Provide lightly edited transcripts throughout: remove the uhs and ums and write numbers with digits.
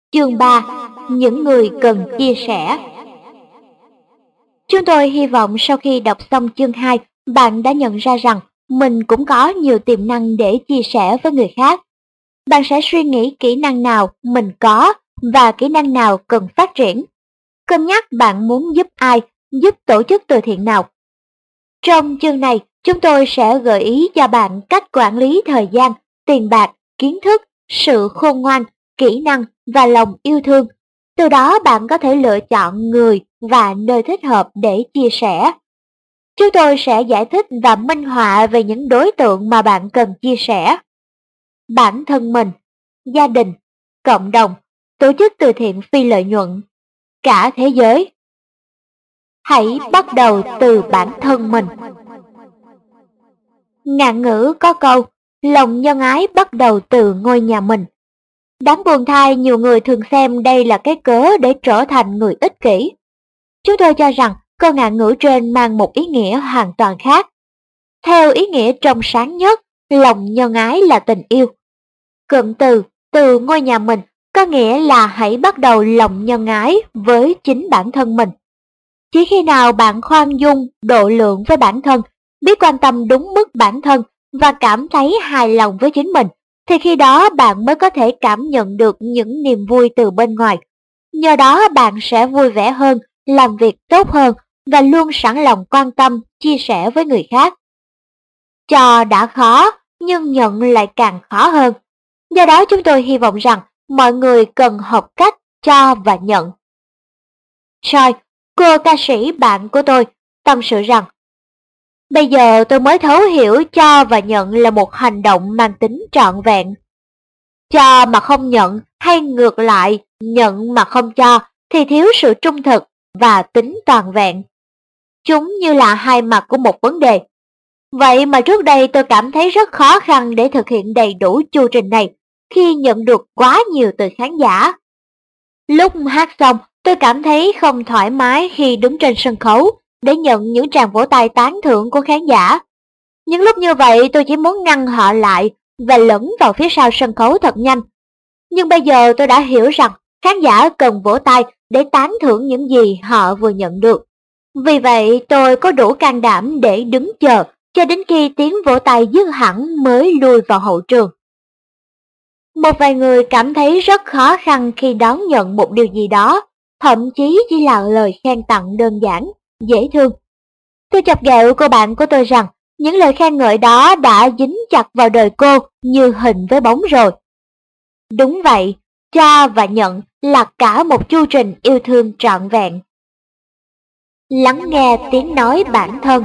Chương 3: Những người cần chia sẻ. Chúng tôi hy vọng sau khi đọc xong chương 2, bạn đã nhận ra rằng mình cũng có nhiều tiềm năng để chia sẻ với người khác. Bạn sẽ suy nghĩ kỹ năng nào mình có và kỹ năng nào cần phát triển. Cân nhắc bạn muốn giúp ai, giúp tổ chức từ thiện nào. Trong chương này, chúng tôi sẽ gợi ý cho bạn cách quản lý thời gian, tiền bạc, kiến thức, sự khôn ngoan, kỹ năng và lòng yêu thương. Từ đó bạn có thể lựa chọn người và nơi thích hợp để chia sẻ. Chúng tôi sẽ giải thích và minh họa về những đối tượng mà bạn cần chia sẻ. Bản thân mình, gia đình, cộng đồng, tổ chức từ thiện phi lợi nhuận, cả thế giới. Hãy bắt đầu từ bản thân mình. Ngạn ngữ có câu, lòng nhân ái bắt đầu từ ngôi nhà mình. Đáng buồn thay, nhiều người thường xem đây là cái cớ để trở thành người ích kỷ. Chúng tôi cho rằng câu ngạn ngữ trên mang một ý nghĩa hoàn toàn khác. Theo ý nghĩa trong sáng nhất, lòng nhân ái là tình yêu. Cụm từ ngôi nhà mình có nghĩa là hãy bắt đầu lòng nhân ái với chính bản thân mình. Chỉ khi nào bạn khoan dung, độ lượng với bản thân, biết quan tâm đúng mức bản thân và cảm thấy hài lòng với chính mình, thì khi đó bạn mới có thể cảm nhận được những niềm vui từ bên ngoài. Nhờ đó bạn sẽ vui vẻ hơn, làm việc tốt hơn và luôn sẵn lòng quan tâm, chia sẻ với người khác. Cho đã khó, nhưng nhận lại càng khó hơn. Do đó chúng tôi hy vọng rằng mọi người cần học cách cho và nhận. Joy, cô ca sĩ bạn của tôi, tâm sự rằng: bây giờ tôi mới thấu hiểu cho và nhận là một hành động mang tính trọn vẹn. Cho mà không nhận hay ngược lại, nhận mà không cho thì thiếu sự trung thực và tính toàn vẹn. Chúng như là hai mặt của một vấn đề. Vậy mà trước đây tôi cảm thấy rất khó khăn để thực hiện đầy đủ chu trình này khi nhận được quá nhiều từ khán giả. Lúc hát xong, tôi cảm thấy không thoải mái khi đứng trên sân khấu để nhận những tràng vỗ tay tán thưởng của khán giả. Những lúc như vậy tôi chỉ muốn ngăn họ lại và lẫn vào phía sau sân khấu thật nhanh. Nhưng bây giờ tôi đã hiểu rằng khán giả cần vỗ tay để tán thưởng những gì họ vừa nhận được. Vì vậy tôi có đủ can đảm để đứng chờ cho đến khi tiếng vỗ tay dứt hẳn mới lui vào hậu trường. Một vài người cảm thấy rất khó khăn khi đón nhận một điều gì đó, thậm chí chỉ là lời khen tặng đơn giản, dễ thương. Tôi chọc ghẹo cô bạn của tôi rằng những lời khen ngợi đó đã dính chặt vào đời cô như hình với bóng rồi. Đúng vậy, cho và nhận là cả một chu trình yêu thương trọn vẹn. Lắng nghe tiếng nói bản thân.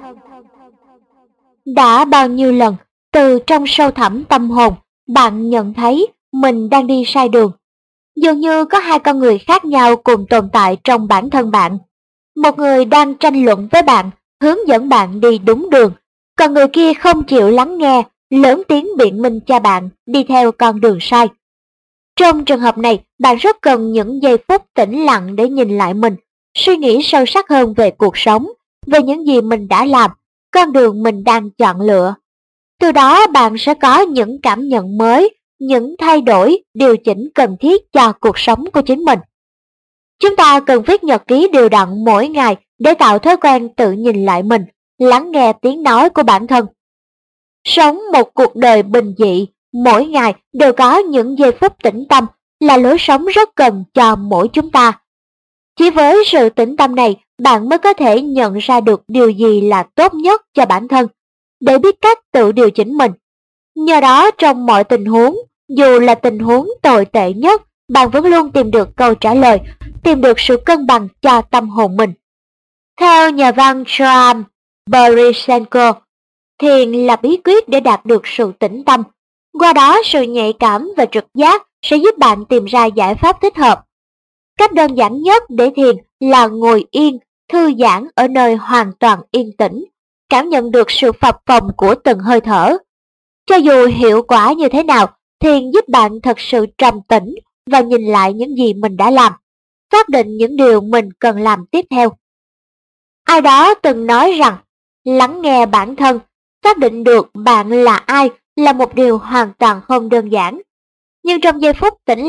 Đã bao nhiêu lần, từ trong sâu thẳm tâm hồn, bạn nhận thấy mình đang đi sai đường. Dường như có hai con người khác nhau cùng tồn tại trong bản thân bạn. Một người đang tranh luận với bạn, hướng dẫn bạn đi đúng đường, còn người kia không chịu lắng nghe, lớn tiếng biện minh cho bạn đi theo con đường sai. Trong trường hợp này, bạn rất cần những giây phút tĩnh lặng để nhìn lại mình, suy nghĩ sâu sắc hơn về cuộc sống, về những gì mình đã làm, con đường mình đang chọn lựa. Từ đó bạn sẽ có những cảm nhận mới, những thay đổi, điều chỉnh cần thiết cho cuộc sống của chính mình. Chúng ta cần viết nhật ký đều đặn mỗi ngày để tạo thói quen tự nhìn lại mình, lắng nghe tiếng nói của bản thân. Sống một cuộc đời bình dị, mỗi ngày đều có những giây phút tĩnh tâm là lối sống rất cần cho mỗi chúng ta. Chỉ với sự tĩnh tâm này, bạn mới có thể nhận ra được điều gì là tốt nhất cho bản thân, để biết cách tự điều chỉnh mình. Nhờ đó trong mọi tình huống, dù là tình huống tồi tệ nhất, bạn vẫn luôn tìm được câu trả lời, tìm được sự cân bằng cho tâm hồn mình. Theo nhà văn Joan Borysenko, thiền là bí quyết để đạt được sự tĩnh tâm. Qua đó sự nhạy cảm và trực giác sẽ giúp bạn tìm ra giải pháp thích hợp. Cách đơn giản nhất để thiền là ngồi yên, thư giãn ở nơi hoàn toàn yên tĩnh, cảm nhận được sự phập phồng của từng hơi thở. Cho dù hiệu quả như thế nào, thiền giúp bạn thật sự trầm tĩnh và nhìn lại những gì mình đã làm, xác định những điều mình cần làm tiếp theo. Ai đó từng nói rằng, lắng nghe bản thân, xác định được bạn là ai là một điều hoàn toàn không đơn giản. Nhưng trong giây phút tĩnh lặng,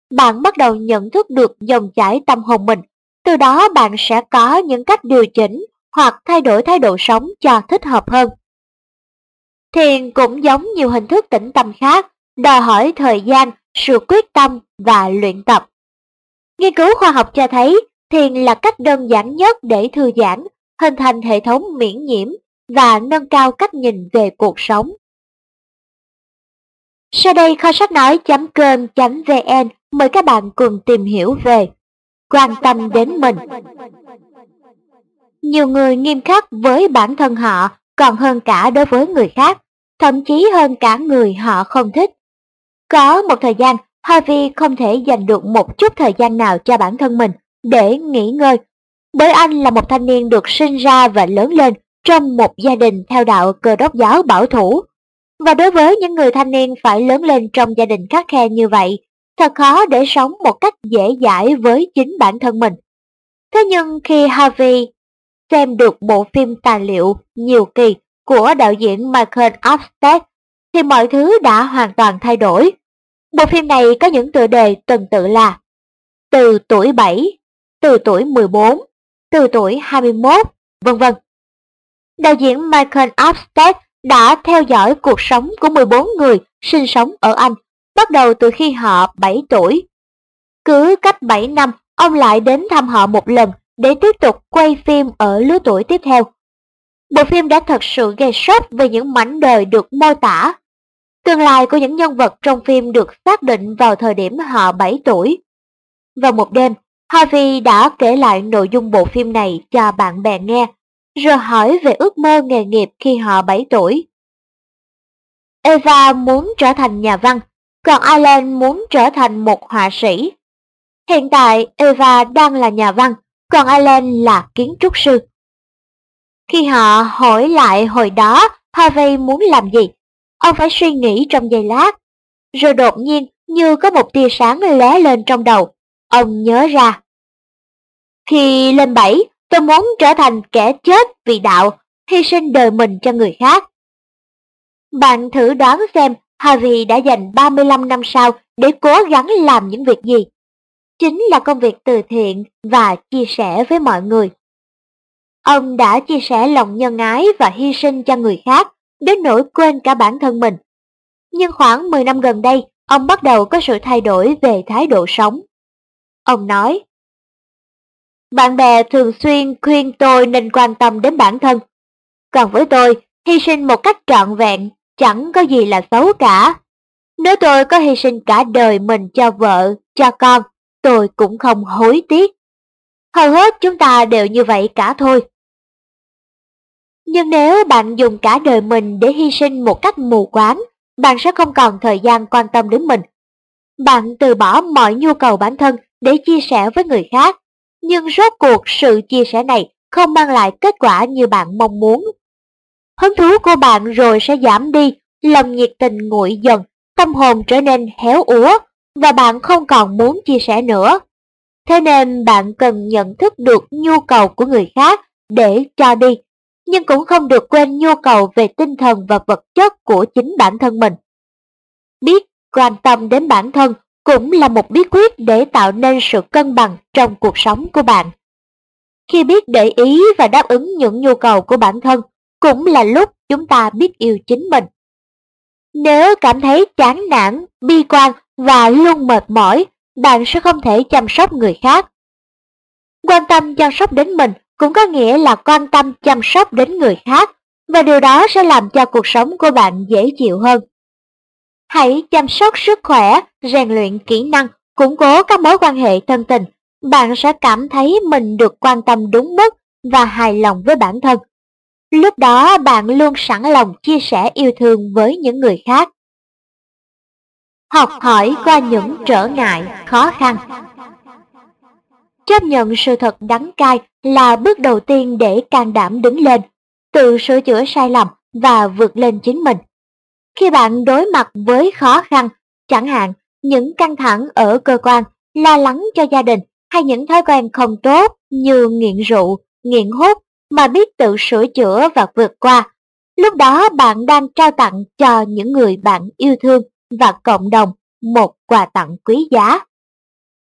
bạn bắt đầu nhận thức được dòng chảy tâm hồn mình. Từ đó bạn sẽ có những cách điều chỉnh hoặc thay đổi thái độ sống cho thích hợp hơn. Thiền cũng giống nhiều hình thức tĩnh tâm khác, đòi hỏi thời gian, sự quyết tâm và luyện tập. Nghiên cứu khoa học cho thấy thiền là cách đơn giản nhất để thư giãn, hình thành hệ thống miễn nhiễm và nâng cao cách nhìn về cuộc sống. Sau đây kho sách nói.com.vn mời các bạn cùng tìm hiểu về quan tâm đến mình. Nhiều người nghiêm khắc với bản thân họ còn hơn cả đối với người khác, thậm chí hơn cả người họ không thích. Có một thời gian, Harvey không thể dành được một chút thời gian nào cho bản thân mình để nghỉ ngơi, bởi anh là một thanh niên được sinh ra và lớn lên trong một gia đình theo đạo Cơ đốc giáo bảo thủ. Và đối với những người thanh niên phải lớn lên trong gia đình khắt khe như vậy, thật khó để sống một cách dễ dãi với chính bản thân mình. Thế nhưng khi Harvey xem được bộ phim tài liệu nhiều kỳ của đạo diễn Michael Apted thì mọi thứ đã hoàn toàn thay đổi. Bộ phim này có những tựa đề tuần tự là Từ tuổi 7, Từ tuổi 14, Từ tuổi 21, vân vân. Đạo diễn Michael Apted đã theo dõi cuộc sống của 14 người sinh sống ở Anh, bắt đầu từ khi họ 7 tuổi. Cứ cách 7 năm, ông lại đến thăm họ một lần để tiếp tục quay phim ở lứa tuổi tiếp theo. Bộ phim đã thật sự gây sốc về những mảnh đời được mô tả. Tương lai của những nhân vật trong phim được xác định vào thời điểm họ 7 tuổi. Vào một đêm, Harvey đã kể lại nội dung bộ phim này cho bạn bè nghe, rồi hỏi về ước mơ nghề nghiệp khi họ 7 tuổi. Eva muốn trở thành nhà văn, còn Alan muốn trở thành một họa sĩ. Hiện tại, Eva đang là nhà văn, còn Alan là kiến trúc sư. Khi họ hỏi lại hồi đó Harvey muốn làm gì, ông phải suy nghĩ trong giây lát. Rồi đột nhiên như có một tia sáng lóe lên trong đầu, ông nhớ ra. Khi lên 7, tôi muốn trở thành kẻ chết vì đạo, hy sinh đời mình cho người khác. Bạn thử đoán xem Harvey đã dành 35 năm sau để cố gắng làm những việc gì? Chính là công việc từ thiện và chia sẻ với mọi người. Ông đã chia sẻ lòng nhân ái và hy sinh cho người khác, đến nỗi quên cả bản thân mình. Nhưng khoảng 10 năm gần đây, ông bắt đầu có sự thay đổi về thái độ sống. Ông nói, bạn bè thường xuyên khuyên tôi nên quan tâm đến bản thân. Còn với tôi, hy sinh một cách trọn vẹn chẳng có gì là xấu cả. Nếu tôi có hy sinh cả đời mình cho vợ, cho con, tôi cũng không hối tiếc. Hầu hết chúng ta đều như vậy cả thôi. Nhưng nếu bạn dùng cả đời mình để hy sinh một cách mù quáng, bạn sẽ không còn thời gian quan tâm đến mình. Bạn từ bỏ mọi nhu cầu bản thân để chia sẻ với người khác, nhưng rốt cuộc sự chia sẻ này không mang lại kết quả như bạn mong muốn. Hứng thú của bạn rồi sẽ giảm đi, lòng nhiệt tình nguội dần, tâm hồn trở nên héo úa và bạn không còn muốn chia sẻ nữa. Thế nên bạn cần nhận thức được nhu cầu của người khác để cho đi, nhưng cũng không được quên nhu cầu về tinh thần và vật chất của chính bản thân mình. Biết quan tâm đến bản thân cũng là một bí quyết để tạo nên sự cân bằng trong cuộc sống của bạn. Khi biết để ý và đáp ứng những nhu cầu của bản thân, cũng là lúc chúng ta biết yêu chính mình. Nếu cảm thấy chán nản, bi quan và luôn mệt mỏi, bạn sẽ không thể chăm sóc người khác. Quan tâm chăm sóc đến mình cũng có nghĩa là quan tâm chăm sóc đến người khác, và điều đó sẽ làm cho cuộc sống của bạn dễ chịu hơn. Hãy chăm sóc sức khỏe, rèn luyện kỹ năng, củng cố các mối quan hệ thân tình. Bạn sẽ cảm thấy mình được quan tâm đúng mức và hài lòng với bản thân. Lúc đó bạn luôn sẵn lòng chia sẻ yêu thương với những người khác. Học hỏi qua những trở ngại, khó khăn. Chấp nhận sự thật đắng cay là bước đầu tiên để can đảm đứng lên, tự sửa chữa sai lầm và vượt lên chính mình. Khi bạn đối mặt với khó khăn, chẳng hạn những căng thẳng ở cơ quan, lo lắng cho gia đình hay những thói quen không tốt như nghiện rượu, nghiện hút mà biết tự sửa chữa và vượt qua, lúc đó bạn đang trao tặng cho những người bạn yêu thương và cộng đồng một quà tặng quý giá.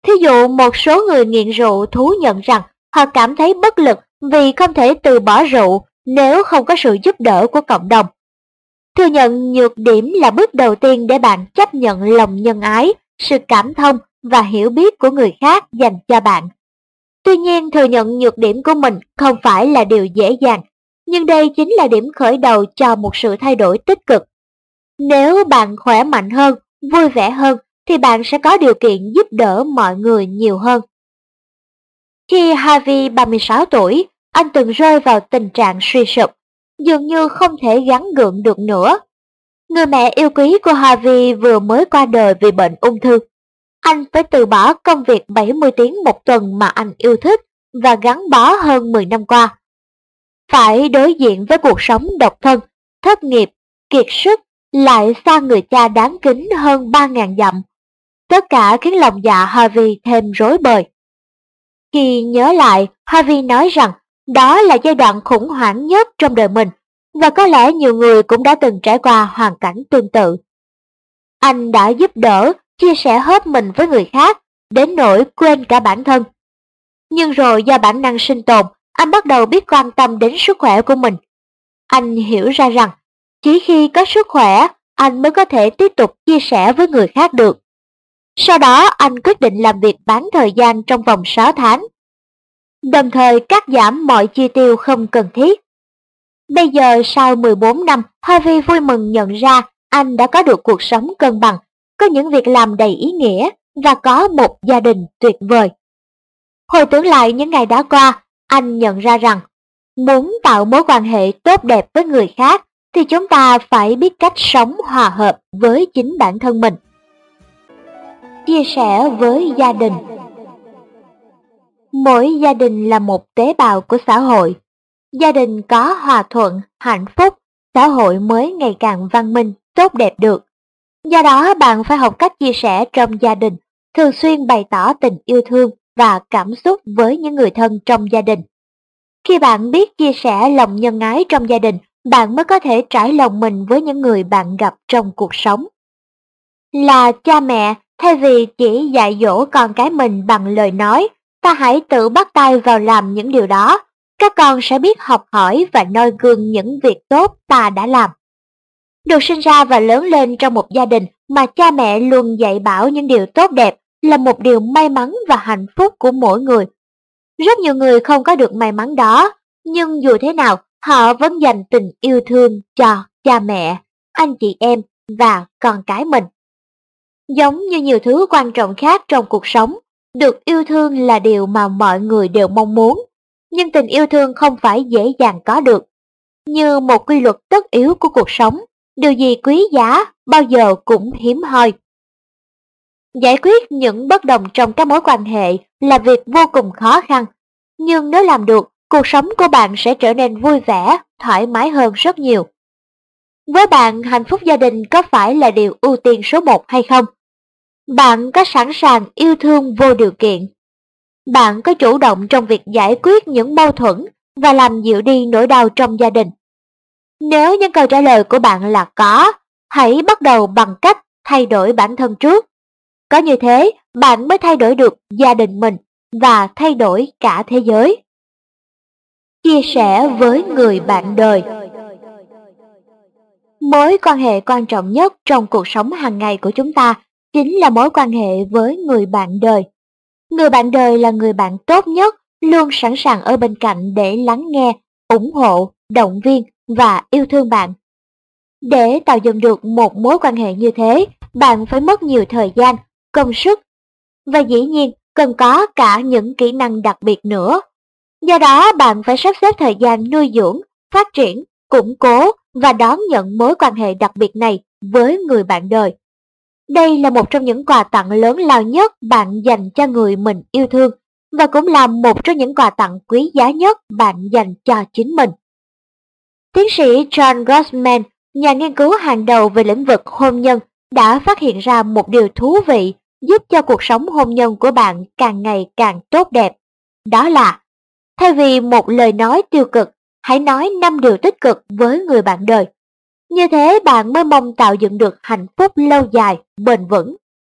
Thí dụ một số người nghiện rượu thú nhận rằng họ cảm thấy bất lực vì không thể từ bỏ rượu nếu không có sự giúp đỡ của cộng đồng. Thừa nhận nhược điểm là bước đầu tiên để bạn chấp nhận lòng nhân ái, sự cảm thông và hiểu biết của người khác dành cho bạn. Tuy nhiên, thừa nhận nhược điểm của mình không phải là điều dễ dàng, nhưng đây chính là điểm khởi đầu cho một sự thay đổi tích cực. Nếu bạn khỏe mạnh hơn, vui vẻ hơn, thì bạn sẽ có điều kiện giúp đỡ mọi người nhiều hơn. Khi Harvey 36 tuổi, anh từng rơi vào tình trạng suy sụp, dường như không thể gắng gượng được nữa. Người mẹ yêu quý của Harvey vừa mới qua đời vì bệnh ung thư. Anh phải từ bỏ công việc 70 tiếng một tuần mà anh yêu thích và gắn bó hơn 10 năm qua. Phải đối diện với cuộc sống độc thân, thất nghiệp, kiệt sức, lại xa người cha đáng kính hơn 3.000 dặm. Tất cả khiến lòng dạ Harvey thêm rối bời. Khi nhớ lại, Harvey nói rằng đó là giai đoạn khủng hoảng nhất trong đời mình, và có lẽ nhiều người cũng đã từng trải qua hoàn cảnh tương tự. Anh đã giúp đỡ, chia sẻ hết mình với người khác, đến nỗi quên cả bản thân. Nhưng rồi do bản năng sinh tồn, anh bắt đầu biết quan tâm đến sức khỏe của mình. Anh hiểu ra rằng, chỉ khi có sức khỏe, anh mới có thể tiếp tục chia sẻ với người khác được. Sau đó, anh quyết định làm việc bán thời gian trong vòng 6 tháng, đồng thời cắt giảm mọi chi tiêu không cần thiết. Bây giờ, sau 14 năm, Harvey vui mừng nhận ra anh đã có được cuộc sống cân bằng, có những việc làm đầy ý nghĩa và có một gia đình tuyệt vời. Hồi tưởng lại những ngày đã qua, anh nhận ra rằng muốn tạo mối quan hệ tốt đẹp với người khác thì chúng ta phải biết cách sống hòa hợp với chính bản thân mình. Chia sẻ với gia đình. Mỗi gia đình là một tế bào của xã hội. Gia đình có hòa thuận, hạnh phúc, xã hội mới ngày càng văn minh, tốt đẹp được. Do đó bạn phải học cách chia sẻ trong gia đình, thường xuyên bày tỏ tình yêu thương và cảm xúc với những người thân trong gia đình. Khi bạn biết chia sẻ lòng nhân ái trong gia đình, bạn mới có thể trải lòng mình với những người bạn gặp trong cuộc sống. Là cha mẹ, thay vì chỉ dạy dỗ con cái mình bằng lời nói, ta hãy tự bắt tay vào làm những điều đó. Các con sẽ biết học hỏi và noi gương những việc tốt ta đã làm. Được sinh ra và lớn lên trong một gia đình mà cha mẹ luôn dạy bảo những điều tốt đẹp là một điều may mắn và hạnh phúc của mỗi người. Rất nhiều người không có được may mắn đó, nhưng dù thế nào, họ vẫn dành tình yêu thương cho cha mẹ, anh chị em và con cái mình. Giống như nhiều thứ quan trọng khác trong cuộc sống, được yêu thương là điều mà mọi người đều mong muốn, nhưng tình yêu thương không phải dễ dàng có được. Như một quy luật tất yếu của cuộc sống, điều gì quý giá bao giờ cũng hiếm hoi. Giải quyết những bất đồng trong các mối quan hệ là việc vô cùng khó khăn, nhưng nếu làm được, cuộc sống của bạn sẽ trở nên vui vẻ, thoải mái hơn rất nhiều. Với bạn, hạnh phúc gia đình có phải là điều ưu tiên số 1 hay không? Bạn có sẵn sàng yêu thương vô điều kiện? Bạn có chủ động trong việc giải quyết những mâu thuẫn và làm dịu đi nỗi đau trong gia đình? Nếu những câu trả lời của bạn là có, hãy bắt đầu bằng cách thay đổi bản thân trước. Có như thế, bạn mới thay đổi được gia đình mình và thay đổi cả thế giới. Chia sẻ với người bạn đời. Mối quan hệ quan trọng nhất trong cuộc sống hàng ngày của chúng ta chính là mối quan hệ với người bạn đời. Người bạn đời là người bạn tốt nhất, luôn sẵn sàng ở bên cạnh để lắng nghe, ủng hộ, động viên và yêu thương bạn. Để tạo dựng được một mối quan hệ như thế, bạn phải mất nhiều thời gian, công sức và dĩ nhiên cần có cả những kỹ năng đặc biệt nữa. Do đó bạn phải sắp xếp thời gian nuôi dưỡng, phát triển, củng cố và đón nhận mối quan hệ đặc biệt này với người bạn đời. Đây là một trong những quà tặng lớn lao nhất bạn dành cho người mình yêu thương và cũng là một trong những quà tặng quý giá nhất bạn dành cho chính mình. Tiến sĩ John Gottman, nhà nghiên cứu hàng đầu về lĩnh vực hôn nhân, đã phát hiện ra một điều thú vị giúp cho cuộc sống hôn nhân của bạn càng ngày càng tốt đẹp. Đó là, thay vì một lời nói tiêu cực, hãy nói 5 điều tích cực với người bạn đời. Như thế bạn mới mong tạo dựng được hạnh phúc lâu dài, bền vững.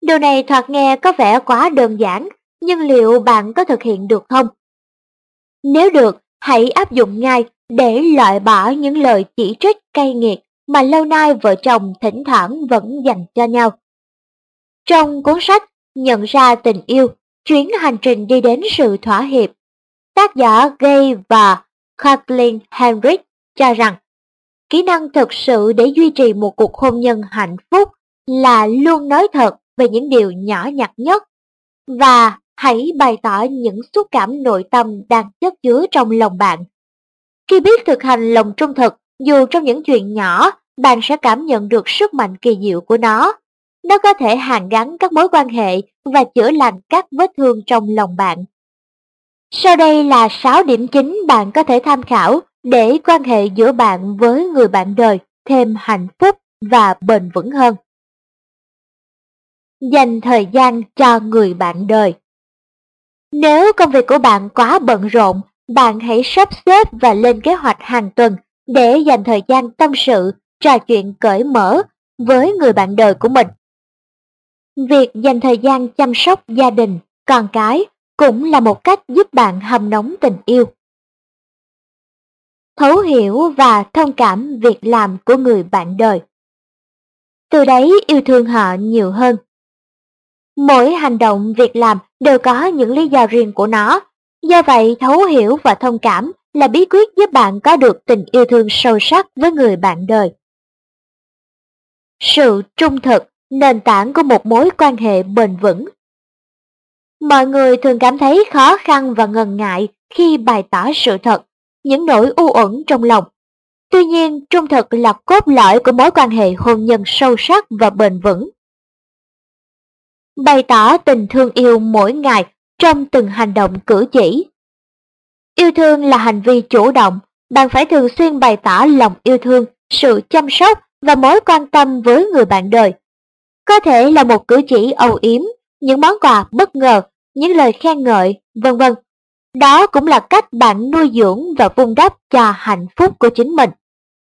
Điều này thoạt nghe có vẻ quá đơn giản, nhưng liệu bạn có thực hiện được không? Nếu được, hãy áp dụng ngay để loại bỏ những lời chỉ trích cay nghiệt mà lâu nay vợ chồng thỉnh thoảng vẫn dành cho nhau. Trong cuốn sách Nhận ra tình yêu, chuyến hành trình đi đến sự thỏa hiệp, tác giả Gay và Kathleen Henrich cho rằng kỹ năng thực sự để duy trì một cuộc hôn nhân hạnh phúc là luôn nói thật về những điều nhỏ nhặt nhất và hãy bày tỏ những xúc cảm nội tâm đang chất chứa trong lòng bạn. Khi biết thực hành lòng trung thực, dù trong những chuyện nhỏ, bạn sẽ cảm nhận được sức mạnh kỳ diệu của nó. Nó có thể hàn gắn các mối quan hệ và chữa lành các vết thương trong lòng bạn. Sau đây là 6 điểm chính bạn có thể tham khảo để quan hệ giữa bạn với người bạn đời thêm hạnh phúc và bền vững hơn. Dành thời gian cho người bạn đời. Nếu công việc của bạn quá bận rộn, bạn hãy sắp xếp và lên kế hoạch hàng tuần để dành thời gian tâm sự, trò chuyện cởi mở với người bạn đời của mình. Việc dành thời gian chăm sóc gia đình, con cái cũng là một cách giúp bạn hâm nóng tình yêu. Thấu hiểu và thông cảm việc làm của người bạn đời. Từ đấy yêu thương họ nhiều hơn. Mỗi hành động, việc làm đều có những lý do riêng của nó. Do vậy, thấu hiểu và thông cảm là bí quyết giúp bạn có được tình yêu thương sâu sắc với người bạn đời. Sự trung thực, nền tảng của một mối quan hệ bền vững. Mọi người thường cảm thấy khó khăn và ngần ngại khi bày tỏ sự thật, những nỗi u uẩn trong lòng. Tuy nhiên, trung thực là cốt lõi của mối quan hệ hôn nhân sâu sắc và bền vững. Bày tỏ tình thương yêu mỗi ngày trong từng hành động cử chỉ. Yêu thương là hành vi chủ động, bạn phải thường xuyên bày tỏ lòng yêu thương, sự chăm sóc và mối quan tâm với người bạn đời. Có thể là một cử chỉ âu yếm, những món quà bất ngờ, những lời khen ngợi, vân vân. Đó cũng là cách bạn nuôi dưỡng và vun đắp cho hạnh phúc của chính mình.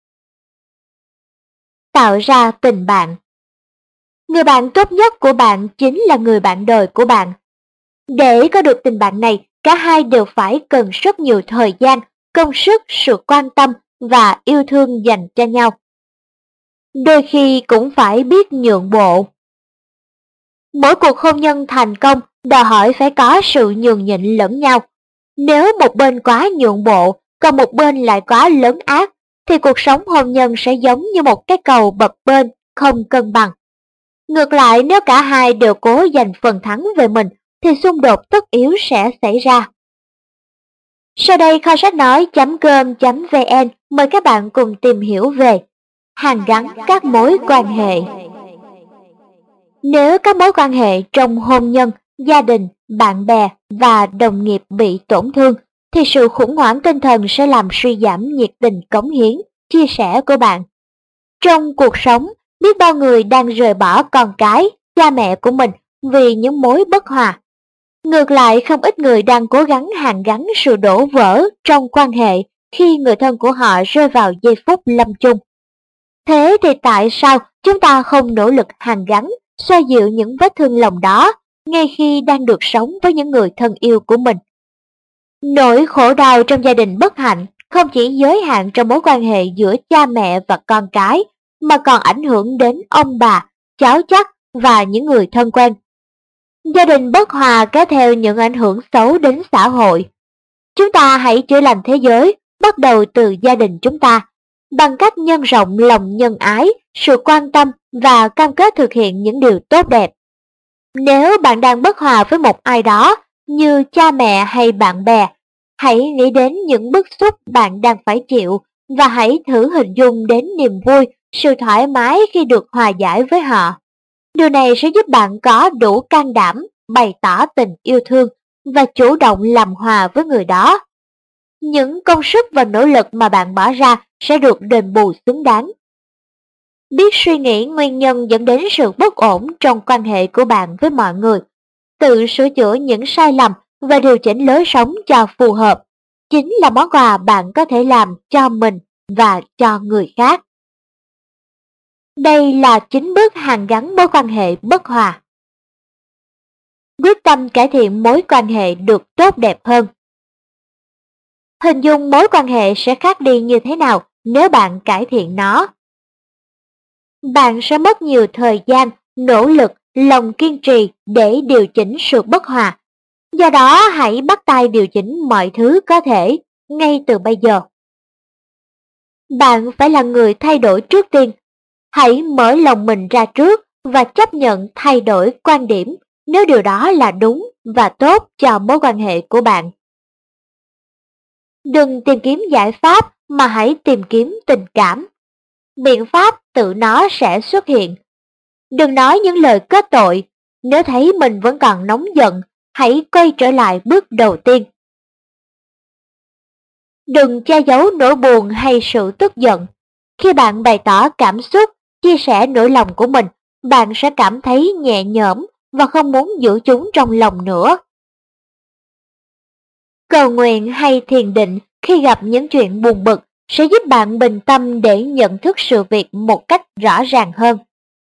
Tạo ra tình bạn. Người bạn tốt nhất của bạn chính là người bạn đời của bạn. Để có được tình bạn này, cả hai đều phải cần rất nhiều thời gian, công sức, sự quan tâm và yêu thương dành cho nhau. Đôi khi cũng phải biết nhượng bộ. Mỗi cuộc hôn nhân thành công đòi hỏi phải có sự nhường nhịn lẫn nhau. Nếu một bên quá nhượng bộ, còn một bên lại quá lấn át, thì cuộc sống hôn nhân sẽ giống như một cái cầu bập bênh, không cân bằng. Ngược lại, nếu cả hai đều cố giành phần thắng về mình, thì xung đột tất yếu sẽ xảy ra. Sau đây kho sách nói.com.vn mời các bạn cùng tìm hiểu về hàn gắn các mối quan hệ. Nếu các mối quan hệ trong hôn nhân, gia đình, bạn bè và đồng nghiệp bị tổn thương, thì sự khủng hoảng tinh thần sẽ làm suy giảm nhiệt tình cống hiến, chia sẻ của bạn. Trong cuộc sống, biết bao người đang rời bỏ con cái, cha mẹ của mình vì những mối bất hòa. Ngược lại, không ít người đang cố gắng hàn gắn sự đổ vỡ trong quan hệ khi người thân của họ rơi vào giây phút lâm chung. Thế thì tại sao chúng ta không nỗ lực hàn gắn, xoa dịu những vết thương lòng đó ngay khi đang được sống với những người thân yêu của mình? Nỗi khổ đau trong gia đình bất hạnh không chỉ giới hạn trong mối quan hệ giữa cha mẹ và con cái, mà còn ảnh hưởng đến ông bà, cháu chắt và những người thân quen. Gia đình bất hòa kéo theo những ảnh hưởng xấu đến xã hội. Chúng ta hãy chữa lành thế giới, bắt đầu từ gia đình chúng ta, bằng cách nhân rộng lòng nhân ái, sự quan tâm và cam kết thực hiện những điều tốt đẹp. Nếu bạn đang bất hòa với một ai đó, như cha mẹ hay bạn bè, hãy nghĩ đến những bức xúc bạn đang phải chịu và hãy thử hình dung đến niềm vui, sự thoải mái khi được hòa giải với họ. Điều này sẽ giúp bạn có đủ can đảm bày tỏ tình yêu thương và chủ động làm hòa với người đó. Những công sức và nỗ lực mà bạn bỏ ra sẽ được đền bù xứng đáng. Biết suy nghĩ nguyên nhân dẫn đến sự bất ổn trong quan hệ của bạn với mọi người, tự sửa chữa những sai lầm và điều chỉnh lối sống cho phù hợp, chính là món quà bạn có thể làm cho mình và cho người khác. Đây là 9 bước hàn gắn mối quan hệ bất hòa. quyết tâm cải thiện mối quan hệ được tốt đẹp hơn. Hình dung mối quan hệ sẽ khác đi như thế nào nếu bạn cải thiện nó. Bạn sẽ mất nhiều thời gian, nỗ lực, lòng kiên trì để điều chỉnh sự bất hòa. Do đó hãy bắt tay điều chỉnh mọi thứ có thể ngay từ bây giờ. Bạn phải là người thay đổi trước tiên. Hãy mở lòng mình ra trước và chấp nhận thay đổi quan điểm nếu điều đó là đúng và tốt cho mối quan hệ của bạn. Đừng tìm kiếm giải pháp mà hãy tìm kiếm tình cảm. Biện pháp tự nó sẽ xuất hiện. Đừng nói những lời kết tội. Nếu thấy mình vẫn còn nóng giận, hãy quay trở lại bước đầu tiên. Đừng che giấu nỗi buồn hay sự tức giận. Khi bạn bày tỏ cảm xúc, chia sẻ nỗi lòng của mình, bạn sẽ cảm thấy nhẹ nhõm và không muốn giữ chúng trong lòng nữa. Cầu nguyện hay thiền định khi gặp những chuyện buồn bực sẽ giúp bạn bình tâm để nhận thức sự việc một cách rõ ràng hơn.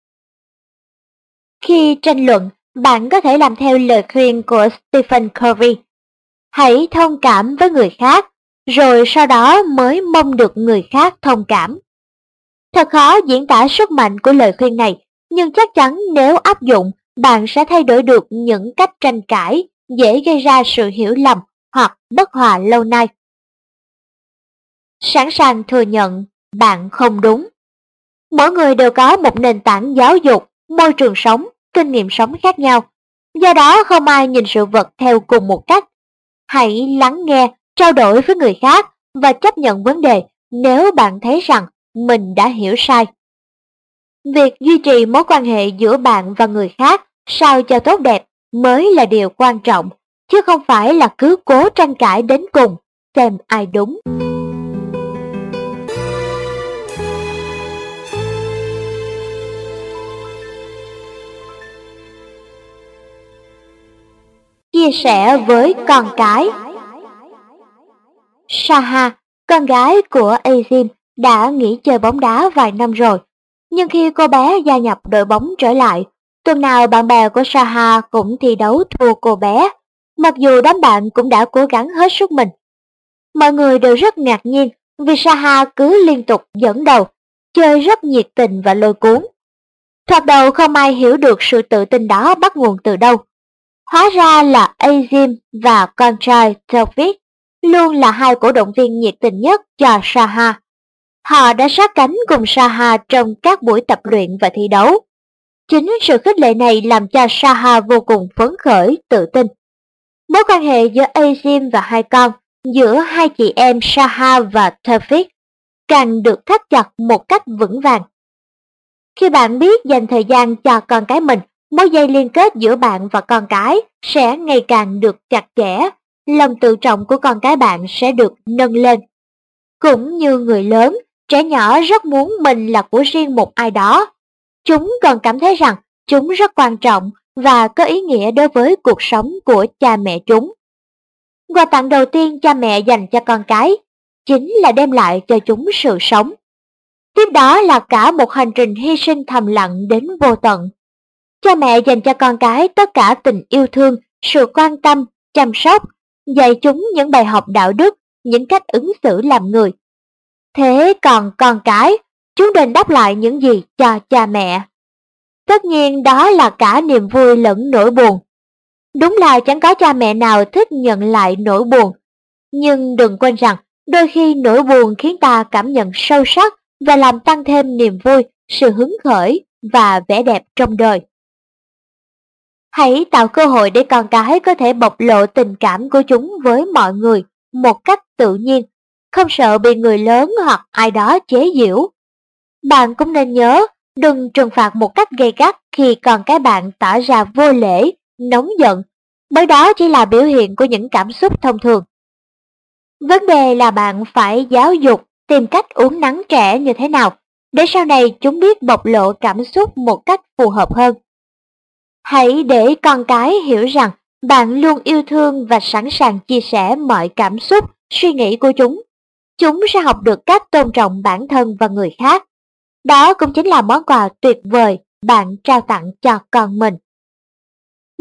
Khi tranh luận, bạn có thể làm theo lời khuyên của Stephen Covey. Hãy thông cảm với người khác, rồi sau đó mới mong được người khác thông cảm. Thật khó diễn tả sức mạnh của lời khuyên này, nhưng chắc chắn nếu áp dụng, bạn sẽ thay đổi được những cách tranh cãi dễ gây ra sự hiểu lầm hoặc bất hòa lâu nay. Sẵn sàng thừa nhận bạn không đúng. Mỗi người đều có một nền tảng giáo dục, môi trường sống, kinh nghiệm sống khác nhau. Do đó không ai nhìn sự vật theo cùng một cách. Hãy lắng nghe, trao đổi với người khác và chấp nhận vấn đề nếu bạn thấy rằng mình đã hiểu sai. Việc duy trì mối quan hệ giữa bạn và người khác sao cho tốt đẹp mới là điều quan trọng, chứ không phải là cứ cố tranh cãi đến cùng, xem ai đúng. Chia sẻ với con cái. Saha, con gái của Azim, đã nghỉ chơi bóng đá vài năm rồi. Nhưng khi cô bé gia nhập đội bóng trở lại, tuần nào bạn bè của Saha cũng thi đấu thua cô bé, mặc dù đám bạn cũng đã cố gắng hết sức mình. Mọi người đều rất ngạc nhiên vì Saha cứ liên tục dẫn đầu, chơi rất nhiệt tình và lôi cuốn. Thoạt đầu không ai hiểu được sự tự tin đó bắt nguồn từ đâu. Hóa ra là Azim và con trai Taufik luôn là hai cổ động viên nhiệt tình nhất cho Saha. Họ đã sát cánh cùng Saha trong các buổi tập luyện và thi đấu. Chính sự khích lệ này làm cho Saha vô cùng phấn khởi, tự tin. Mối quan hệ giữa Azim và hai con, giữa hai chị em Saha và Taufik càng được thắt chặt một cách vững vàng. Khi bạn biết dành thời gian cho con cái mình, mối dây liên kết giữa bạn và con cái sẽ ngày càng được chặt chẽ, lòng tự trọng của con cái bạn sẽ được nâng lên. Cũng như người lớn, trẻ nhỏ rất muốn mình là của riêng một ai đó. Chúng còn cảm thấy rằng chúng rất quan trọng và có ý nghĩa đối với cuộc sống của cha mẹ chúng. Quà tặng đầu tiên cha mẹ dành cho con cái chính là đem lại cho chúng sự sống. Tiếp đó là cả một hành trình hy sinh thầm lặng đến vô tận. Cha mẹ dành cho con cái tất cả tình yêu thương, sự quan tâm, chăm sóc, dạy chúng những bài học đạo đức, những cách ứng xử làm người. Thế còn con cái, chúng đền đáp lại những gì cho cha mẹ? Tất nhiên đó là cả niềm vui lẫn nỗi buồn. Đúng là chẳng có cha mẹ nào thích nhận lại nỗi buồn. Nhưng đừng quên rằng, đôi khi nỗi buồn khiến ta cảm nhận sâu sắc và làm tăng thêm niềm vui, sự hứng khởi và vẻ đẹp trong đời. Hãy tạo cơ hội để con cái có thể bộc lộ tình cảm của chúng với mọi người một cách tự nhiên, không sợ bị người lớn hoặc ai đó chế giễu. Bạn cũng nên nhớ, đừng trừng phạt một cách gay gắt khi con cái bạn tỏ ra vô lễ, nóng giận, bởi đó chỉ là biểu hiện của những cảm xúc thông thường. Vấn đề là bạn phải giáo dục, tìm cách uốn nắn trẻ như thế nào, để sau này chúng biết bộc lộ cảm xúc một cách phù hợp hơn. Hãy để con cái hiểu rằng bạn luôn yêu thương và sẵn sàng chia sẻ mọi cảm xúc, suy nghĩ của chúng. Chúng sẽ học được cách tôn trọng bản thân và người khác. Đó cũng chính là món quà tuyệt vời bạn trao tặng cho con mình.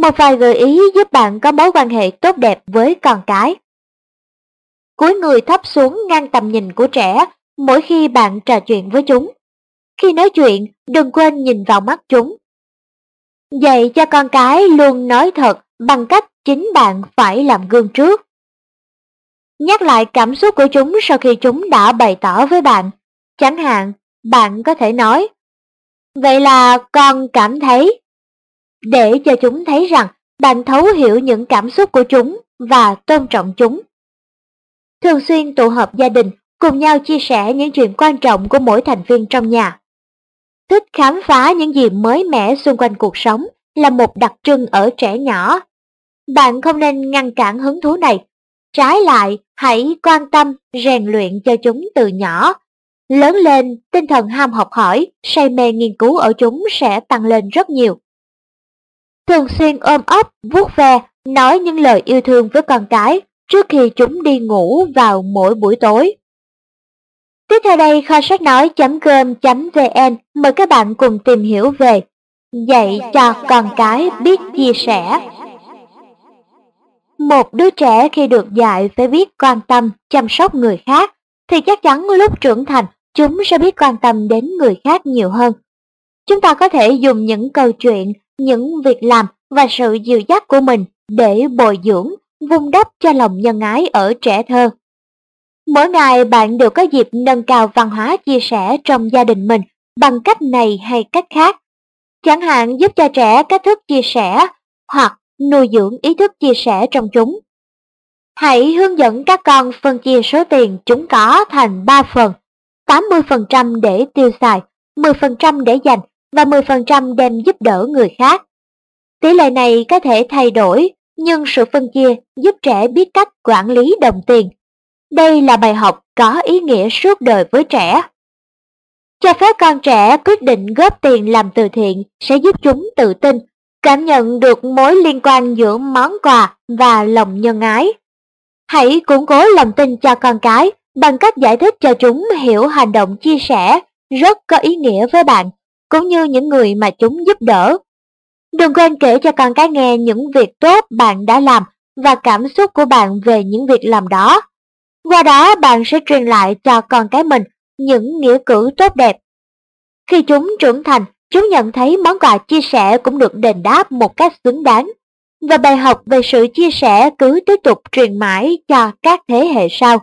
Một vài gợi ý giúp bạn có mối quan hệ tốt đẹp với con cái. Cúi người thấp xuống ngang tầm nhìn của trẻ mỗi khi bạn trò chuyện với chúng. Khi nói chuyện, đừng quên nhìn vào mắt chúng. Dạy cho con cái luôn nói thật bằng cách chính bạn phải làm gương trước. Nhắc lại cảm xúc của chúng sau khi chúng đã bày tỏ với bạn. Chẳng hạn, bạn có thể nói, vậy là con cảm thấy, để cho chúng thấy rằng bạn thấu hiểu những cảm xúc của chúng và tôn trọng chúng. Thường xuyên tụ họp gia đình, cùng nhau chia sẻ những chuyện quan trọng của mỗi thành viên trong nhà. Thích khám phá những gì mới mẻ xung quanh cuộc sống là một đặc trưng ở trẻ nhỏ. Bạn không nên ngăn cản hứng thú này. Trái lại, hãy quan tâm, rèn luyện cho chúng từ nhỏ. Lớn lên, tinh thần ham học hỏi, say mê nghiên cứu ở chúng sẽ tăng lên rất nhiều. Thường xuyên ôm ấp, vuốt ve, nói những lời yêu thương với con cái trước khi chúng đi ngủ vào mỗi buổi tối. Tiếp theo đây, kho sách nói.com.vn mời các bạn cùng tìm hiểu về dạy cho con cái biết chia sẻ. Một đứa trẻ khi được dạy phải biết quan tâm, chăm sóc người khác, thì chắc chắn lúc trưởng thành chúng sẽ biết quan tâm đến người khác nhiều hơn. Chúng ta có thể dùng những câu chuyện, những việc làm và sự dìu dắt của mình để bồi dưỡng, vun đắp cho lòng nhân ái ở trẻ thơ. Mỗi ngày bạn đều có dịp nâng cao văn hóa chia sẻ trong gia đình mình bằng cách này hay cách khác. Chẳng hạn giúp cho trẻ cách thức chia sẻ hoặc nuôi dưỡng ý thức chia sẻ trong chúng. Hãy hướng dẫn các con phân chia số tiền chúng có thành 3 phần, 80% để tiêu xài, 10% để dành và 10% đem giúp đỡ người khác. Tỷ lệ này có thể thay đổi, nhưng sự phân chia giúp trẻ biết cách quản lý đồng tiền. Đây là bài học có ý nghĩa suốt đời với trẻ. Cho phép con trẻ quyết định góp tiền làm từ thiện sẽ giúp chúng tự tin, cảm nhận được mối liên quan giữa món quà và lòng nhân ái. Hãy củng cố lòng tin cho con cái bằng cách giải thích cho chúng hiểu hành động chia sẻ rất có ý nghĩa với bạn, cũng như những người mà chúng giúp đỡ. Đừng quên kể cho con cái nghe những việc tốt bạn đã làm và cảm xúc của bạn về những việc làm đó. Qua đó bạn sẽ truyền lại cho con cái mình những nghĩa cử tốt đẹp. Khi chúng trưởng thành, chúng nhận thấy món quà chia sẻ cũng được đền đáp một cách xứng đáng. Và bài học về sự chia sẻ cứ tiếp tục truyền mãi cho các thế hệ sau.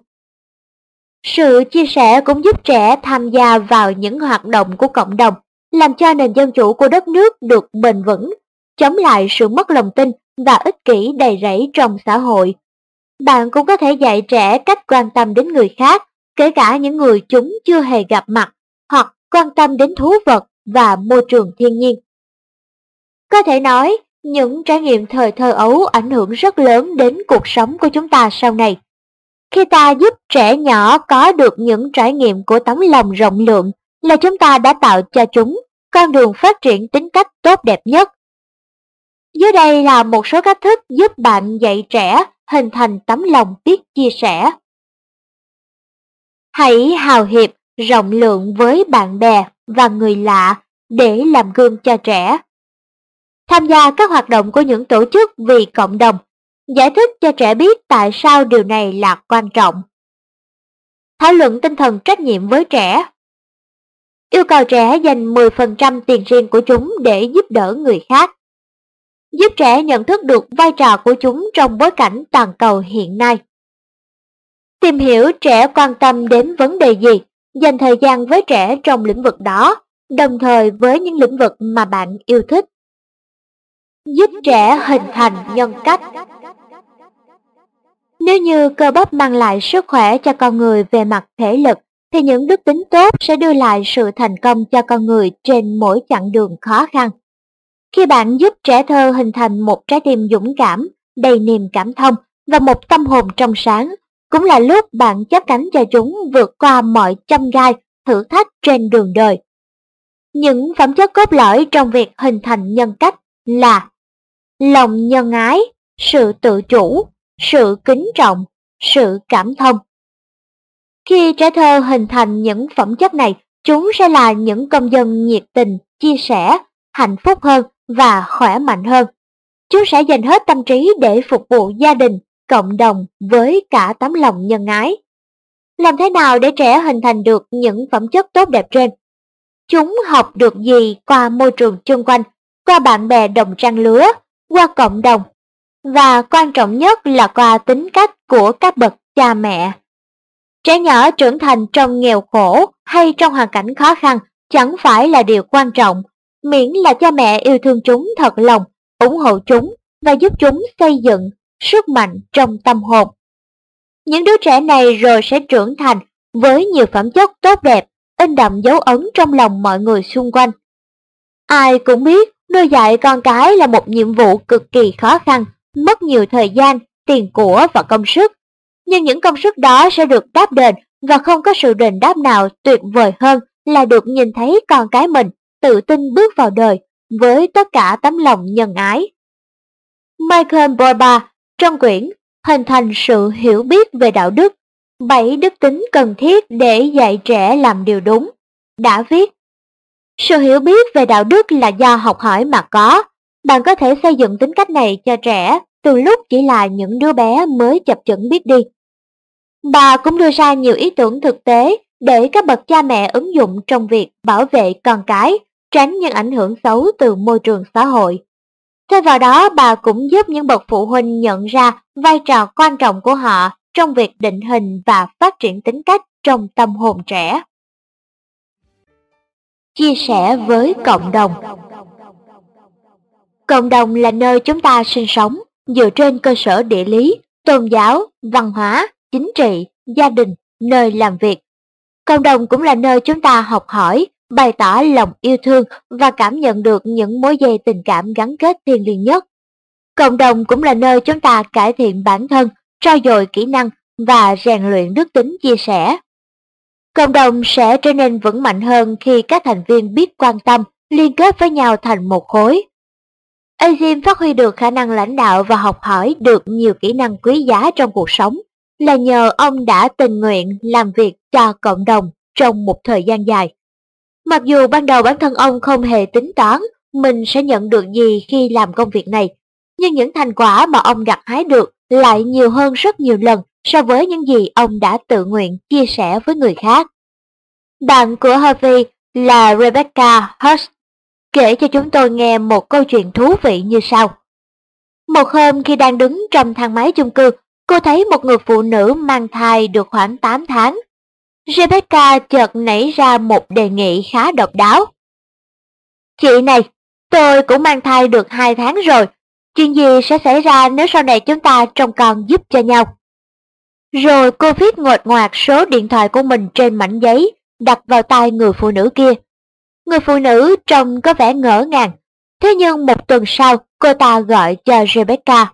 Sự chia sẻ cũng giúp trẻ tham gia vào những hoạt động của cộng đồng, làm cho nền dân chủ của đất nước được bền vững, chống lại sự mất lòng tin và ích kỷ đầy rẫy trong xã hội. Bạn cũng có thể dạy trẻ cách quan tâm đến người khác, kể cả những người chúng chưa hề gặp mặt, hoặc quan tâm đến thú vật và môi trường thiên nhiên. Có thể nói, những trải nghiệm thời thơ ấu ảnh hưởng rất lớn đến cuộc sống của chúng ta sau này. Khi ta giúp trẻ nhỏ có được những trải nghiệm của tấm lòng rộng lượng, là chúng ta đã tạo cho chúng con đường phát triển tính cách tốt đẹp nhất. Dưới đây là một số cách thức giúp bạn dạy trẻ hình thành tấm lòng biết chia sẻ. Hãy hào hiệp, rộng lượng với bạn bè và người lạ để làm gương cho trẻ. Tham gia các hoạt động của những tổ chức vì cộng đồng, giải thích cho trẻ biết tại sao điều này là quan trọng. Thảo luận tinh thần trách nhiệm với trẻ. Yêu cầu trẻ dành 10% tiền riêng của chúng để giúp đỡ người khác. Giúp trẻ nhận thức được vai trò của chúng trong bối cảnh toàn cầu hiện nay. Tìm hiểu trẻ quan tâm đến vấn đề gì, dành thời gian với trẻ trong lĩnh vực đó, đồng thời với những lĩnh vực mà bạn yêu thích. Giúp trẻ hình thành nhân cách. Nếu như cơ bắp mang lại sức khỏe cho con người về mặt thể lực, thì những đức tính tốt sẽ đưa lại sự thành công cho con người trên mỗi chặng đường khó khăn. Khi bạn giúp trẻ thơ hình thành một trái tim dũng cảm, đầy niềm cảm thông và một tâm hồn trong sáng, cũng là lúc bạn chắp cánh cho chúng vượt qua mọi chông gai, thử thách trên đường đời. Những phẩm chất cốt lõi trong việc hình thành nhân cách là lòng nhân ái, sự tự chủ, sự kính trọng, sự cảm thông. Khi trẻ thơ hình thành những phẩm chất này, chúng sẽ là những công dân nhiệt tình, chia sẻ, hạnh phúc hơn và khỏe mạnh hơn. Chúng sẽ dành hết tâm trí để phục vụ gia đình, cộng đồng với cả tấm lòng nhân ái. Làm thế nào để trẻ hình thành được những phẩm chất tốt đẹp trên? Chúng học được gì qua môi trường chung quanh, qua bạn bè đồng trang lứa, qua cộng đồng, và quan trọng nhất là qua tính cách của các bậc cha mẹ. Trẻ nhỏ trưởng thành trong nghèo khổ hay trong hoàn cảnh khó khăn chẳng phải là điều quan trọng, miễn là cha mẹ yêu thương chúng thật lòng, ủng hộ chúng và giúp chúng xây dựng sức mạnh trong tâm hồn. Những đứa trẻ này rồi sẽ trưởng thành với nhiều phẩm chất tốt đẹp, in đậm dấu ấn trong lòng mọi người xung quanh. Ai cũng biết nuôi dạy con cái là một nhiệm vụ cực kỳ khó khăn, mất nhiều thời gian, tiền của và công sức. Nhưng những công sức đó sẽ được đáp đền và không có sự đền đáp nào tuyệt vời hơn là được nhìn thấy con cái mình tự tin bước vào đời với tất cả tấm lòng nhân ái. Michael Borba trong quyển Hình thành sự hiểu biết về đạo đức, 7 đức tính cần thiết để dạy trẻ làm điều đúng, đã viết: sự hiểu biết về đạo đức là do học hỏi mà có. Bạn có thể xây dựng tính cách này cho trẻ từ lúc chỉ là những đứa bé mới chập chững biết đi. Bà cũng đưa ra nhiều ý tưởng thực tế để các bậc cha mẹ ứng dụng trong việc bảo vệ con cái, tránh những ảnh hưởng xấu từ môi trường xã hội. Thêm vào đó, bà cũng giúp những bậc phụ huynh nhận ra vai trò quan trọng của họ trong việc định hình và phát triển tính cách trong tâm hồn trẻ. Chia sẻ với cộng đồng. Cộng đồng là nơi chúng ta sinh sống dựa trên cơ sở địa lý, tôn giáo, văn hóa, chính trị, gia đình, nơi làm việc. Cộng đồng cũng là nơi chúng ta học hỏi, bày tỏ lòng yêu thương và cảm nhận được những mối dây tình cảm gắn kết thiêng liêng nhất. Cộng đồng cũng là nơi chúng ta cải thiện bản thân, trau dồi kỹ năng và rèn luyện đức tính chia sẻ. Cộng đồng sẽ trở nên vững mạnh hơn khi các thành viên biết quan tâm, liên kết với nhau thành một khối. Azim phát huy được khả năng lãnh đạo và học hỏi được nhiều kỹ năng quý giá trong cuộc sống là nhờ ông đã tình nguyện làm việc cho cộng đồng trong một thời gian dài. Mặc dù ban đầu bản thân ông không hề tính toán mình sẽ nhận được gì khi làm công việc này, nhưng những thành quả mà ông gặt hái được lại nhiều hơn rất nhiều lần so với những gì ông đã tự nguyện chia sẻ với người khác. Bạn của Harvey là Rebecca Hurst kể cho chúng tôi nghe một câu chuyện thú vị như sau. Một hôm khi đang đứng trong thang máy chung cư, cô thấy một người phụ nữ mang thai được khoảng 8 tháng. Rebecca chợt nảy ra một đề nghị khá độc đáo. Chị này, tôi cũng mang thai được 2 tháng rồi. Chuyện gì sẽ xảy ra nếu sau này chúng ta trông con giúp cho nhau? Rồi cô viết nguệch ngoạc số điện thoại của mình trên mảnh giấy, đặt vào tay người phụ nữ kia. Người phụ nữ trông có vẻ ngỡ ngàng. Thế nhưng một tuần sau, cô ta gọi cho Rebecca.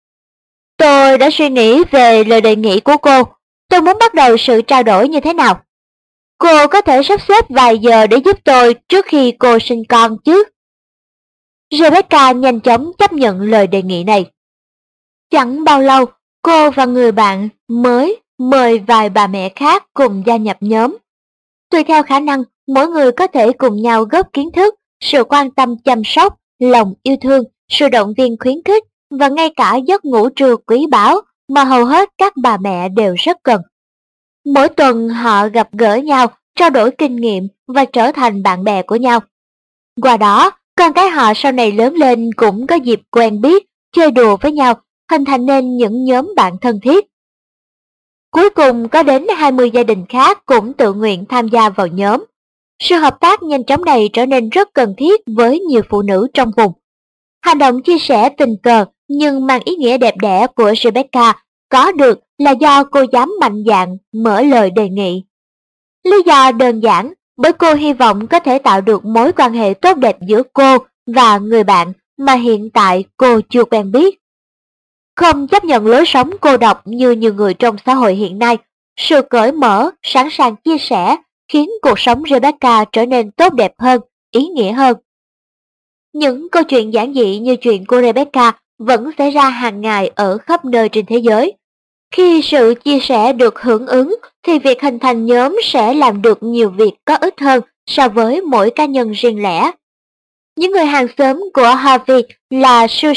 Tôi đã suy nghĩ về lời đề nghị của cô. Tôi muốn bắt đầu sự trao đổi như thế nào? Cô có thể sắp xếp vài giờ để giúp tôi trước khi cô sinh con chứ? Rebecca nhanh chóng chấp nhận lời đề nghị này. Chẳng bao lâu, cô và người bạn mới mời vài bà mẹ khác cùng gia nhập nhóm. Tùy theo khả năng, mỗi người có thể cùng nhau góp kiến thức, sự quan tâm chăm sóc, lòng yêu thương, sự động viên khuyến khích và ngay cả giấc ngủ trưa quý báu mà hầu hết các bà mẹ đều rất cần. Mỗi tuần họ gặp gỡ nhau, trao đổi kinh nghiệm và trở thành bạn bè của nhau. Qua đó, con cái họ sau này lớn lên cũng có dịp quen biết, chơi đùa với nhau, hình thành nên những nhóm bạn thân thiết. Cuối cùng có đến 20 gia đình khác cũng tự nguyện tham gia vào nhóm. Sự hợp tác nhanh chóng này trở nên rất cần thiết với nhiều phụ nữ trong vùng. Hành động chia sẻ tình cờ nhưng mang ý nghĩa đẹp đẽ của Rebecca có được là do cô dám mạnh dạn mở lời đề nghị. Lý do đơn giản bởi cô hy vọng có thể tạo được mối quan hệ tốt đẹp giữa cô và người bạn mà hiện tại cô chưa quen biết. Không chấp nhận lối sống cô độc như nhiều người trong xã hội hiện nay, sự cởi mở, sẵn sàng chia sẻ khiến cuộc sống Rebecca trở nên tốt đẹp hơn, ý nghĩa hơn. Những câu chuyện giản dị như chuyện của Rebecca vẫn xảy ra hàng ngày ở khắp nơi trên thế giới. Khi sự chia sẻ được hưởng ứng thì việc hình thành nhóm sẽ làm được nhiều việc có ích hơn so với mỗi cá nhân riêng lẻ. Những người hàng xóm của Harvey là Susan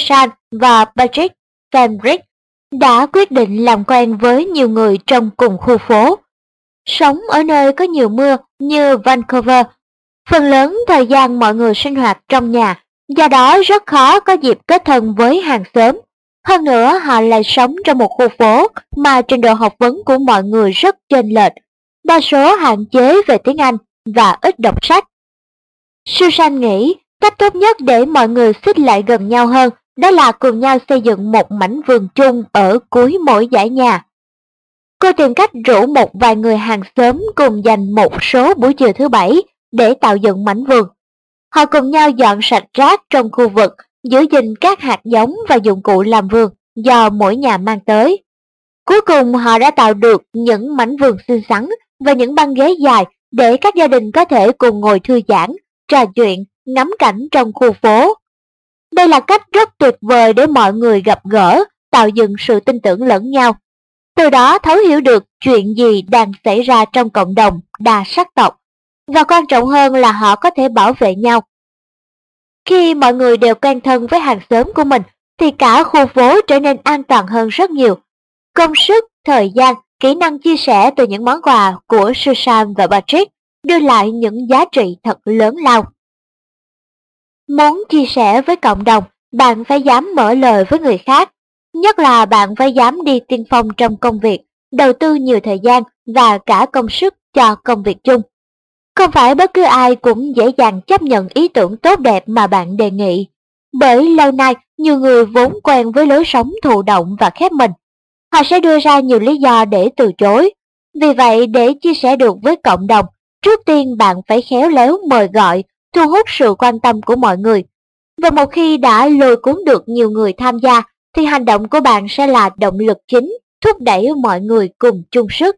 và Patrick Fenrick đã quyết định làm quen với nhiều người trong cùng khu phố. Sống ở nơi có nhiều mưa như Vancouver, phần lớn thời gian mọi người sinh hoạt trong nhà, do đó rất khó có dịp kết thân với hàng xóm. Hơn nữa họ lại sống trong một khu phố mà trình độ học vấn của mọi người rất chênh lệch, đa số hạn chế về tiếng Anh và ít đọc sách. Susan nghĩ cách tốt nhất để mọi người xích lại gần nhau hơn đó là cùng nhau xây dựng một mảnh vườn chung ở cuối mỗi dãy nhà. Cô tìm cách rủ một vài người hàng xóm cùng dành một số buổi chiều thứ Bảy để tạo dựng mảnh vườn. Họ cùng nhau dọn sạch rác trong khu vực, giữ gìn các hạt giống và dụng cụ làm vườn do mỗi nhà mang tới. Cuối cùng họ đã tạo được những mảnh vườn xinh xắn và những băng ghế dài để các gia đình có thể cùng ngồi thư giãn, trò chuyện, ngắm cảnh trong khu phố. Đây là cách rất tuyệt vời để mọi người gặp gỡ, tạo dựng sự tin tưởng lẫn nhau. Từ đó thấu hiểu được chuyện gì đang xảy ra trong cộng đồng đa sắc tộc, và quan trọng hơn là họ có thể bảo vệ nhau. Khi mọi người đều quen thân với hàng xóm của mình, thì cả khu phố trở nên an toàn hơn rất nhiều. Công sức, thời gian, kỹ năng chia sẻ từ những món quà của Susan và Patrick đưa lại những giá trị thật lớn lao. Muốn chia sẻ với cộng đồng, bạn phải dám mở lời với người khác. Nhất là bạn phải dám đi tiên phong trong công việc, đầu tư nhiều thời gian và cả công sức cho công việc chung. Không phải bất cứ ai cũng dễ dàng chấp nhận ý tưởng tốt đẹp mà bạn đề nghị. Bởi lâu nay, nhiều người vốn quen với lối sống thụ động và khép mình. Họ sẽ đưa ra nhiều lý do để từ chối. Vì vậy, để chia sẻ được với cộng đồng, trước tiên bạn phải khéo léo mời gọi, thu hút sự quan tâm của mọi người. Và một khi đã lôi cuốn được nhiều người tham gia, thì hành động của bạn sẽ là động lực chính thúc đẩy mọi người cùng chung sức.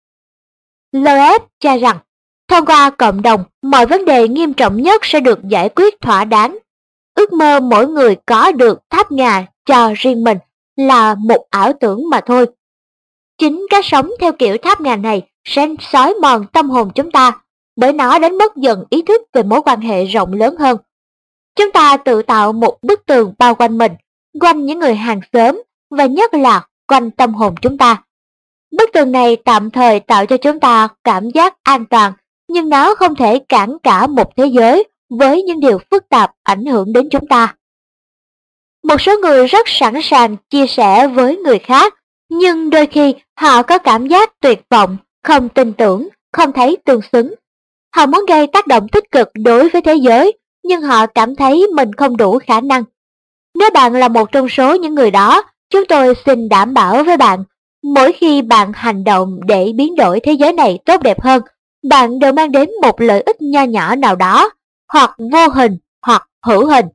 Loeb cho rằng, thông qua cộng đồng, mọi vấn đề nghiêm trọng nhất sẽ được giải quyết thỏa đáng. Ước mơ mỗi người có được tháp ngà cho riêng mình là một ảo tưởng mà thôi. Chính cái sống theo kiểu tháp ngà này sẽ xói mòn tâm hồn chúng ta, bởi nó đánh mất dần ý thức về mối quan hệ rộng lớn hơn. Chúng ta tự tạo một bức tường bao quanh mình, quanh những người hàng xóm và nhất là quanh tâm hồn chúng ta. Bức tường này tạm thời tạo cho chúng ta cảm giác an toàn, nhưng nó không thể cản cả một thế giới với những điều phức tạp ảnh hưởng đến chúng ta. Một số người rất sẵn sàng chia sẻ với người khác, nhưng đôi khi họ có cảm giác tuyệt vọng, không tin tưởng, không thấy tương xứng. Họ muốn gây tác động tích cực đối với thế giới, nhưng họ cảm thấy mình không đủ khả năng. Nếu bạn là một trong số những người đó, chúng tôi xin đảm bảo với bạn, mỗi khi bạn hành động để biến đổi thế giới này tốt đẹp hơn, bạn đều mang đến một lợi ích nho nhỏ nào đó, hoặc vô hình hoặc hữu hình.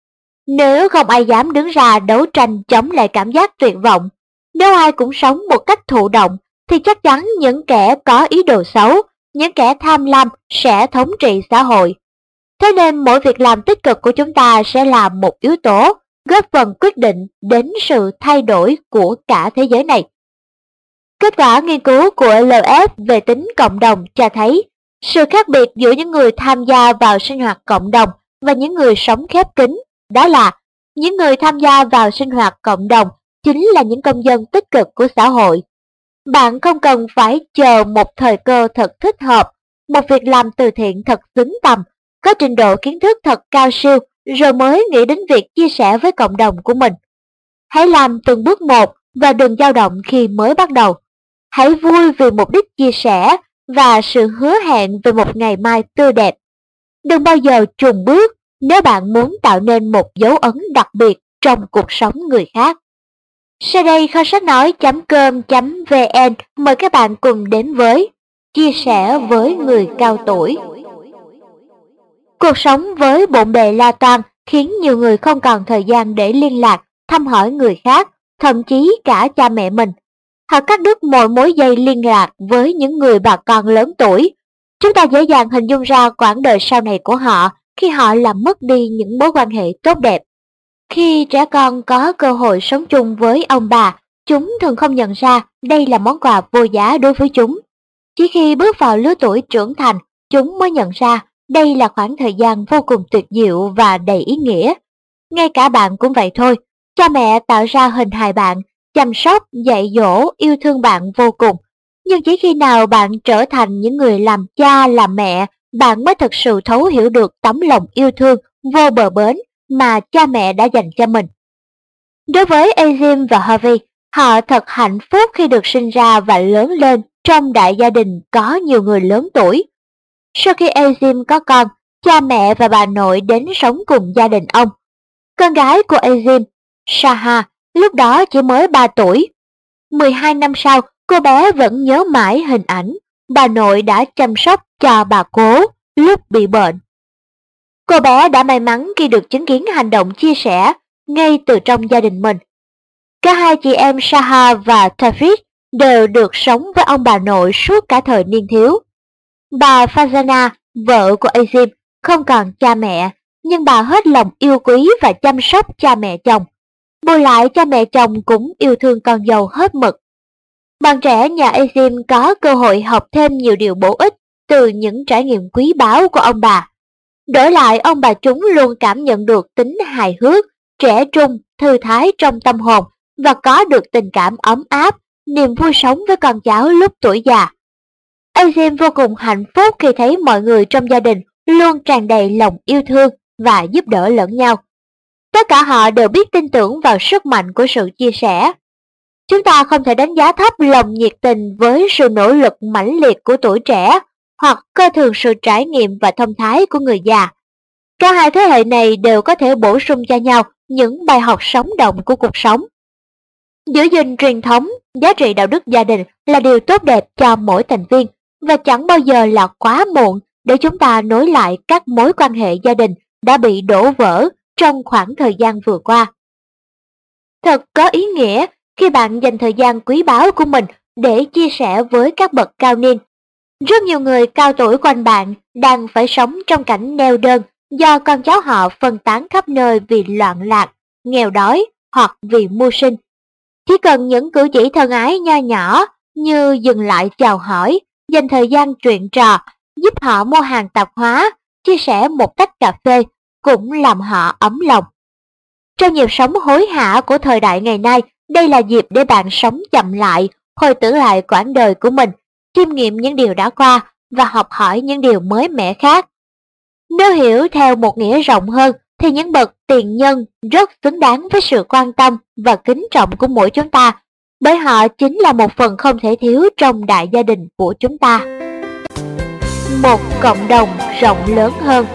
Nếu không ai dám đứng ra đấu tranh chống lại cảm giác tuyệt vọng, nếu ai cũng sống một cách thụ động, thì chắc chắn những kẻ có ý đồ xấu, những kẻ tham lam sẽ thống trị xã hội. Thế nên mỗi việc làm tích cực của chúng ta sẽ là một yếu tố góp phần quyết định đến sự thay đổi của cả thế giới này. Kết quả nghiên cứu của LF về tính cộng đồng cho thấy sự khác biệt giữa những người tham gia vào sinh hoạt cộng đồng và những người sống khép kín, đó là những người tham gia vào sinh hoạt cộng đồng chính là những công dân tích cực của xã hội. Bạn không cần phải chờ một thời cơ thật thích hợp, một việc làm từ thiện thật xứng tầm, có trình độ kiến thức thật cao siêu rồi mới nghĩ đến việc chia sẻ với cộng đồng của mình. Hãy làm từng bước một và đừng dao động khi mới bắt đầu. Hãy vui vì mục đích chia sẻ và sự hứa hẹn về một ngày mai tươi đẹp. Đừng bao giờ chùn bước nếu bạn muốn tạo nên một dấu ấn đặc biệt trong cuộc sống người khác. Sau đây kho sách nói.com.vn mời các bạn cùng đến với chia sẻ với người cao tuổi. Cuộc sống với bộn bề la toan khiến nhiều người không còn thời gian để liên lạc, thăm hỏi người khác, thậm chí cả cha mẹ mình. Họ cắt đứt mọi mối dây liên lạc với những người bà con lớn tuổi. Chúng ta dễ dàng hình dung ra quãng đời sau này của họ khi họ làm mất đi những mối quan hệ tốt đẹp. Khi trẻ con có cơ hội sống chung với ông bà, chúng thường không nhận ra đây là món quà vô giá đối với chúng. Chỉ khi bước vào lứa tuổi trưởng thành, chúng mới nhận ra đây là khoảng thời gian vô cùng tuyệt diệu và đầy ý nghĩa. Ngay cả bạn cũng vậy thôi. Cha mẹ tạo ra hình hài bạn, chăm sóc, dạy dỗ, yêu thương bạn vô cùng. Nhưng chỉ khi nào bạn trở thành những người làm cha, làm mẹ, bạn mới thực sự thấu hiểu được tấm lòng yêu thương vô bờ bến mà cha mẹ đã dành cho mình. Đối với Azim và Harvey, họ thật hạnh phúc khi được sinh ra và lớn lên trong đại gia đình có nhiều người lớn tuổi. Sau khi Azim có con, cha mẹ và bà nội đến sống cùng gia đình ông. Con gái của Azim, Saha, lúc đó chỉ mới 3 tuổi. 12 năm sau, cô bé vẫn nhớ mãi hình ảnh bà nội đã chăm sóc cho bà cố lúc bị bệnh. Cô bé đã may mắn khi được chứng kiến hành động chia sẻ ngay từ trong gia đình mình. Cả hai chị em Saha và Tafit đều được sống với ông bà nội suốt cả thời niên thiếu. Bà Fazana, vợ của Azim, không còn cha mẹ, nhưng bà hết lòng yêu quý và chăm sóc cha mẹ chồng. Bù lại cha mẹ chồng cũng yêu thương con dâu hết mực. Bạn trẻ nhà Azim có cơ hội học thêm nhiều điều bổ ích từ những trải nghiệm quý báu của ông bà. Đổi lại, ông bà chúng luôn cảm nhận được tính hài hước, trẻ trung, thư thái trong tâm hồn và có được tình cảm ấm áp, niềm vui sống với con cháu lúc tuổi già. Azim vô cùng hạnh phúc khi thấy mọi người trong gia đình luôn tràn đầy lòng yêu thương và giúp đỡ lẫn nhau. Tất cả họ đều biết tin tưởng vào sức mạnh của sự chia sẻ. Chúng ta không thể đánh giá thấp lòng nhiệt tình với sự nỗ lực mãnh liệt của tuổi trẻ hoặc coi thường sự trải nghiệm và thông thái của người già. Cả hai thế hệ này đều có thể bổ sung cho nhau những bài học sống động của cuộc sống. Giữ gìn truyền thống, giá trị đạo đức gia đình là điều tốt đẹp cho mỗi thành viên và chẳng bao giờ là quá muộn để chúng ta nối lại các mối quan hệ gia đình đã bị đổ vỡ trong khoảng thời gian vừa qua. Thật có ý nghĩa khi bạn dành thời gian quý báu của mình để chia sẻ với các bậc cao niên. Rất nhiều người cao tuổi quanh bạn đang phải sống trong cảnh neo đơn do con cháu họ phân tán khắp nơi vì loạn lạc, nghèo đói hoặc vì mưu sinh. Chỉ cần những cử chỉ thân ái nho nhỏ như dừng lại chào hỏi, dành thời gian chuyện trò, giúp họ mua hàng tạp hóa, chia sẻ một tách cà phê cũng làm họ ấm lòng. Trong nhịp sống hối hả của thời đại ngày nay, đây là dịp để bạn sống chậm lại, hồi tưởng lại quãng đời của mình, chiêm nghiệm những điều đã qua và học hỏi những điều mới mẻ khác. Nếu hiểu theo một nghĩa rộng hơn, thì những bậc tiền nhân rất xứng đáng với sự quan tâm và kính trọng của mỗi chúng ta, bởi họ chính là một phần không thể thiếu trong đại gia đình của chúng ta. Một cộng đồng rộng lớn hơn.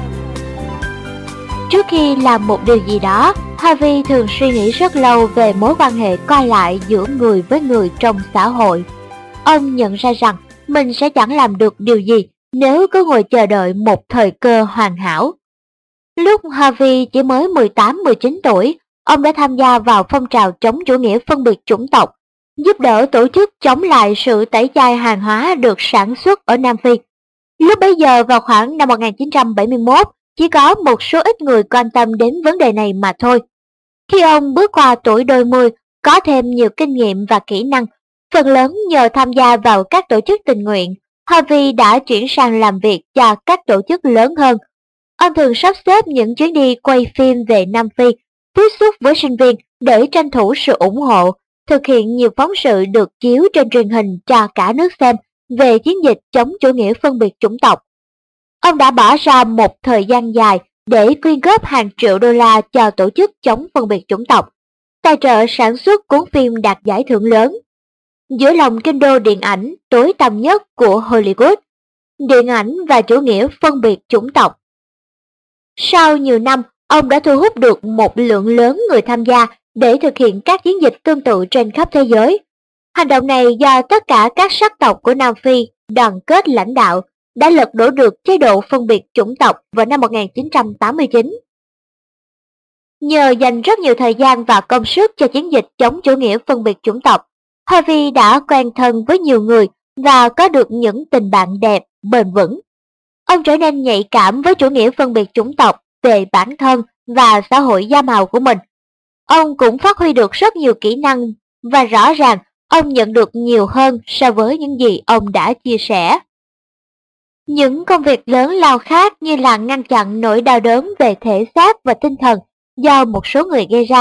Trước khi làm một điều gì đó, Harvey thường suy nghĩ rất lâu về mối quan hệ qua lại giữa người với người trong xã hội. Ông nhận ra rằng mình sẽ chẳng làm được điều gì nếu cứ ngồi chờ đợi một thời cơ hoàn hảo. Lúc Harvey chỉ mới 18-19 tuổi, ông đã tham gia vào phong trào chống chủ nghĩa phân biệt chủng tộc, giúp đỡ tổ chức chống lại sự tẩy chay hàng hóa được sản xuất ở Nam Phi. Lúc bấy giờ vào khoảng năm 1971, chỉ có một số ít người quan tâm đến vấn đề này mà thôi. Khi ông bước qua tuổi đôi mươi, có thêm nhiều kinh nghiệm và kỹ năng, phần lớn nhờ tham gia vào các tổ chức tình nguyện, Harvey đã chuyển sang làm việc cho các tổ chức lớn hơn. Ông thường sắp xếp những chuyến đi quay phim về Nam Phi, tiếp xúc với sinh viên để tranh thủ sự ủng hộ, thực hiện nhiều phóng sự được chiếu trên truyền hình cho cả nước xem về chiến dịch chống chủ nghĩa phân biệt chủng tộc. Ông đã bỏ ra một thời gian dài để quyên góp hàng triệu đô la cho tổ chức chống phân biệt chủng tộc, tài trợ sản xuất cuốn phim đạt giải thưởng lớn. Giữa lòng kinh đô điện ảnh tối tăm nhất của Hollywood, điện ảnh và chủ nghĩa phân biệt chủng tộc. Sau nhiều năm, ông đã thu hút được một lượng lớn người tham gia để thực hiện các chiến dịch tương tự trên khắp thế giới. Hành động này do tất cả các sắc tộc của Nam Phi đoàn kết lãnh đạo đã lật đổ được chế độ phân biệt chủng tộc vào năm 1989. Nhờ dành rất nhiều thời gian và công sức cho chiến dịch chống chủ nghĩa phân biệt chủng tộc, Harvey đã quen thân với nhiều người và có được những tình bạn đẹp, bền vững. Ông trở nên nhạy cảm với chủ nghĩa phân biệt chủng tộc về bản thân và xã hội da màu của mình. Ông cũng phát huy được rất nhiều kỹ năng và rõ ràng ông nhận được nhiều hơn so với những gì ông đã chia sẻ. Những công việc lớn lao khác như là ngăn chặn nỗi đau đớn về thể xác và tinh thần do một số người gây ra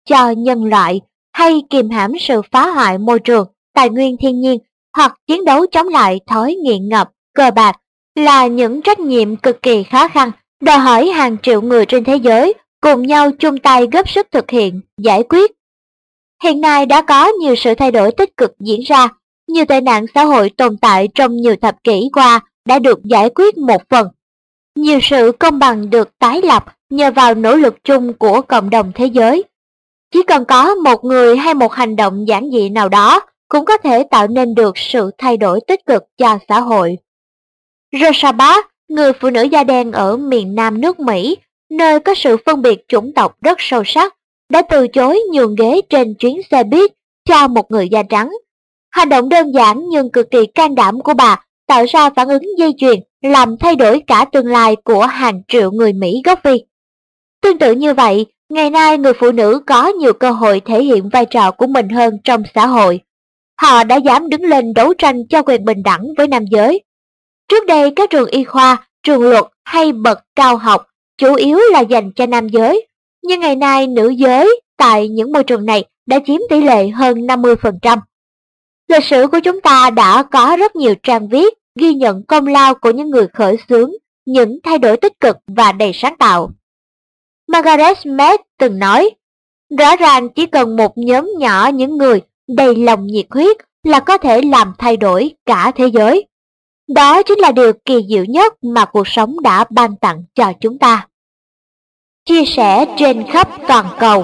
cho nhân loại, hay kìm hãm sự phá hoại môi trường, tài nguyên thiên nhiên, hoặc chiến đấu chống lại thói nghiện ngập, cờ bạc là những trách nhiệm cực kỳ khó khăn, đòi hỏi hàng triệu người trên thế giới cùng nhau chung tay góp sức thực hiện, giải quyết. Hiện nay đã có nhiều sự thay đổi tích cực diễn ra, nhiều tệ nạn xã hội tồn tại trong nhiều thập kỷ qua đã được giải quyết một phần. Nhiều sự công bằng được tái lập nhờ vào nỗ lực chung của cộng đồng thế giới. Chỉ cần có một người hay một hành động giản dị nào đó cũng có thể tạo nên được sự thay đổi tích cực cho xã hội. Rosa Parks, người phụ nữ da đen ở miền Nam nước Mỹ, nơi có sự phân biệt chủng tộc rất sâu sắc, đã từ chối nhường ghế trên chuyến xe buýt cho một người da trắng. Hành động đơn giản nhưng cực kỳ can đảm của bà tạo ra phản ứng dây chuyền làm thay đổi cả tương lai của hàng triệu người Mỹ gốc Phi. Tương tự như vậy, ngày nay người phụ nữ có nhiều cơ hội thể hiện vai trò của mình hơn trong xã hội. Họ đã dám đứng lên đấu tranh cho quyền bình đẳng với nam giới. Trước đây các trường y khoa, trường luật hay bậc cao học chủ yếu là dành cho nam giới, nhưng ngày nay nữ giới tại những môi trường này đã chiếm tỷ lệ hơn 50%. Lịch sử của chúng ta đã có rất nhiều trang viết ghi nhận công lao của những người khởi xướng những thay đổi tích cực và đầy sáng tạo. Margaret Mead từng nói, rõ ràng chỉ cần một nhóm nhỏ những người đầy lòng nhiệt huyết là có thể làm thay đổi cả thế giới. Đó chính là điều kỳ diệu nhất mà cuộc sống đã ban tặng cho chúng ta. Chia sẻ trên khắp toàn cầu.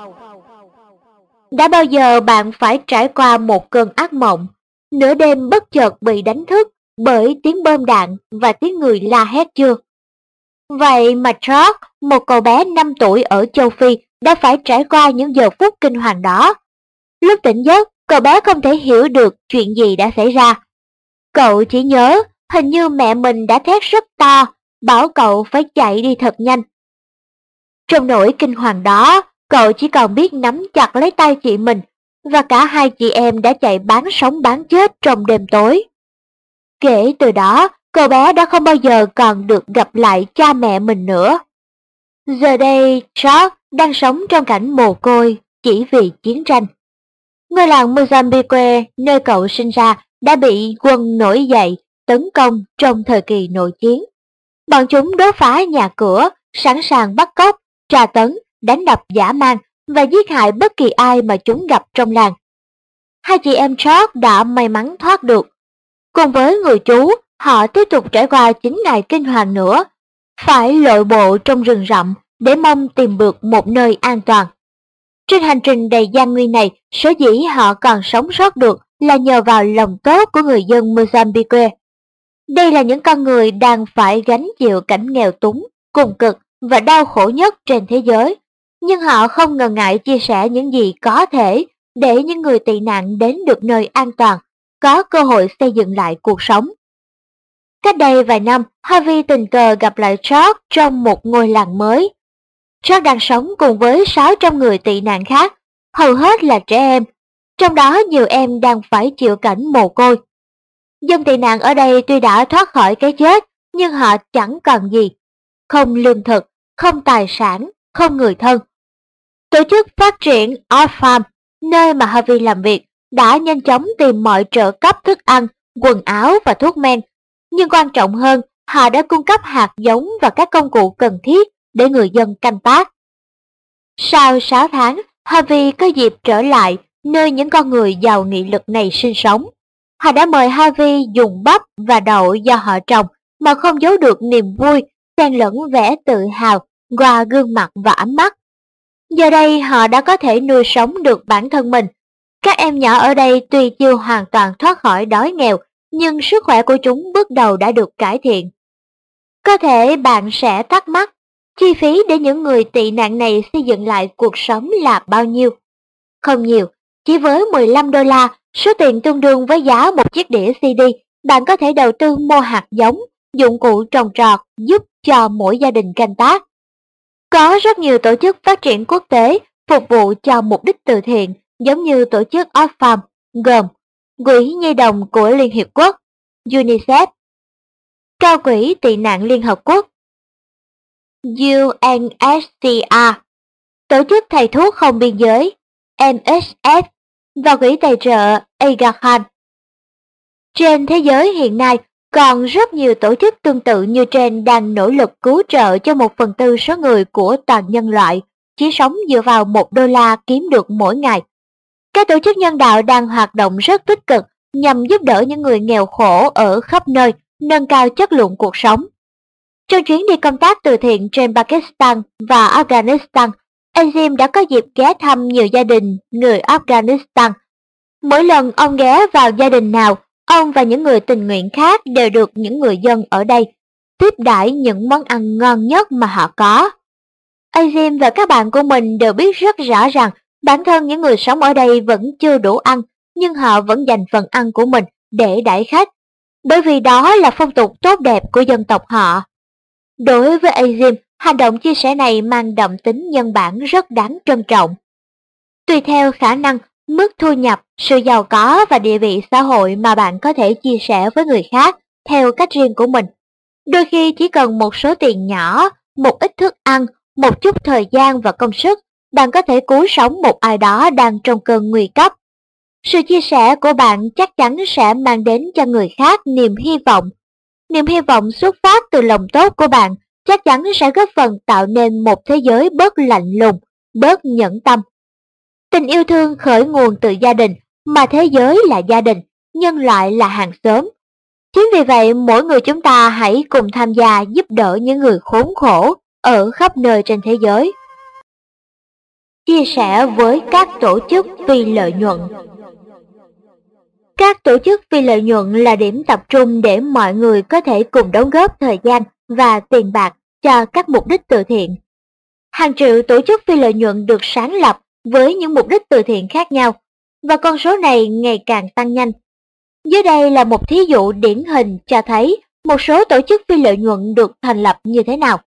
Đã bao giờ bạn phải trải qua một cơn ác mộng, nửa đêm bất chợt bị đánh thức bởi tiếng bom đạn và tiếng người la hét chưa? Vậy mà George, một cậu bé 5 tuổi ở châu Phi, đã phải trải qua những giờ phút kinh hoàng đó. Lúc tỉnh giấc, cậu bé không thể hiểu được chuyện gì đã xảy ra. Cậu chỉ nhớ hình như mẹ mình đã thét rất to, bảo cậu phải chạy đi thật nhanh. Trong nỗi kinh hoàng đó, cậu chỉ còn biết nắm chặt lấy tay chị mình, và cả hai chị em đã chạy bán sống bán chết trong đêm tối. Kể từ đó, cậu bé đã không bao giờ còn được gặp lại cha mẹ mình nữa. Giờ đây, George đang sống trong cảnh mồ côi chỉ vì chiến tranh. Ngôi làng Mozambique nơi cậu sinh ra đã bị quân nổi dậy tấn công trong thời kỳ nội chiến. Bọn chúng đốt phá nhà cửa, sẵn sàng bắt cóc, tra tấn, đánh đập dã man và giết hại bất kỳ ai mà chúng gặp trong làng. Hai chị em George đã may mắn thoát được. Cùng với người chú, họ tiếp tục trải qua 9 ngày kinh hoàng nữa, phải lội bộ trong rừng rậm để mong tìm được một nơi an toàn. Trên hành trình đầy gian nguy này, sở dĩ họ còn sống sót được là nhờ vào lòng tốt của người dân Mozambique. Đây là những con người đang phải gánh chịu cảnh nghèo túng, cùng cực và đau khổ nhất trên thế giới, nhưng họ không ngần ngại chia sẻ những gì có thể để những người tị nạn đến được nơi an toàn, có cơ hội xây dựng lại cuộc sống. Cách đây vài năm, Harvey tình cờ gặp lại George trong một ngôi làng mới. George đang sống cùng với 600 người tị nạn khác, hầu hết là trẻ em, trong đó nhiều em đang phải chịu cảnh mồ côi. Dân tị nạn ở đây tuy đã thoát khỏi cái chết, nhưng họ chẳng còn gì. Không lương thực, không tài sản, không người thân. Tổ chức phát triển Oxfam, nơi mà Harvey làm việc, đã nhanh chóng tìm mọi trợ cấp thức ăn, quần áo và thuốc men. Nhưng quan trọng hơn, họ đã cung cấp hạt giống và các công cụ cần thiết để người dân canh tác. Sau 6 tháng, Harvey có dịp trở lại nơi những con người giàu nghị lực này sinh sống. Họ đã mời Harvey dùng bắp và đậu do họ trồng mà không giấu được niềm vui, xen lẫn vẻ tự hào qua gương mặt và ánh mắt. Giờ đây họ đã có thể nuôi sống được bản thân mình. Các em nhỏ ở đây tuy chưa hoàn toàn thoát khỏi đói nghèo, nhưng sức khỏe của chúng bước đầu đã được cải thiện. Có thể bạn sẽ thắc mắc, chi phí để những người tị nạn này xây dựng lại cuộc sống là bao nhiêu? Không nhiều, chỉ với $15, số tiền tương đương với giá một chiếc đĩa CD, bạn có thể đầu tư mua hạt giống, dụng cụ trồng trọt giúp cho mỗi gia đình canh tác. Có rất nhiều tổ chức phát triển quốc tế phục vụ cho mục đích từ thiện, giống như tổ chức Oxfam, gồm Quỹ Nhi đồng của Liên Hiệp Quốc, UNICEF, Cao quỹ Tị nạn Liên Hợp Quốc, UNHCR, Tổ chức Thầy thuốc không biên giới MSF và Quỹ tài trợ Aga Khan. Trên thế giới hiện nay, còn rất nhiều tổ chức tương tự như trên đang nỗ lực cứu trợ cho 1/4 số người của toàn nhân loại, chỉ sống dựa vào $1 kiếm được mỗi ngày. Các tổ chức nhân đạo đang hoạt động rất tích cực nhằm giúp đỡ những người nghèo khổ ở khắp nơi, nâng cao chất lượng cuộc sống. Trong chuyến đi công tác từ thiện trên Pakistan và Afghanistan, Azim đã có dịp ghé thăm nhiều gia đình người Afghanistan. Mỗi lần ông ghé vào gia đình nào, ông và những người tình nguyện khác đều được những người dân ở đây tiếp đãi những món ăn ngon nhất mà họ có. Azim và các bạn của mình đều biết rất rõ rằng bản thân những người sống ở đây vẫn chưa đủ ăn, nhưng họ vẫn dành phần ăn của mình để đãi khách, bởi vì đó là phong tục tốt đẹp của dân tộc họ. Đối với Azim, hành động chia sẻ này mang đậm tính nhân bản rất đáng trân trọng. Tùy theo khả năng, mức thu nhập, sự giàu có và địa vị xã hội mà bạn có thể chia sẻ với người khác theo cách riêng của mình. Đôi khi chỉ cần một số tiền nhỏ, một ít thức ăn, một chút thời gian và công sức, bạn có thể cứu sống một ai đó đang trong cơn nguy cấp. Sự chia sẻ của bạn chắc chắn sẽ mang đến cho người khác niềm hy vọng. Niềm hy vọng xuất phát từ lòng tốt của bạn chắc chắn sẽ góp phần tạo nên một thế giới bớt lạnh lùng, bớt nhẫn tâm. Tình yêu thương khởi nguồn từ gia đình, mà thế giới là gia đình, nhân loại là hàng xóm. Chính vì vậy, mỗi người chúng ta hãy cùng tham gia giúp đỡ những người khốn khổ ở khắp nơi trên thế giới. Chia sẻ với các tổ chức phi lợi nhuận. Các tổ chức phi lợi nhuận là điểm tập trung để mọi người có thể cùng đóng góp thời gian và tiền bạc cho các mục đích từ thiện. Hàng triệu tổ chức phi lợi nhuận được sáng lập với những mục đích từ thiện khác nhau, và con số này ngày càng tăng nhanh. Dưới đây là một thí dụ điển hình cho thấy một số tổ chức phi lợi nhuận được thành lập như thế nào.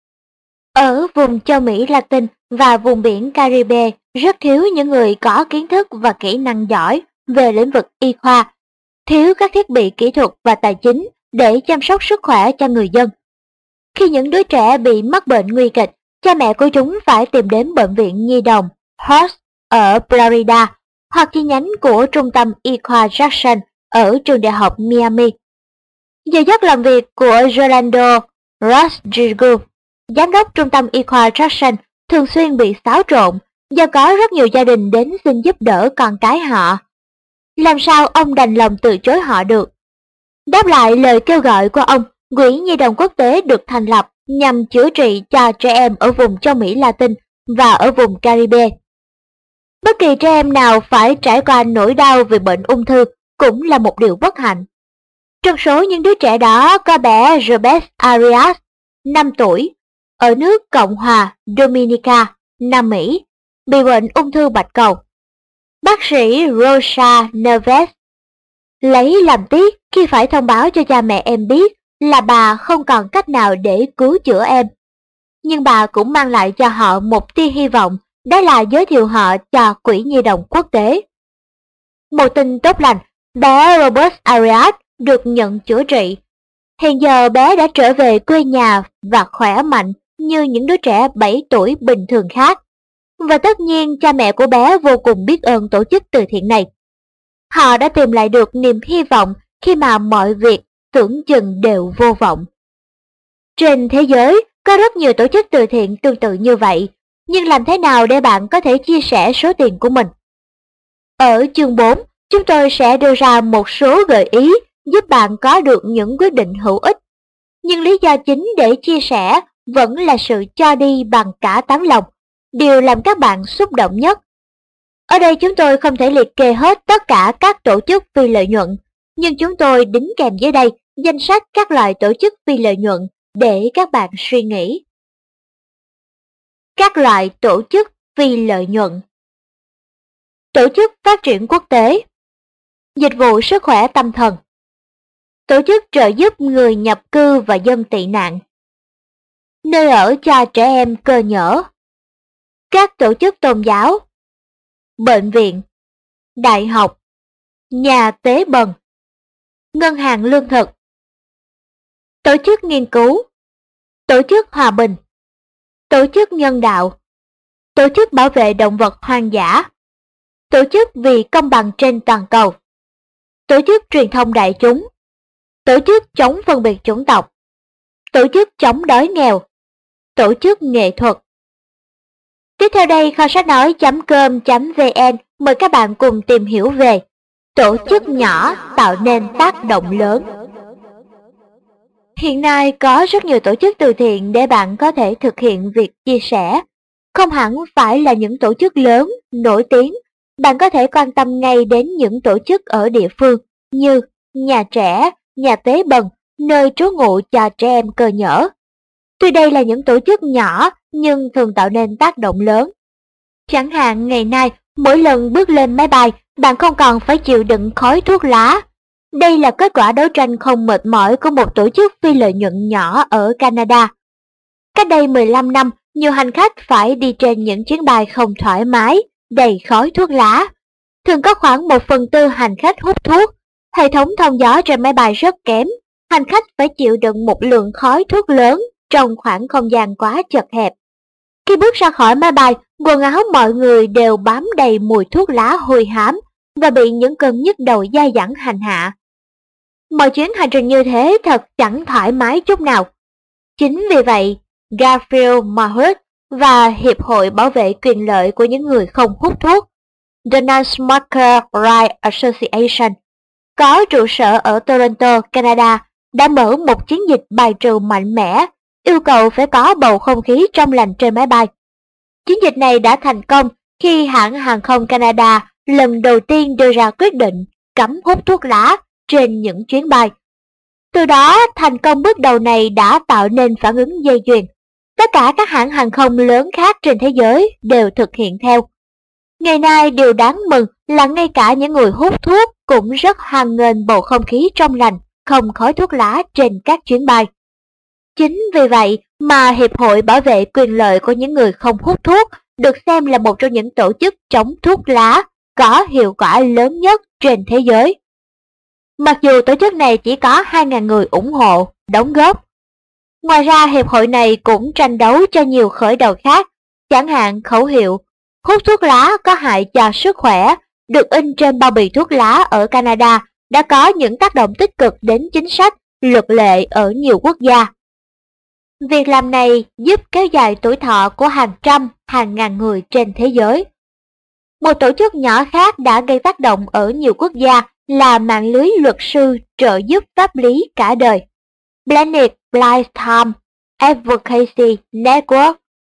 Ở vùng châu Mỹ Latin và vùng biển Caribe rất thiếu những người có kiến thức và kỹ năng giỏi về lĩnh vực y khoa, thiếu các thiết bị kỹ thuật và tài chính để chăm sóc sức khỏe cho người dân. Khi những đứa trẻ bị mắc bệnh nguy kịch, cha mẹ của chúng phải tìm đến bệnh viện nhi đồng Hurst ở Florida hoặc chi nhánh của trung tâm y khoa Jackson ở trường đại học Miami. Giờ giấc làm việc của Rolando Rodriguez, giám đốc trung tâm y khoa Jackson, thường xuyên bị xáo trộn do có rất nhiều gia đình đến xin giúp đỡ con cái họ. Làm sao ông đành lòng từ chối họ được? Đáp lại lời kêu gọi của ông, Quỹ Nhi đồng Quốc tế được thành lập nhằm chữa trị cho trẻ em ở vùng châu Mỹ Latin và ở vùng Caribe. Bất kỳ trẻ em nào phải trải qua nỗi đau vì bệnh ung thư cũng là một điều bất hạnh. Trong số những đứa trẻ đó có bé Robert Arias, 5 tuổi, ở nước Cộng hòa Dominica, Nam Mỹ, bị bệnh ung thư bạch cầu. Bác sĩ Rosa Neves lấy làm tiếc khi phải thông báo cho cha mẹ em biết là bà không còn cách nào để cứu chữa em. Nhưng bà cũng mang lại cho họ một tia hy vọng, đó là giới thiệu họ cho Quỹ Nhi đồng Quốc tế. Một tin tốt lành, bé Robert Arias được nhận chữa trị. Hiện giờ bé đã trở về quê nhà và khỏe mạnh như những đứa trẻ 7 tuổi bình thường khác. Và tất nhiên cha mẹ của bé vô cùng biết ơn tổ chức từ thiện này. Họ đã tìm lại được niềm hy vọng khi mà mọi việc tưởng chừng đều vô vọng. Trên thế giới có rất nhiều tổ chức từ thiện tương tự như vậy, nhưng làm thế nào để bạn có thể chia sẻ số tiền của mình? Ở chương 4, chúng tôi sẽ đưa ra một số gợi ý giúp bạn có được những quyết định hữu ích. Nhưng lý do chính để chia sẻ vẫn là sự cho đi bằng cả tấm lòng, điều làm các bạn xúc động nhất. Ở đây chúng tôi không thể liệt kê hết tất cả các tổ chức phi lợi nhuận, nhưng chúng tôi đính kèm dưới đây danh sách các loại tổ chức phi lợi nhuận để các bạn suy nghĩ. Các loại tổ chức phi lợi nhuận. Tổ chức phát triển quốc tế, dịch vụ sức khỏe tâm thần, tổ chức trợ giúp người nhập cư và dân tị nạn, nơi ở cho trẻ em cơ nhở, các tổ chức tôn giáo, bệnh viện, đại học, nhà tế bần, ngân hàng lương thực, tổ chức nghiên cứu, tổ chức hòa bình, tổ chức nhân đạo, Tổ chức bảo vệ động vật hoang dã, tổ chức vì công bằng trên toàn cầu, tổ chức truyền thông đại chúng, tổ chức chống phân biệt chủng tộc, tổ chức chống đói nghèo, tổ chức nghệ thuật. Tiếp theo đây, kho sách nói.com.vn mời các bạn cùng tìm hiểu về tổ chức nhỏ tạo nên tác động lớn. Hiện nay có rất nhiều tổ chức từ thiện để bạn có thể thực hiện việc chia sẻ. Không hẳn phải là những tổ chức lớn, nổi tiếng, bạn có thể quan tâm ngay đến những tổ chức ở địa phương như nhà trẻ, nhà tế bần, nơi trú ngụ cho trẻ em cơ nhở. Tuy đây là những tổ chức nhỏ nhưng thường tạo nên tác động lớn. Chẳng hạn ngày nay, mỗi lần bước lên máy bay, bạn không còn phải chịu đựng khói thuốc lá. Đây là kết quả đấu tranh không mệt mỏi của một tổ chức phi lợi nhuận nhỏ ở Canada. Cách đây 15 năm, nhiều hành khách phải đi trên những chuyến bay không thoải mái, đầy khói thuốc lá. Thường có khoảng 1/4 hành khách hút thuốc. Hệ thống thông gió trên máy bay rất kém. Hành khách phải chịu đựng một lượng khói thuốc lớn trong khoảng không gian quá chật hẹp. Khi bước ra khỏi máy bay, quần áo mọi người đều bám đầy mùi thuốc lá hôi hám và bị những cơn nhức đầu dai dẳng hành hạ. Mọi chuyến hành trình như thế thật chẳng thoải mái chút nào. Chính vì vậy, Garfield Mahut và Hiệp hội Bảo vệ quyền lợi của những người không hút thuốc, The Non-Smoker Rights Association, có trụ sở ở Toronto, Canada, đã mở một chiến dịch bài trừ mạnh mẽ, yêu cầu phải có bầu không khí trong lành trên máy bay. Chiến dịch này đã thành công khi hãng hàng không Canada lần đầu tiên đưa ra quyết định cấm hút thuốc lá trên những chuyến bay. Từ đó, thành công bước đầu này đã tạo nên phản ứng dây chuyền. Tất cả các hãng hàng không lớn khác trên thế giới đều thực hiện theo. Ngày nay, điều đáng mừng là ngay cả những người hút thuốc cũng rất hoan nghênh bầu không khí trong lành, không khói thuốc lá trên các chuyến bay. Chính vì vậy mà Hiệp hội Bảo vệ quyền lợi của những người không hút thuốc được xem là một trong những tổ chức chống thuốc lá có hiệu quả lớn nhất trên thế giới. Mặc dù tổ chức này chỉ có 2.000 người ủng hộ, đóng góp. Ngoài ra, hiệp hội này cũng tranh đấu cho nhiều khởi đầu khác, chẳng hạn khẩu hiệu hút thuốc lá có hại cho sức khỏe, được in trên bao bì thuốc lá ở Canada, đã có những tác động tích cực đến chính sách, luật lệ ở nhiều quốc gia. Việc làm này giúp kéo dài tuổi thọ của hàng trăm, hàng ngàn người trên thế giới. Một tổ chức nhỏ khác đã gây tác động ở nhiều quốc gia là mạng lưới luật sư trợ giúp pháp lý cả đời, Planet Lifetime Advocacy Network,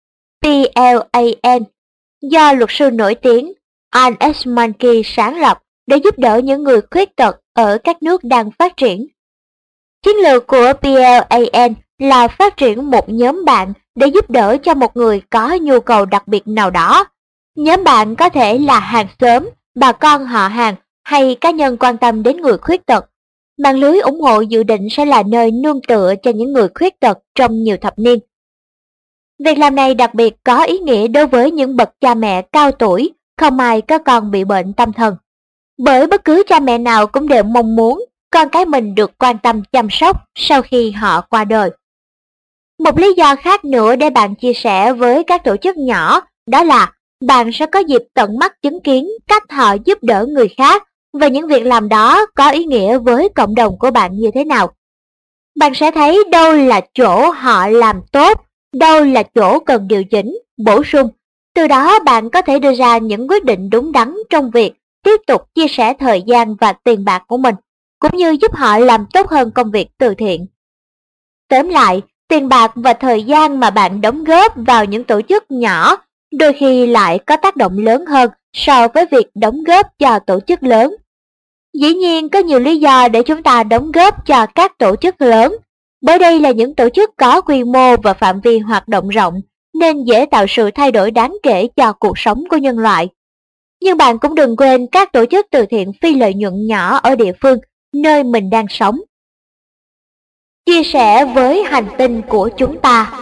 PLAN, do luật sư nổi tiếng Al Esmanki sáng lập để giúp đỡ những người khuyết tật ở các nước đang phát triển. Chiến lược của PLAN là phát triển một nhóm bạn để giúp đỡ cho một người có nhu cầu đặc biệt nào đó. Nhóm bạn có thể là hàng xóm, bà con họ hàng hay cá nhân quan tâm đến người khuyết tật. Mạng lưới ủng hộ dự định sẽ là nơi nương tựa cho những người khuyết tật trong nhiều thập niên. Việc làm này đặc biệt có ý nghĩa đối với những bậc cha mẹ cao tuổi, không ai có con bị bệnh tâm thần. Bởi bất cứ cha mẹ nào cũng đều mong muốn con cái mình được quan tâm chăm sóc sau khi họ qua đời. Một lý do khác nữa để bạn chia sẻ với các tổ chức nhỏ đó là bạn sẽ có dịp tận mắt chứng kiến cách họ giúp đỡ người khác và những việc làm đó có ý nghĩa với cộng đồng của bạn như thế nào. Bạn sẽ thấy đâu là chỗ họ làm tốt, đâu là chỗ cần điều chỉnh, bổ sung. Từ đó bạn có thể đưa ra những quyết định đúng đắn trong việc tiếp tục chia sẻ thời gian và tiền bạc của mình, cũng như giúp họ làm tốt hơn công việc từ thiện. Tóm lại, tiền bạc và thời gian mà bạn đóng góp vào những tổ chức nhỏ đôi khi lại có tác động lớn hơn so với việc đóng góp cho tổ chức lớn. Dĩ nhiên có nhiều lý do để chúng ta đóng góp cho các tổ chức lớn, bởi đây là những tổ chức có quy mô và phạm vi hoạt động rộng, nên dễ tạo sự thay đổi đáng kể cho cuộc sống của nhân loại. Nhưng bạn cũng đừng quên các tổ chức từ thiện phi lợi nhuận nhỏ ở địa phương, nơi mình đang sống. Chia sẻ với hành tinh của chúng ta.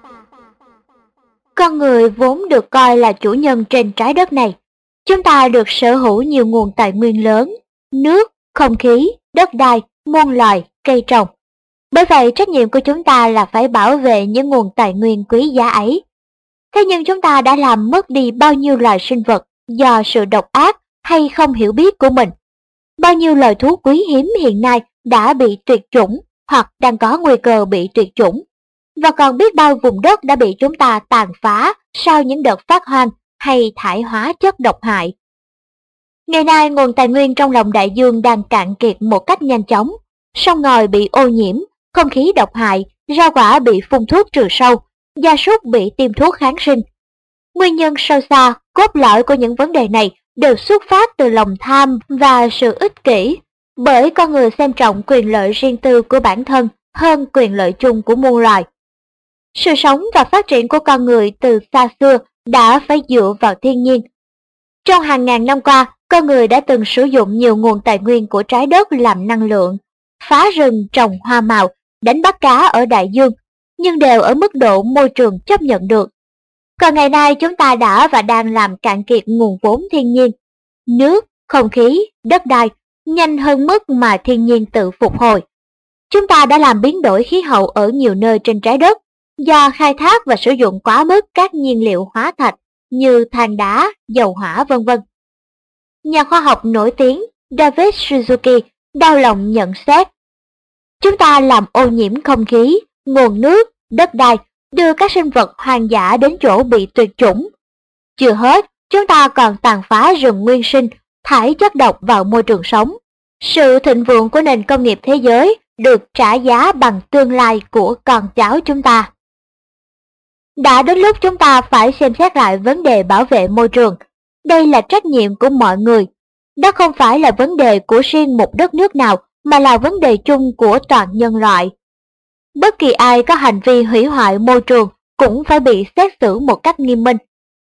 Con người vốn được coi là chủ nhân trên trái đất này. Chúng ta được sở hữu nhiều nguồn tài nguyên lớn, nước, không khí, đất đai, muôn loài, cây trồng. Bởi vậy trách nhiệm của chúng ta là phải bảo vệ những nguồn tài nguyên quý giá ấy. Thế nhưng chúng ta đã làm mất đi bao nhiêu loài sinh vật do sự độc ác hay không hiểu biết của mình. Bao nhiêu loài thú quý hiếm hiện nay đã bị tuyệt chủng hoặc đang có nguy cơ bị tuyệt chủng. Và còn biết bao vùng đất đã bị chúng ta tàn phá sau những đợt phát hoang hay thải hóa chất độc hại. Ngày nay nguồn tài nguyên trong lòng đại dương đang cạn kiệt một cách nhanh chóng. Sông ngòi bị ô nhiễm, không khí độc hại, rau quả bị phun thuốc trừ sâu, gia súc bị tiêm thuốc kháng sinh. Nguyên nhân sâu xa, cốt lõi của những vấn đề này đều xuất phát từ lòng tham và sự ích kỷ, bởi con người xem trọng quyền lợi riêng tư của bản thân hơn quyền lợi chung của muôn loài. Sự sống và phát triển của con người từ xa xưa đã phải dựa vào thiên nhiên. Trong hàng ngàn năm qua, con người đã từng sử dụng nhiều nguồn tài nguyên của trái đất làm năng lượng, phá rừng trồng hoa màu, đánh bắt cá ở đại dương, nhưng đều ở mức độ môi trường chấp nhận được. Còn ngày nay chúng ta đã và đang làm cạn kiệt nguồn vốn thiên nhiên, nước, không khí, đất đai, nhanh hơn mức mà thiên nhiên tự phục hồi. Chúng ta đã làm biến đổi khí hậu ở nhiều nơi trên trái đất, do khai thác và sử dụng quá mức các nhiên liệu hóa thạch như than đá, dầu hỏa v.v. Nhà khoa học nổi tiếng David Suzuki đau lòng nhận xét: chúng ta làm ô nhiễm không khí, nguồn nước, đất đai, đưa các sinh vật hoang dã đến chỗ bị tuyệt chủng. Chưa hết, chúng ta còn tàn phá rừng nguyên sinh, thải chất độc vào môi trường sống. Sự thịnh vượng của nền công nghiệp thế giới được trả giá bằng tương lai của con cháu chúng ta. Đã đến lúc chúng ta phải xem xét lại vấn đề bảo vệ môi trường. Đây là trách nhiệm của mọi người. Đó không phải là vấn đề của riêng một đất nước nào, mà là vấn đề chung của toàn nhân loại. Bất kỳ ai có hành vi hủy hoại môi trường cũng phải bị xét xử một cách nghiêm minh.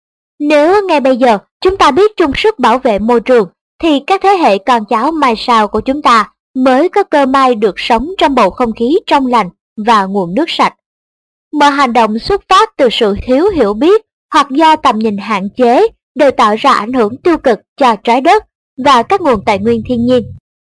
Nếu ngay bây giờ chúng ta biết chung sức bảo vệ môi trường, thì các thế hệ con cháu mai sau của chúng ta mới có cơ may được sống trong bầu không khí trong lành và nguồn nước sạch. Mọi hành động xuất phát từ sự thiếu hiểu biết hoặc do tầm nhìn hạn chế đều tạo ra ảnh hưởng tiêu cực cho trái đất và các nguồn tài nguyên thiên nhiên.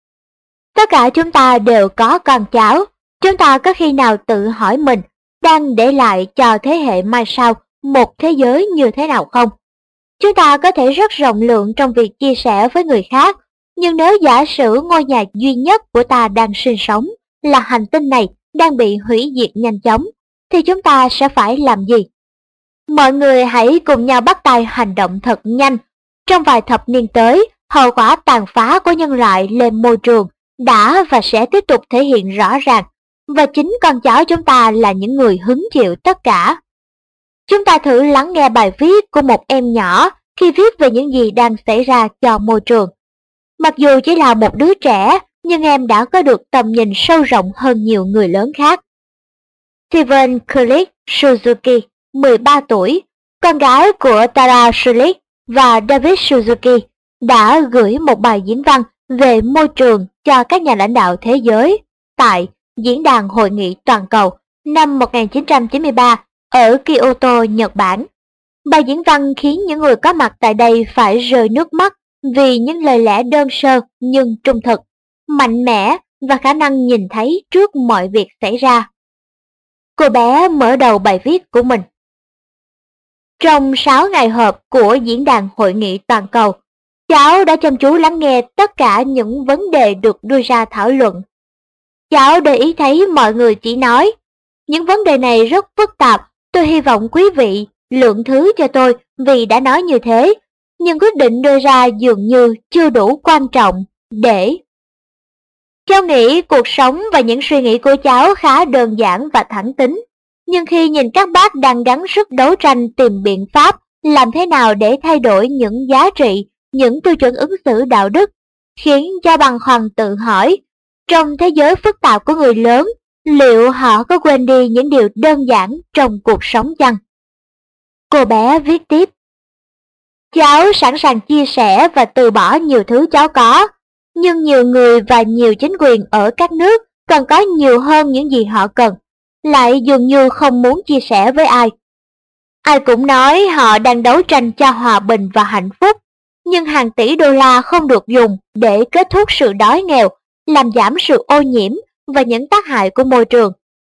Tất cả chúng ta đều có con cháu. Chúng ta có khi nào tự hỏi mình đang để lại cho thế hệ mai sau một thế giới như thế nào không? Chúng ta có thể rất rộng lượng trong việc chia sẻ với người khác, nhưng nếu giả sử ngôi nhà duy nhất của ta đang sinh sống là hành tinh này đang bị hủy diệt nhanh chóng, thì chúng ta sẽ phải làm gì? Mọi người hãy cùng nhau bắt tay hành động thật nhanh. Trong vài thập niên tới, hậu quả tàn phá của nhân loại lên môi trường đã và sẽ tiếp tục thể hiện rõ ràng, và chính con cháu chúng ta là những người hứng chịu tất cả. Chúng ta thử lắng nghe bài viết của một em nhỏ khi viết về những gì đang xảy ra cho môi trường. Mặc dù chỉ là một đứa trẻ, nhưng em đã có được tầm nhìn sâu rộng hơn nhiều người lớn khác. Steven Kulik Suzuki, 13 tuổi, con gái của Tara Sulik và David Suzuki, đã gửi một bài diễn văn về môi trường cho các nhà lãnh đạo thế giới tại Diễn đàn Hội nghị Toàn cầu năm 1993 ở Kyoto, Nhật Bản. Bài diễn văn khiến những người có mặt tại đây phải rơi nước mắt vì những lời lẽ đơn sơ nhưng trung thực, mạnh mẽ và khả năng nhìn thấy trước mọi việc xảy ra. Cô bé mở đầu bài viết của mình: trong 6 ngày họp của Diễn đàn Hội nghị Toàn cầu, cháu đã chăm chú lắng nghe tất cả những vấn đề được đưa ra thảo luận. Cháu để ý thấy mọi người chỉ nói, những vấn đề này rất phức tạp, tôi hy vọng quý vị lượng thứ cho tôi vì đã nói như thế, nhưng quyết định đưa ra dường như chưa đủ quan trọng để... Cháu nghĩ cuộc sống và những suy nghĩ của cháu khá đơn giản và thẳng tính, nhưng khi nhìn các bác đang gắng sức đấu tranh tìm biện pháp làm thế nào để thay đổi những giá trị, những tiêu chuẩn ứng xử đạo đức, khiến cho băn khoăn tự hỏi, trong thế giới phức tạp của người lớn, liệu họ có quên đi những điều đơn giản trong cuộc sống chăng? Cô bé viết tiếp: cháu sẵn sàng chia sẻ và từ bỏ nhiều thứ cháu có, nhưng nhiều người và nhiều chính quyền ở các nước còn có nhiều hơn những gì họ cần, lại dường như không muốn chia sẻ với ai. Ai cũng nói họ đang đấu tranh cho hòa bình và hạnh phúc, nhưng hàng tỷ đô la không được dùng để kết thúc sự đói nghèo, làm giảm sự ô nhiễm và những tác hại của môi trường.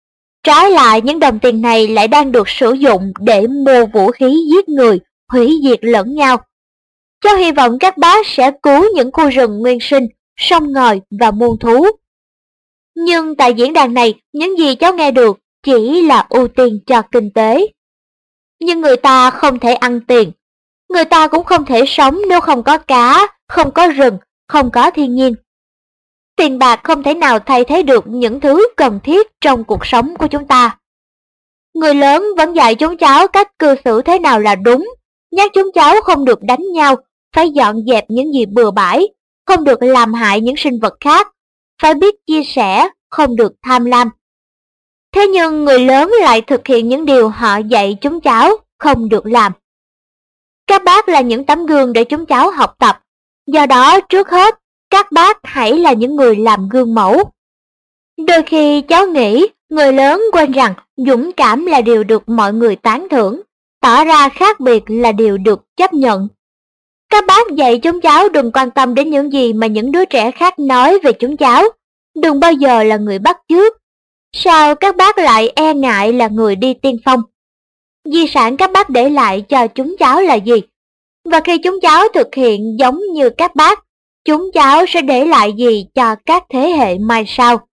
Trái lại, những đồng tiền này lại đang được sử dụng để mua vũ khí giết người, hủy diệt lẫn nhau. Cháu hy vọng các bác sẽ cứu những khu rừng nguyên sinh, sông ngòi và muôn thú. Nhưng tại diễn đàn này, những gì cháu nghe được chỉ là ưu tiên cho kinh tế. Nhưng người ta không thể ăn tiền. Người ta cũng không thể sống nếu không có cá, không có rừng, không có thiên nhiên. Tiền bạc không thể nào thay thế được những thứ cần thiết trong cuộc sống của chúng ta. Người lớn vẫn dạy chúng cháu cách cư xử thế nào là đúng, nhắc chúng cháu không được đánh nhau, phải dọn dẹp những gì bừa bãi, không được làm hại những sinh vật khác, phải biết chia sẻ, không được tham lam. Thế nhưng người lớn lại thực hiện những điều họ dạy chúng cháu không được làm. Các bác là những tấm gương để chúng cháu học tập, do đó trước hết, các bác hãy là những người làm gương mẫu. Đôi khi cháu nghĩ người lớn quên rằng dũng cảm là điều được mọi người tán thưởng, tỏ ra khác biệt là điều được chấp nhận. Các bác dạy chúng cháu đừng quan tâm đến những gì mà những đứa trẻ khác nói về chúng cháu, đừng bao giờ là người bắt chước. Sao các bác lại e ngại là người đi tiên phong? Di sản các bác để lại cho chúng cháu là gì? Và khi chúng cháu thực hiện giống như các bác, chúng cháu sẽ để lại gì cho các thế hệ mai sau?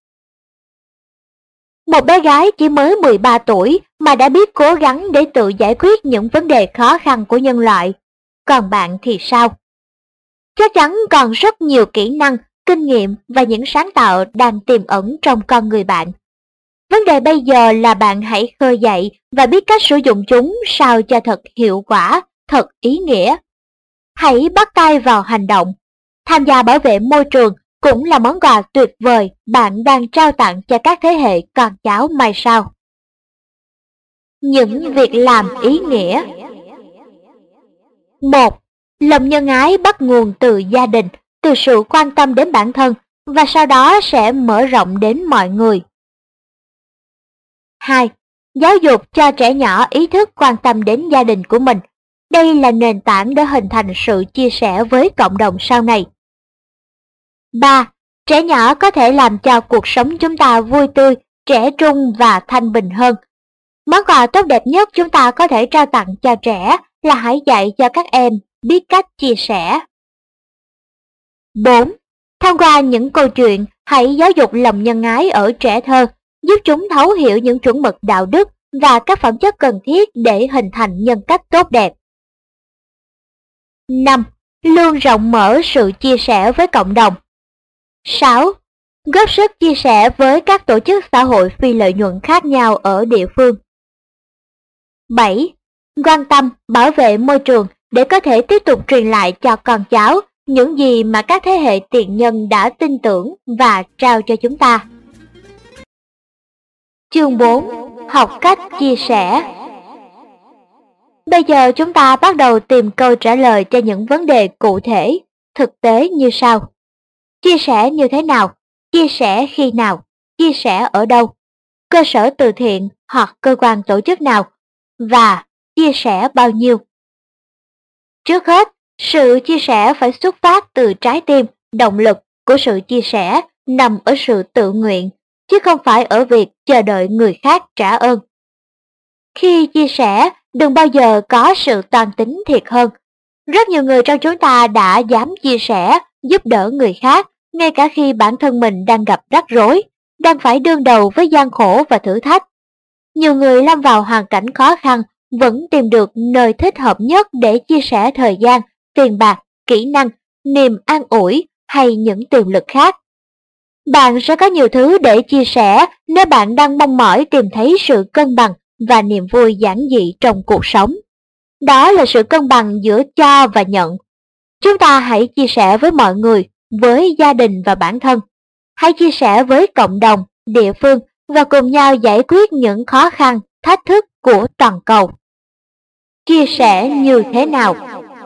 Một bé gái chỉ mới 13 tuổi mà đã biết cố gắng để tự giải quyết những vấn đề khó khăn của nhân loại. Còn bạn thì sao? Chắc chắn còn rất nhiều kỹ năng, kinh nghiệm và những sáng tạo đang tiềm ẩn trong con người bạn. Vấn đề bây giờ là bạn hãy khơi dậy và biết cách sử dụng chúng sao cho thật hiệu quả, thật ý nghĩa. Hãy bắt tay vào hành động. Tham gia bảo vệ môi trường cũng là món quà tuyệt vời bạn đang trao tặng cho các thế hệ con cháu mai sau. Những việc làm ý nghĩa. 1. Lòng nhân ái bắt nguồn từ gia đình, từ sự quan tâm đến bản thân và sau đó sẽ mở rộng đến mọi người. 2. Giáo dục cho trẻ nhỏ ý thức quan tâm đến gia đình của mình. Đây là nền tảng để hình thành sự chia sẻ với cộng đồng sau này. 3. Trẻ nhỏ có thể làm cho cuộc sống chúng ta vui tươi, trẻ trung và thanh bình hơn. Món quà tốt đẹp nhất chúng ta có thể trao tặng cho trẻ là hãy dạy cho các em biết cách chia sẻ. 4. Thông qua những câu chuyện, hãy giáo dục lòng nhân ái ở trẻ thơ, giúp chúng thấu hiểu những chuẩn mực đạo đức và các phẩm chất cần thiết để hình thành nhân cách tốt đẹp. 5. Luôn rộng mở sự chia sẻ với cộng đồng. 6. Góp sức chia sẻ với các tổ chức xã hội phi lợi nhuận khác nhau ở địa phương. 7. Quan tâm, bảo vệ môi trường để có thể tiếp tục truyền lại cho con cháu những gì mà các thế hệ tiền nhân đã tin tưởng và trao cho chúng ta. Chương 4. Học cách chia sẻ. Bây giờ chúng ta bắt đầu tìm câu trả lời cho những vấn đề cụ thể, thực tế như sau. Chia sẻ như thế nào? Chia sẻ khi nào? Chia sẻ ở đâu? Cơ sở từ thiện hoặc cơ quan tổ chức nào? Và chia sẻ bao nhiêu? Trước hết, sự chia sẻ phải xuất phát từ trái tim, động lực của sự chia sẻ nằm ở sự tự nguyện, chứ không phải ở việc chờ đợi người khác trả ơn. Khi chia sẻ, đừng bao giờ có sự toan tính thiệt hơn. Rất nhiều người trong chúng ta đã dám chia sẻ, giúp đỡ người khác, ngay cả khi bản thân mình đang gặp rắc rối, đang phải đương đầu với gian khổ và thử thách. Nhiều người lâm vào hoàn cảnh khó khăn, vẫn tìm được nơi thích hợp nhất để chia sẻ thời gian, tiền bạc, kỹ năng, niềm an ủi hay những tiềm lực khác. Bạn sẽ có nhiều thứ để chia sẻ nếu bạn đang mong mỏi tìm thấy sự cân bằng và niềm vui giản dị trong cuộc sống. Đó là sự cân bằng giữa cho và nhận. Chúng ta hãy chia sẻ với mọi người, với gia đình và bản thân. Hãy chia sẻ với cộng đồng, địa phương và cùng nhau giải quyết những khó khăn, thách thức của toàn cầu. Chia sẻ như thế nào?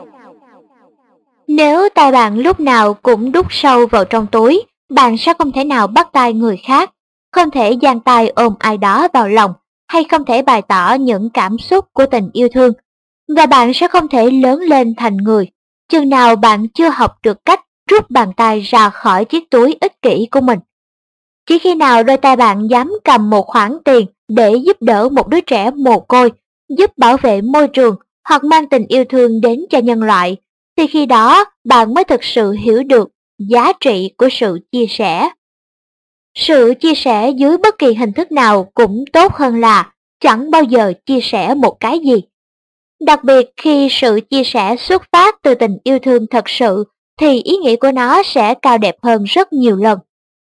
Nếu tay bạn lúc nào cũng đút sâu vào trong túi, bạn sẽ không thể nào bắt tay người khác, không thể giang tay ôm ai đó vào lòng, hay không thể bày tỏ những cảm xúc của tình yêu thương. Và bạn sẽ không thể lớn lên thành người, chừng nào bạn chưa học được cách rút bàn tay ra khỏi chiếc túi ích kỷ của mình. Chỉ khi nào đôi tay bạn dám cầm một khoản tiền để giúp đỡ một đứa trẻ mồ côi, giúp bảo vệ môi trường hoặc mang tình yêu thương đến cho nhân loại, thì khi đó bạn mới thực sự hiểu được giá trị của sự chia sẻ. Sự chia sẻ dưới bất kỳ hình thức nào cũng tốt hơn là chẳng bao giờ chia sẻ một cái gì. Đặc biệt khi sự chia sẻ xuất phát từ tình yêu thương thật sự thì ý nghĩa của nó sẽ cao đẹp hơn rất nhiều lần.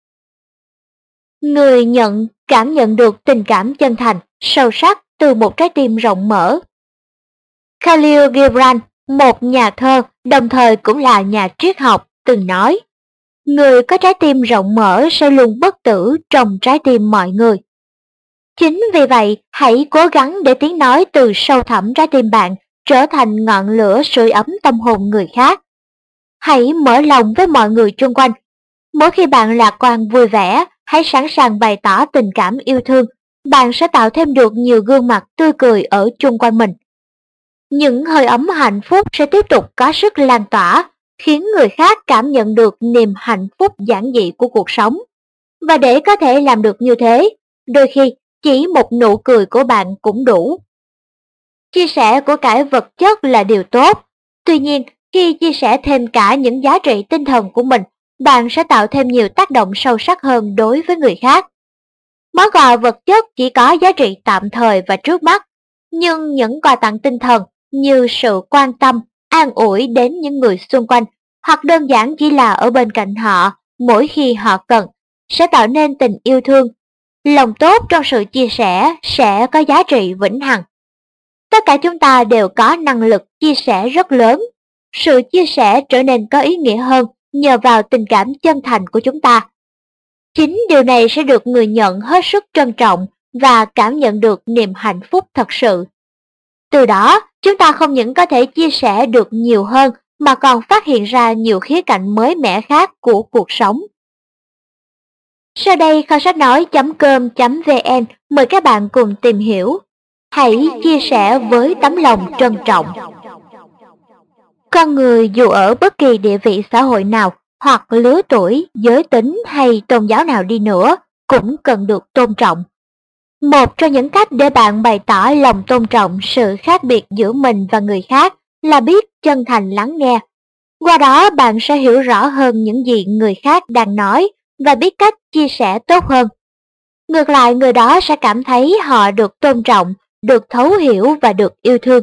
Người nhận cảm nhận được tình cảm chân thành, sâu sắc từ một trái tim rộng mở. Khalil Gibran, một nhà thơ, đồng thời cũng là nhà triết học, từng nói: người có trái tim rộng mở sẽ luôn bất tử trong trái tim mọi người. Chính vì vậy, hãy cố gắng để tiếng nói từ sâu thẳm trái tim bạn trở thành ngọn lửa sưởi ấm tâm hồn người khác. Hãy mở lòng với mọi người xung quanh. Mỗi khi bạn lạc quan vui vẻ, hãy sẵn sàng bày tỏ tình cảm yêu thương, bạn sẽ tạo thêm được nhiều gương mặt tươi cười ở chung quanh mình. Những hơi ấm hạnh phúc sẽ tiếp tục có sức lan tỏa, khiến người khác cảm nhận được niềm hạnh phúc giản dị của cuộc sống. Và để có thể làm được như thế, đôi khi chỉ một nụ cười của bạn cũng đủ. Chia sẻ của cải vật chất là điều tốt, tuy nhiên khi chia sẻ thêm cả những giá trị tinh thần của mình, bạn sẽ tạo thêm nhiều tác động sâu sắc hơn đối với người khác. Món quà vật chất chỉ có giá trị tạm thời và trước mắt, nhưng những quà tặng tinh thần như sự quan tâm, an ủi đến những người xung quanh, hoặc đơn giản chỉ là ở bên cạnh họ mỗi khi họ cần, sẽ tạo nên tình yêu thương. Lòng tốt trong sự chia sẻ sẽ có giá trị vĩnh hằng. Tất cả chúng ta đều có năng lực chia sẻ rất lớn. Sự chia sẻ trở nên có ý nghĩa hơn nhờ vào tình cảm chân thành của chúng ta. Chính điều này sẽ được người nhận hết sức trân trọng và cảm nhận được niềm hạnh phúc thật sự. Từ đó, chúng ta không những có thể chia sẻ được nhiều hơn mà còn phát hiện ra nhiều khía cạnh mới mẻ khác của cuộc sống. Sau đây kho sách nói.com.vn mời các bạn cùng tìm hiểu. Hãy chia sẻ với tấm lòng trân trọng. Con người dù ở bất kỳ địa vị xã hội nào, hoặc lứa tuổi, giới tính hay tôn giáo nào đi nữa, cũng cần được tôn trọng. Một trong những cách để bạn bày tỏ lòng tôn trọng sự khác biệt giữa mình và người khác là biết chân thành lắng nghe. Qua đó bạn sẽ hiểu rõ hơn những gì người khác đang nói và biết cách chia sẻ tốt hơn. Ngược lại, người đó sẽ cảm thấy họ được tôn trọng, được thấu hiểu và được yêu thương.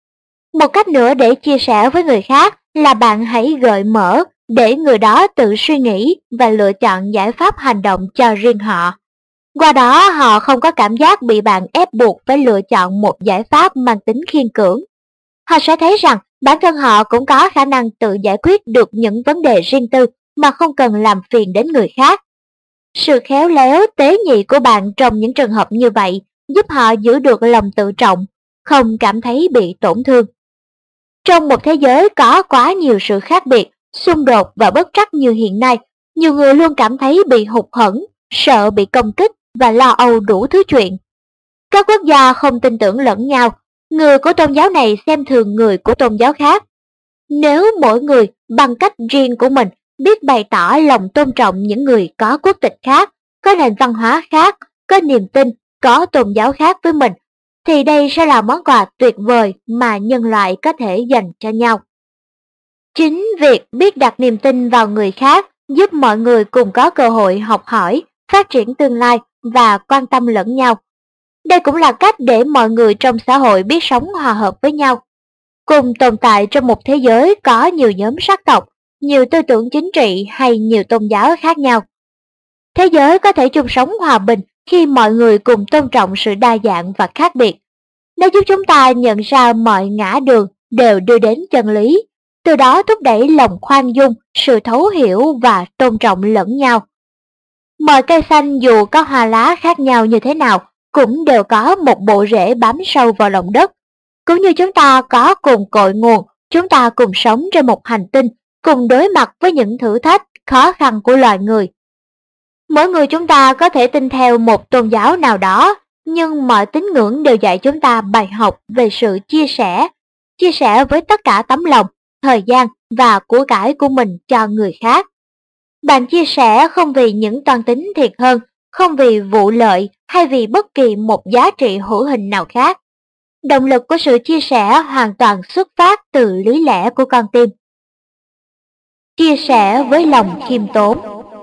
Một cách nữa để chia sẻ với người khác là bạn hãy gợi mở để người đó tự suy nghĩ và lựa chọn giải pháp hành động cho riêng họ. Qua đó họ không có cảm giác bị bạn ép buộc phải lựa chọn một giải pháp mang tính khiên cưỡng. Họ sẽ thấy rằng bản thân họ cũng có khả năng tự giải quyết được những vấn đề riêng tư mà không cần làm phiền đến người khác. Sự khéo léo, tế nhị của bạn trong những trường hợp như vậy giúp họ giữ được lòng tự trọng, không cảm thấy bị tổn thương. Trong một thế giới có quá nhiều sự khác biệt, xung đột và bất trắc như hiện nay, nhiều người luôn cảm thấy bị hụt hẫng, sợ bị công kích và lo âu đủ thứ chuyện. Các quốc gia không tin tưởng lẫn nhau, người của tôn giáo này xem thường người của tôn giáo khác. Nếu mỗi người bằng cách riêng của mình biết bày tỏ lòng tôn trọng những người có quốc tịch khác, có nền văn hóa khác, có niềm tin, có tôn giáo khác với mình, thì đây sẽ là món quà tuyệt vời mà nhân loại có thể dành cho nhau. Chính việc biết đặt niềm tin vào người khác giúp mọi người cùng có cơ hội học hỏi, phát triển tương lai và quan tâm lẫn nhau. Đây cũng là cách để mọi người trong xã hội biết sống hòa hợp với nhau. Cùng tồn tại trong một thế giới có nhiều nhóm sắc tộc, nhiều tư tưởng chính trị hay nhiều tôn giáo khác nhau. Thế giới có thể chung sống hòa bình khi mọi người cùng tôn trọng sự đa dạng và khác biệt. Nó giúp chúng ta nhận ra mọi ngã đường đều đưa đến chân lý, từ đó thúc đẩy lòng khoan dung, sự thấu hiểu và tôn trọng lẫn nhau. Mọi cây xanh dù có hoa lá khác nhau như thế nào, cũng đều có một bộ rễ bám sâu vào lòng đất. Cũng như chúng ta có cùng cội nguồn, chúng ta cùng sống trên một hành tinh, cùng đối mặt với những thử thách, khó khăn của loài người. Mỗi người chúng ta có thể tin theo một tôn giáo nào đó, nhưng mọi tín ngưỡng đều dạy chúng ta bài học về sự chia sẻ với tất cả tấm lòng, thời gian và của cải của mình cho người khác. Bạn chia sẻ không vì những toan tính thiệt hơn, không vì vụ lợi hay vì bất kỳ một giá trị hữu hình nào khác. Động lực của sự chia sẻ hoàn toàn xuất phát từ lý lẽ của con tim. Chia sẻ với lòng khiêm tốn.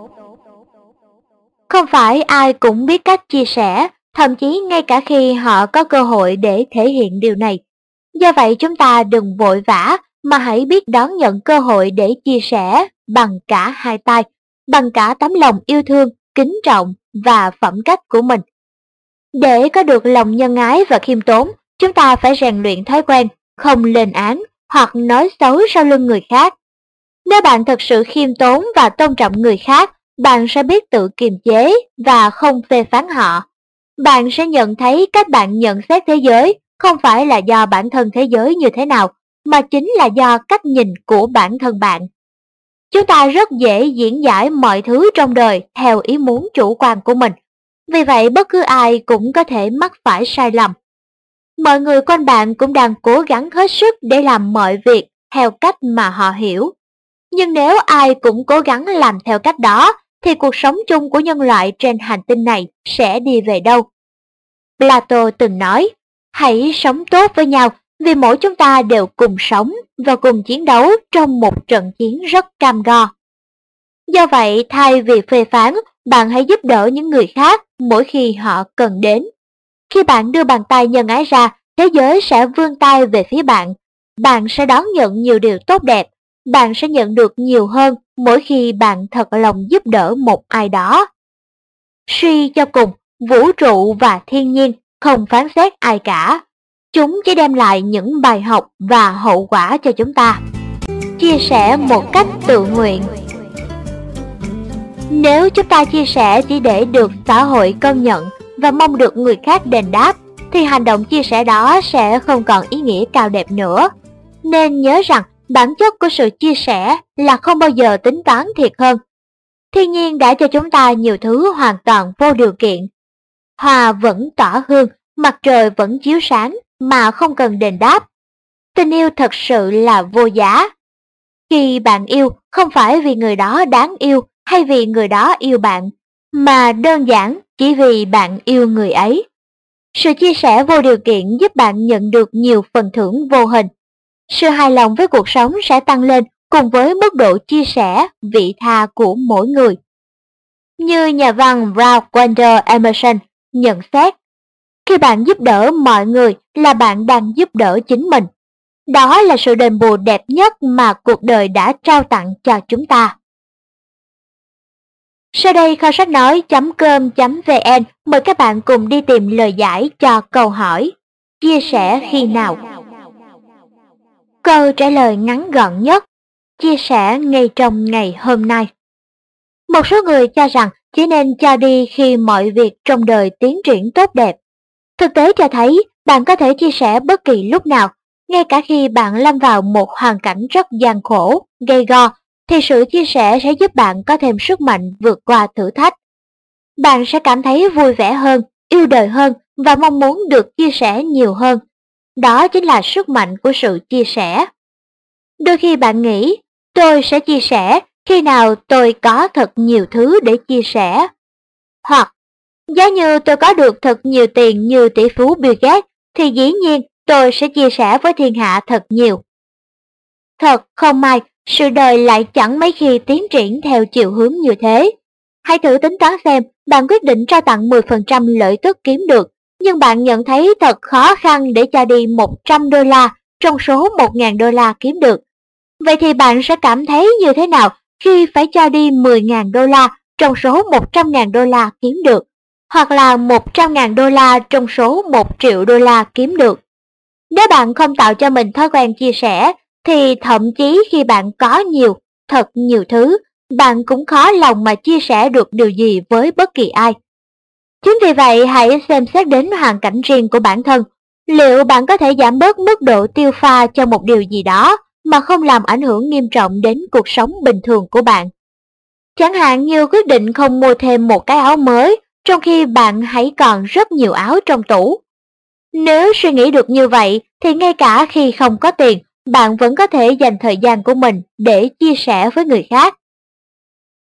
Không phải ai cũng biết cách chia sẻ, thậm chí ngay cả khi họ có cơ hội để thể hiện điều này. Do vậy chúng ta đừng vội vã mà hãy biết đón nhận cơ hội để chia sẻ bằng cả hai tay, bằng cả tấm lòng yêu thương, kính trọng và phẩm cách của mình. Để có được lòng nhân ái và khiêm tốn, chúng ta phải rèn luyện thói quen không lên án hoặc nói xấu sau lưng người khác. Nếu bạn thật sự khiêm tốn và tôn trọng người khác, bạn sẽ biết tự kiềm chế và không phê phán họ. Bạn sẽ nhận thấy cách bạn nhận xét thế giới không phải là do bản thân thế giới như thế nào, mà chính là do cách nhìn của bản thân bạn. Chúng ta rất dễ diễn giải mọi thứ trong đời theo ý muốn chủ quan của mình. Vì vậy bất cứ ai cũng có thể mắc phải sai lầm. Mọi người quanh bạn cũng đang cố gắng hết sức để làm mọi việc theo cách mà họ hiểu. Nhưng nếu ai cũng cố gắng làm theo cách đó, thì cuộc sống chung của nhân loại trên hành tinh này sẽ đi về đâu? Plato từng nói, hãy sống tốt với nhau vì mỗi chúng ta đều cùng sống và cùng chiến đấu trong một trận chiến rất cam go. Do vậy, thay vì phê phán, bạn hãy giúp đỡ những người khác mỗi khi họ cần đến. Khi bạn đưa bàn tay nhân ái ra, thế giới sẽ vươn tay về phía bạn. Bạn sẽ đón nhận nhiều điều tốt đẹp. Bạn sẽ nhận được nhiều hơn mỗi khi bạn thật lòng giúp đỡ một ai đó. Suy cho cùng, vũ trụ và thiên nhiên không phán xét ai cả. Chúng chỉ đem lại những bài học và hậu quả cho chúng ta. Chia sẻ một cách tự nguyện. Nếu chúng ta chia sẻ chỉ để được xã hội công nhận và mong được người khác đền đáp, thì hành động chia sẻ đó sẽ không còn ý nghĩa cao đẹp nữa. Nên nhớ rằng bản chất của sự chia sẻ là không bao giờ tính toán thiệt hơn. Thiên nhiên đã cho chúng ta nhiều thứ hoàn toàn vô điều kiện. Hoa vẫn tỏa hương, mặt trời vẫn chiếu sáng mà không cần đền đáp. Tình yêu thật sự là vô giá. Khi bạn yêu, không phải vì người đó đáng yêu hay vì người đó yêu bạn, mà đơn giản chỉ vì bạn yêu người ấy. Sự chia sẻ vô điều kiện giúp bạn nhận được nhiều phần thưởng vô hình. Sự hài lòng với cuộc sống sẽ tăng lên cùng với mức độ chia sẻ, vị tha của mỗi người. Như nhà văn Ralph Waldo Emerson nhận xét, khi bạn giúp đỡ mọi người là bạn đang giúp đỡ chính mình. Đó là sự đền bù đẹp nhất mà cuộc đời đã trao tặng cho chúng ta. Sau đây kho sách nói.com.vn mời các bạn cùng đi tìm lời giải cho câu hỏi chia sẻ khi nào. Câu trả lời ngắn gọn nhất, chia sẻ ngay trong ngày hôm nay. Một số người cho rằng chỉ nên cho đi khi mọi việc trong đời tiến triển tốt đẹp. Thực tế cho thấy bạn có thể chia sẻ bất kỳ lúc nào, ngay cả khi bạn lâm vào một hoàn cảnh rất gian khổ, gay go, thì sự chia sẻ sẽ giúp bạn có thêm sức mạnh vượt qua thử thách. Bạn sẽ cảm thấy vui vẻ hơn, yêu đời hơn và mong muốn được chia sẻ nhiều hơn. Đó chính là sức mạnh của sự chia sẻ. Đôi khi bạn nghĩ, tôi sẽ chia sẻ khi nào tôi có thật nhiều thứ để chia sẻ. Hoặc, giá như tôi có được thật nhiều tiền như tỷ phú Bill Gates, thì dĩ nhiên tôi sẽ chia sẻ với thiên hạ thật nhiều. Thật không may, sự đời lại chẳng mấy khi tiến triển theo chiều hướng như thế. Hãy thử tính toán xem, bạn quyết định trao tặng 10% lợi tức kiếm được, nhưng bạn nhận thấy thật khó khăn để cho đi $100 trong số 1.000 đô la kiếm được. Vậy thì bạn sẽ cảm thấy như thế nào khi phải cho đi 10.000 đô la trong số 100.000 đô la kiếm được, hoặc là 100.000 đô la trong số 1 triệu đô la kiếm được? Nếu bạn không tạo cho mình thói quen chia sẻ, thì thậm chí khi bạn có nhiều, thật nhiều thứ, bạn cũng khó lòng mà chia sẻ được điều gì với bất kỳ ai. Chính vì vậy, hãy xem xét đến hoàn cảnh riêng của bản thân. Liệu bạn có thể giảm bớt mức độ tiêu pha cho một điều gì đó mà không làm ảnh hưởng nghiêm trọng đến cuộc sống bình thường của bạn? Chẳng hạn như quyết định không mua thêm một cái áo mới, trong khi bạn hãy còn rất nhiều áo trong tủ. Nếu suy nghĩ được như vậy, thì ngay cả khi không có tiền, bạn vẫn có thể dành thời gian của mình để chia sẻ với người khác.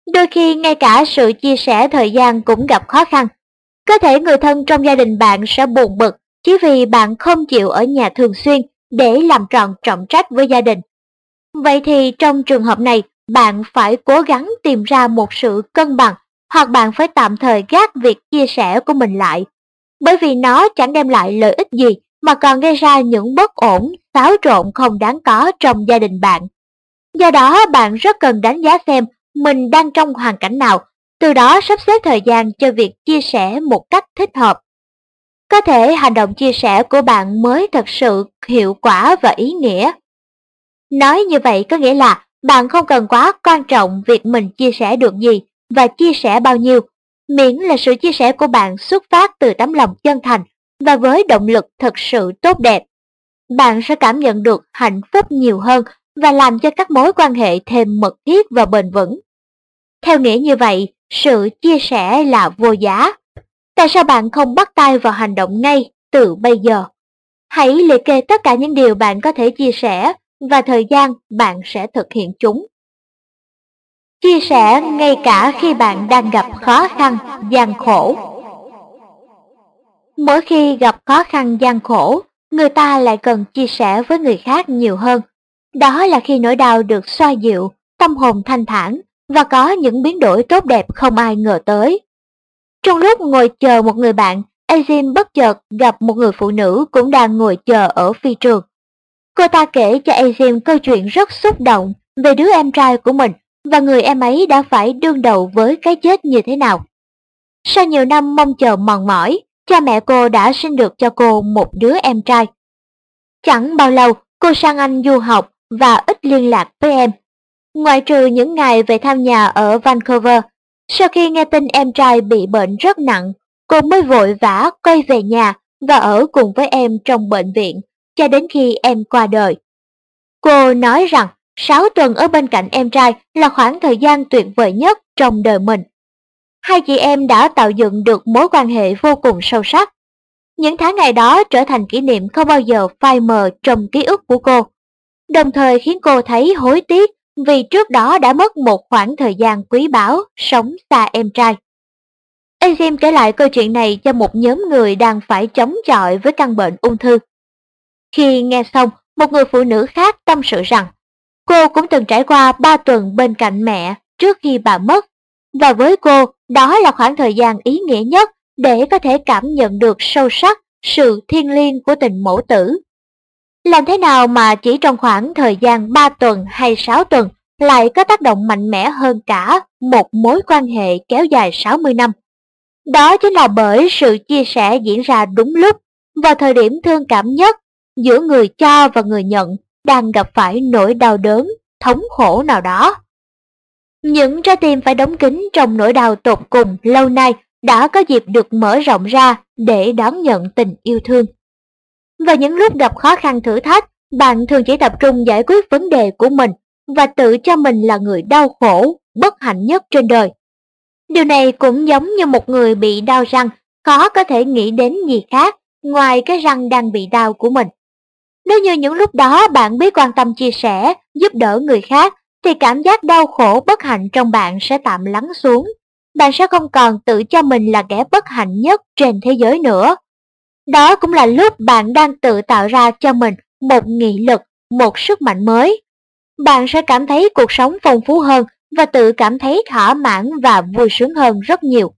Đôi khi ngay cả sự chia sẻ thời gian cũng gặp khó khăn. Có thể người thân trong gia đình bạn sẽ buồn bực chỉ vì bạn không chịu ở nhà thường xuyên để làm tròn trọng trách với gia đình. Vậy thì trong trường hợp này, bạn phải cố gắng tìm ra một sự cân bằng, hoặc bạn phải tạm thời gác việc chia sẻ của mình lại, bởi vì nó chẳng đem lại lợi ích gì mà còn gây ra những bất ổn, xáo trộn không đáng có trong gia đình bạn. Do đó, bạn rất cần đánh giá xem mình đang trong hoàn cảnh nào, từ đó sắp xếp thời gian cho việc chia sẻ một cách thích hợp. Có thể hành động chia sẻ của bạn mới thật sự hiệu quả và ý nghĩa. Nói như vậy có nghĩa là bạn không cần quá quan trọng việc mình chia sẻ được gì và chia sẻ bao nhiêu, miễn là sự chia sẻ của bạn xuất phát từ tấm lòng chân thành và với động lực thật sự tốt đẹp. Bạn sẽ cảm nhận được hạnh phúc nhiều hơn và làm cho các mối quan hệ thêm mật thiết và bền vững. Theo nghĩa như vậy, sự chia sẻ là vô giá. Tại sao bạn không bắt tay vào hành động ngay từ bây giờ? Hãy liệt kê tất cả những điều bạn có thể chia sẻ và thời gian bạn sẽ thực hiện chúng. Chia sẻ ngay cả khi bạn đang gặp khó khăn, gian khổ. Mỗi khi gặp khó khăn gian khổ, người ta lại cần chia sẻ với người khác nhiều hơn. Đó là khi nỗi đau được xoa dịu, tâm hồn thanh thản và có những biến đổi tốt đẹp không ai ngờ tới. Trong lúc ngồi chờ một người bạn, Azim bất chợt gặp một người phụ nữ cũng đang ngồi chờ ở phi trường. Cô ta kể cho Azim câu chuyện rất xúc động về đứa em trai của mình và người em ấy đã phải đương đầu với cái chết như thế nào. Sau nhiều năm mong chờ mòn mỏi, cha mẹ cô đã sinh được cho cô một đứa em trai. Chẳng bao lâu, cô sang Anh du học và ít liên lạc với em. Ngoại trừ những ngày về thăm nhà ở Vancouver, sau khi nghe tin em trai bị bệnh rất nặng, cô mới vội vã quay về nhà và ở cùng với em trong bệnh viện cho đến khi em qua đời. Cô nói rằng 6 tuần ở bên cạnh em trai là khoảng thời gian tuyệt vời nhất trong đời mình. Hai chị em đã tạo dựng được mối quan hệ vô cùng sâu sắc. Những tháng ngày đó trở thành kỷ niệm không bao giờ phai mờ trong ký ức của cô, đồng thời khiến cô thấy hối tiếc vì trước đó đã mất một khoảng thời gian quý báu sống xa em trai. Azim kể lại câu chuyện này cho một nhóm người đang phải chống chọi với căn bệnh ung thư. Khi nghe xong, một người phụ nữ khác tâm sự rằng cô cũng từng trải qua 3 tuần bên cạnh mẹ trước khi bà mất, và với cô đó là khoảng thời gian ý nghĩa nhất để có thể cảm nhận được sâu sắc sự thiêng liêng của tình mẫu tử. Làm thế nào mà chỉ trong khoảng thời gian 3 tuần hay 6 tuần lại có tác động mạnh mẽ hơn cả một mối quan hệ kéo dài 60 năm? Đó chính là bởi sự chia sẻ diễn ra đúng lúc, vào thời điểm thương cảm nhất, giữa người cho và người nhận đang gặp phải nỗi đau đớn, thống khổ nào đó. Những trái tim phải đóng kín trong nỗi đau tột cùng lâu nay đã có dịp được mở rộng ra để đón nhận tình yêu thương. Vào những lúc gặp khó khăn thử thách, bạn thường chỉ tập trung giải quyết vấn đề của mình và tự cho mình là người đau khổ, bất hạnh nhất trên đời. Điều này cũng giống như một người bị đau răng, khó có thể nghĩ đến gì khác ngoài cái răng đang bị đau của mình. Nếu như những lúc đó bạn biết quan tâm chia sẻ, giúp đỡ người khác, thì cảm giác đau khổ bất hạnh trong bạn sẽ tạm lắng xuống. Bạn sẽ không còn tự cho mình là kẻ bất hạnh nhất trên thế giới nữa. Đó cũng là lúc bạn đang tự tạo ra cho mình một nghị lực, một sức mạnh mới. Bạn sẽ cảm thấy cuộc sống phong phú hơn và tự cảm thấy thỏa mãn và vui sướng hơn rất nhiều.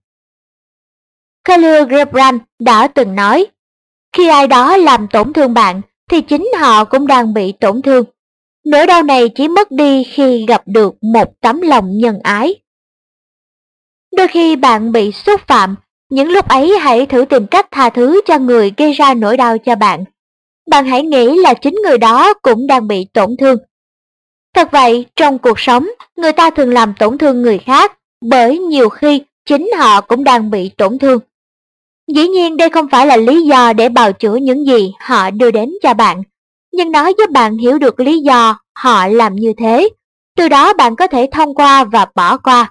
Khalil Gibran đã từng nói, khi ai đó làm tổn thương bạn, thì chính họ cũng đang bị tổn thương. Nỗi đau này chỉ mất đi khi gặp được một tấm lòng nhân ái. Đôi khi bạn bị xúc phạm, những lúc ấy hãy thử tìm cách tha thứ cho người gây ra nỗi đau cho bạn. Bạn hãy nghĩ là chính người đó cũng đang bị tổn thương. Thật vậy, trong cuộc sống, người ta thường làm tổn thương người khác, bởi nhiều khi chính họ cũng đang bị tổn thương. Dĩ nhiên đây không phải là lý do để bào chữa những gì họ đưa đến cho bạn, nhưng nó giúp bạn hiểu được lý do họ làm như thế. Từ đó bạn có thể thông qua và bỏ qua.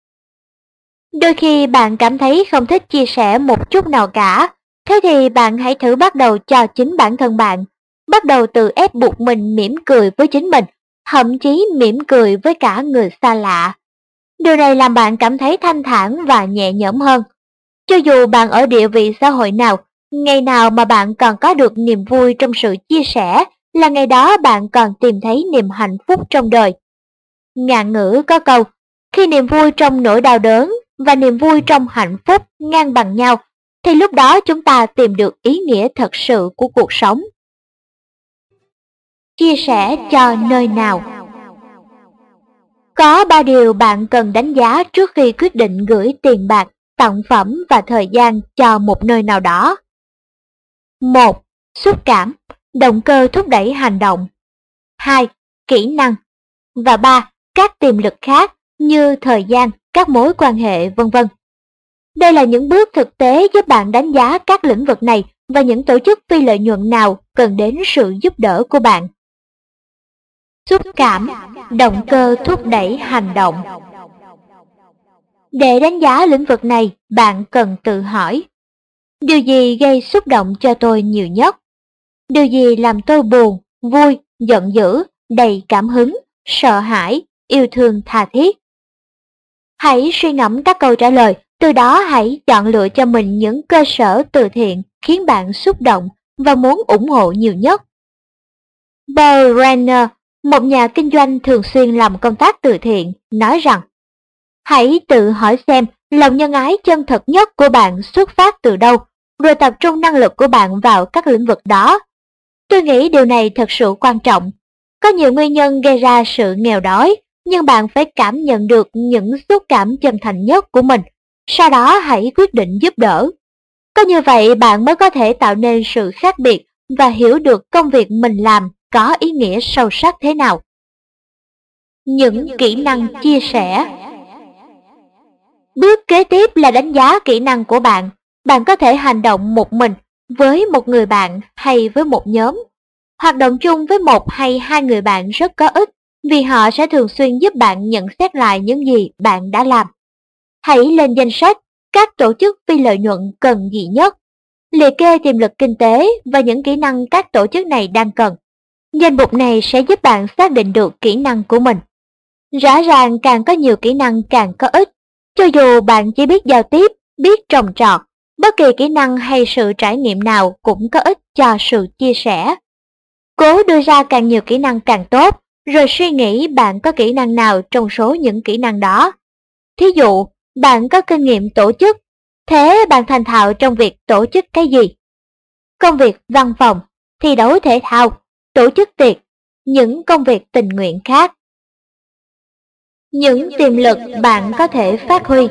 Đôi khi bạn cảm thấy không thích chia sẻ một chút nào cả, thế thì bạn hãy thử bắt đầu cho chính bản thân bạn. Bắt đầu từ ép buộc mình mỉm cười với chính mình, thậm chí mỉm cười với cả người xa lạ. Điều này làm bạn cảm thấy thanh thản và nhẹ nhõm hơn. Cho dù bạn ở địa vị xã hội nào, ngày nào mà bạn còn có được niềm vui trong sự chia sẻ là ngày đó bạn còn tìm thấy niềm hạnh phúc trong đời. Ngạn ngữ có câu, khi niềm vui trong nỗi đau đớn và niềm vui trong hạnh phúc ngang bằng nhau, thì lúc đó chúng ta tìm được ý nghĩa thật sự của cuộc sống. Chia sẻ cho nơi nào? Có 3 điều bạn cần đánh giá trước khi quyết định gửi tiền bạc, tặng phẩm và thời gian cho một nơi nào đó. 1. Xúc cảm, động cơ thúc đẩy hành động. 2. Kỹ năng. Và 3. Các tiềm lực khác như thời gian, các mối quan hệ, vân vân. Đây là những bước thực tế giúp bạn đánh giá các lĩnh vực này và những tổ chức phi lợi nhuận nào cần đến sự giúp đỡ của bạn. Xúc cảm, động cơ thúc đẩy hành động. Để đánh giá lĩnh vực này, bạn cần tự hỏi: điều gì gây xúc động cho tôi nhiều nhất? Điều gì làm tôi buồn, vui, giận dữ, đầy cảm hứng, sợ hãi, yêu thương tha thiết? Hãy suy ngẫm các câu trả lời, từ đó hãy chọn lựa cho mình những cơ sở từ thiện khiến bạn xúc động và muốn ủng hộ nhiều nhất. Paul Renner, một nhà kinh doanh thường xuyên làm công tác từ thiện, nói rằng: hãy tự hỏi xem lòng nhân ái chân thật nhất của bạn xuất phát từ đâu, rồi tập trung năng lực của bạn vào các lĩnh vực đó. Tôi nghĩ điều này thật sự quan trọng. Có nhiều nguyên nhân gây ra sự nghèo đói, nhưng bạn phải cảm nhận được những xúc cảm chân thành nhất của mình. Sau đó hãy quyết định giúp đỡ. Có như vậy bạn mới có thể tạo nên sự khác biệt và hiểu được công việc mình làm có ý nghĩa sâu sắc thế nào. Những kỹ năng chia sẻ. Bước kế tiếp là đánh giá kỹ năng của bạn. Bạn có thể hành động một mình, với một người bạn hay với một nhóm. Hoạt động chung với một hay hai người bạn rất có ích vì họ sẽ thường xuyên giúp bạn nhận xét lại những gì bạn đã làm. Hãy lên danh sách các tổ chức phi lợi nhuận cần gì nhất. Liệt kê tiềm lực kinh tế và những kỹ năng các tổ chức này đang cần. Danh mục này sẽ giúp bạn xác định được kỹ năng của mình. Rõ ràng càng có nhiều kỹ năng càng có ích. Cho dù bạn chỉ biết giao tiếp, biết trồng trọt, bất kỳ kỹ năng hay sự trải nghiệm nào cũng có ích cho sự chia sẻ. Cố đưa ra càng nhiều kỹ năng càng tốt, rồi suy nghĩ bạn có kỹ năng nào trong số những kỹ năng đó. Thí dụ, bạn có kinh nghiệm tổ chức, thế bạn thành thạo trong việc tổ chức cái gì? Công việc văn phòng, thi đấu thể thao, tổ chức tiệc, những công việc tình nguyện khác. Những tiềm lực bạn có thể phát huy.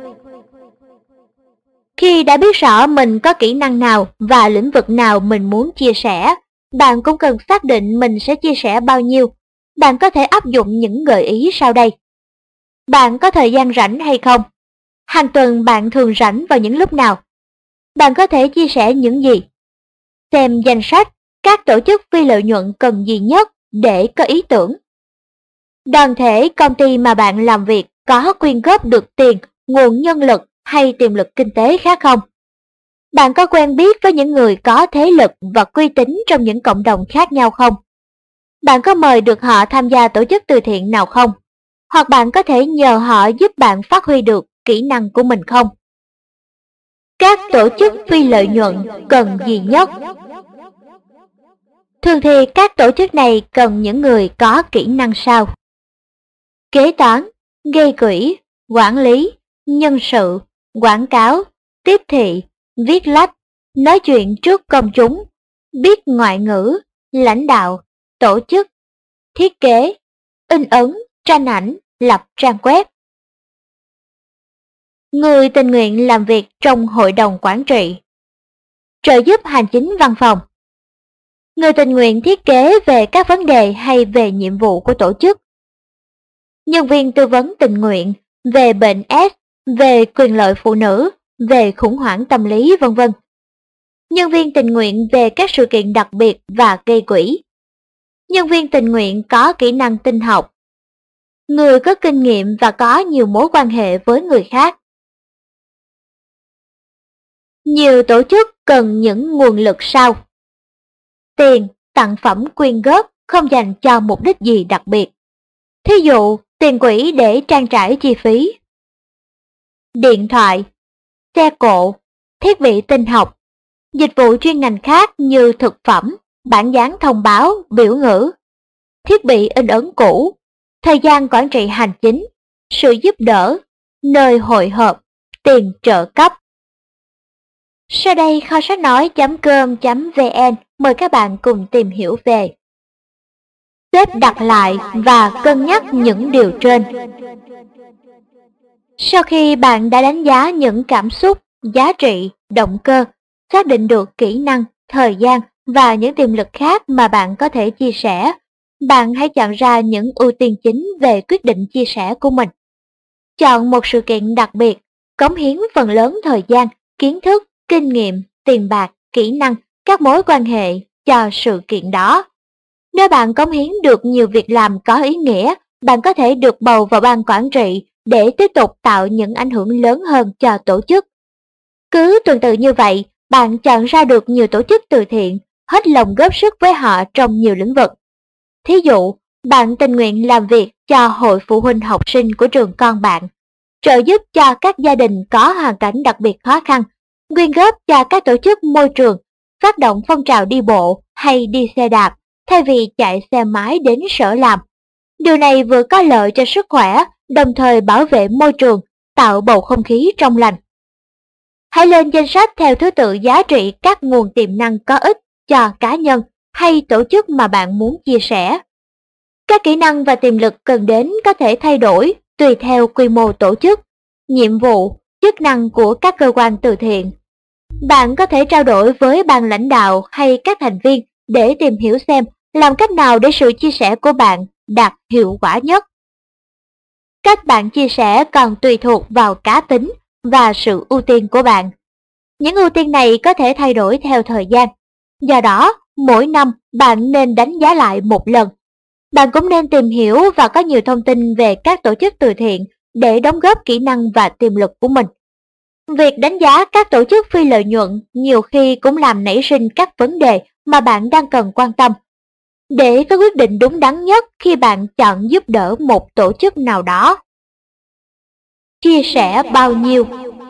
Khi đã biết rõ mình có kỹ năng nào và lĩnh vực nào mình muốn chia sẻ, bạn cũng cần xác định mình sẽ chia sẻ bao nhiêu. Bạn có thể áp dụng những gợi ý sau đây. Bạn có thời gian rảnh hay không? Hàng tuần bạn thường rảnh vào những lúc nào? Bạn có thể chia sẻ những gì? Xem danh sách các tổ chức phi lợi nhuận cần gì nhất để có ý tưởng. Đoàn thể, công ty mà bạn làm việc có quyên góp được tiền, nguồn nhân lực hay tiềm lực kinh tế khác không? Bạn có quen biết với những người có thế lực và uy tín trong những cộng đồng khác nhau không? Bạn có mời được họ tham gia tổ chức từ thiện nào không? Hoặc bạn có thể nhờ họ giúp bạn phát huy được kỹ năng của mình không? Các tổ chức phi lợi nhuận cần gì nhất? Thường thì các tổ chức này cần những người có kỹ năng sau: kế toán, gây quỹ, quản lý, nhân sự, quảng cáo, tiếp thị, viết lách, nói chuyện trước công chúng, biết ngoại ngữ, lãnh đạo, tổ chức, thiết kế, in ấn, tranh ảnh, lập trang web. Người tình nguyện làm việc trong hội đồng quản trị. Trợ giúp hành chính văn phòng. Người tình nguyện thiết kế về các vấn đề hay về nhiệm vụ của tổ chức. Nhân viên tư vấn tình nguyện về bệnh S, về quyền lợi phụ nữ, về khủng hoảng tâm lý, vân vân. Nhân viên tình nguyện về các sự kiện đặc biệt và gây quỹ. Nhân viên tình nguyện có kỹ năng tin học. Người có kinh nghiệm và có nhiều mối quan hệ với người khác. Nhiều tổ chức cần những nguồn lực sau: tiền, tặng phẩm quyên góp không dành cho mục đích gì đặc biệt. Thí dụ, tiền quỹ để trang trải chi phí. Điện thoại, xe cộ, thiết bị tin học, dịch vụ chuyên ngành khác như thực phẩm, bản dán thông báo, biểu ngữ, thiết bị in ấn cũ, thời gian quản trị hành chính, sự giúp đỡ, nơi hội họp, tiền trợ cấp. Sau đây kho sách nói.com.vn mời các bạn cùng tìm hiểu về xếp đặt lại và cân nhắc những điều trên. Sau khi bạn đã đánh giá những cảm xúc, giá trị, động cơ, xác định được kỹ năng, thời gian và những tiềm lực khác mà bạn có thể chia sẻ, bạn hãy chọn ra những ưu tiên chính về quyết định chia sẻ của mình. Chọn một sự kiện đặc biệt, cống hiến phần lớn thời gian, kiến thức, kinh nghiệm, tiền bạc, kỹ năng, các mối quan hệ cho sự kiện đó. Nếu bạn cống hiến được nhiều việc làm có ý nghĩa, bạn có thể được bầu vào ban quản trị để tiếp tục tạo những ảnh hưởng lớn hơn cho tổ chức. Cứ tuần tự như vậy, bạn chọn ra được nhiều tổ chức từ thiện, hết lòng góp sức với họ trong nhiều lĩnh vực. Thí dụ, bạn tình nguyện làm việc cho hội phụ huynh học sinh của trường con bạn, trợ giúp cho các gia đình có hoàn cảnh đặc biệt khó khăn, quyên góp cho các tổ chức môi trường, phát động phong trào đi bộ hay đi xe đạp thay vì chạy xe máy đến sở làm. Điều này vừa có lợi cho sức khỏe, đồng thời bảo vệ môi trường, tạo bầu không khí trong lành. Hãy lên danh sách theo thứ tự giá trị các nguồn tiềm năng có ích cho cá nhân hay tổ chức mà bạn muốn chia sẻ. Các kỹ năng và tiềm lực cần đến có thể thay đổi tùy theo quy mô tổ chức, nhiệm vụ, chức năng của các cơ quan từ thiện. Bạn có thể trao đổi với ban lãnh đạo hay các thành viên để tìm hiểu xem làm cách nào để sự chia sẻ của bạn đạt hiệu quả nhất. Cách bạn chia sẻ còn tùy thuộc vào cá tính và sự ưu tiên của bạn. Những ưu tiên này có thể thay đổi theo thời gian. Do đó, mỗi năm bạn nên đánh giá lại một lần. Bạn cũng nên tìm hiểu và có nhiều thông tin về các tổ chức từ thiện để đóng góp kỹ năng và tiềm lực của mình. Việc đánh giá các tổ chức phi lợi nhuận nhiều khi cũng làm nảy sinh các vấn đề mà bạn đang cần quan tâm. Để có quyết định đúng đắn nhất khi bạn chọn giúp đỡ một tổ chức nào đó. Chia sẻ bao nhiêu?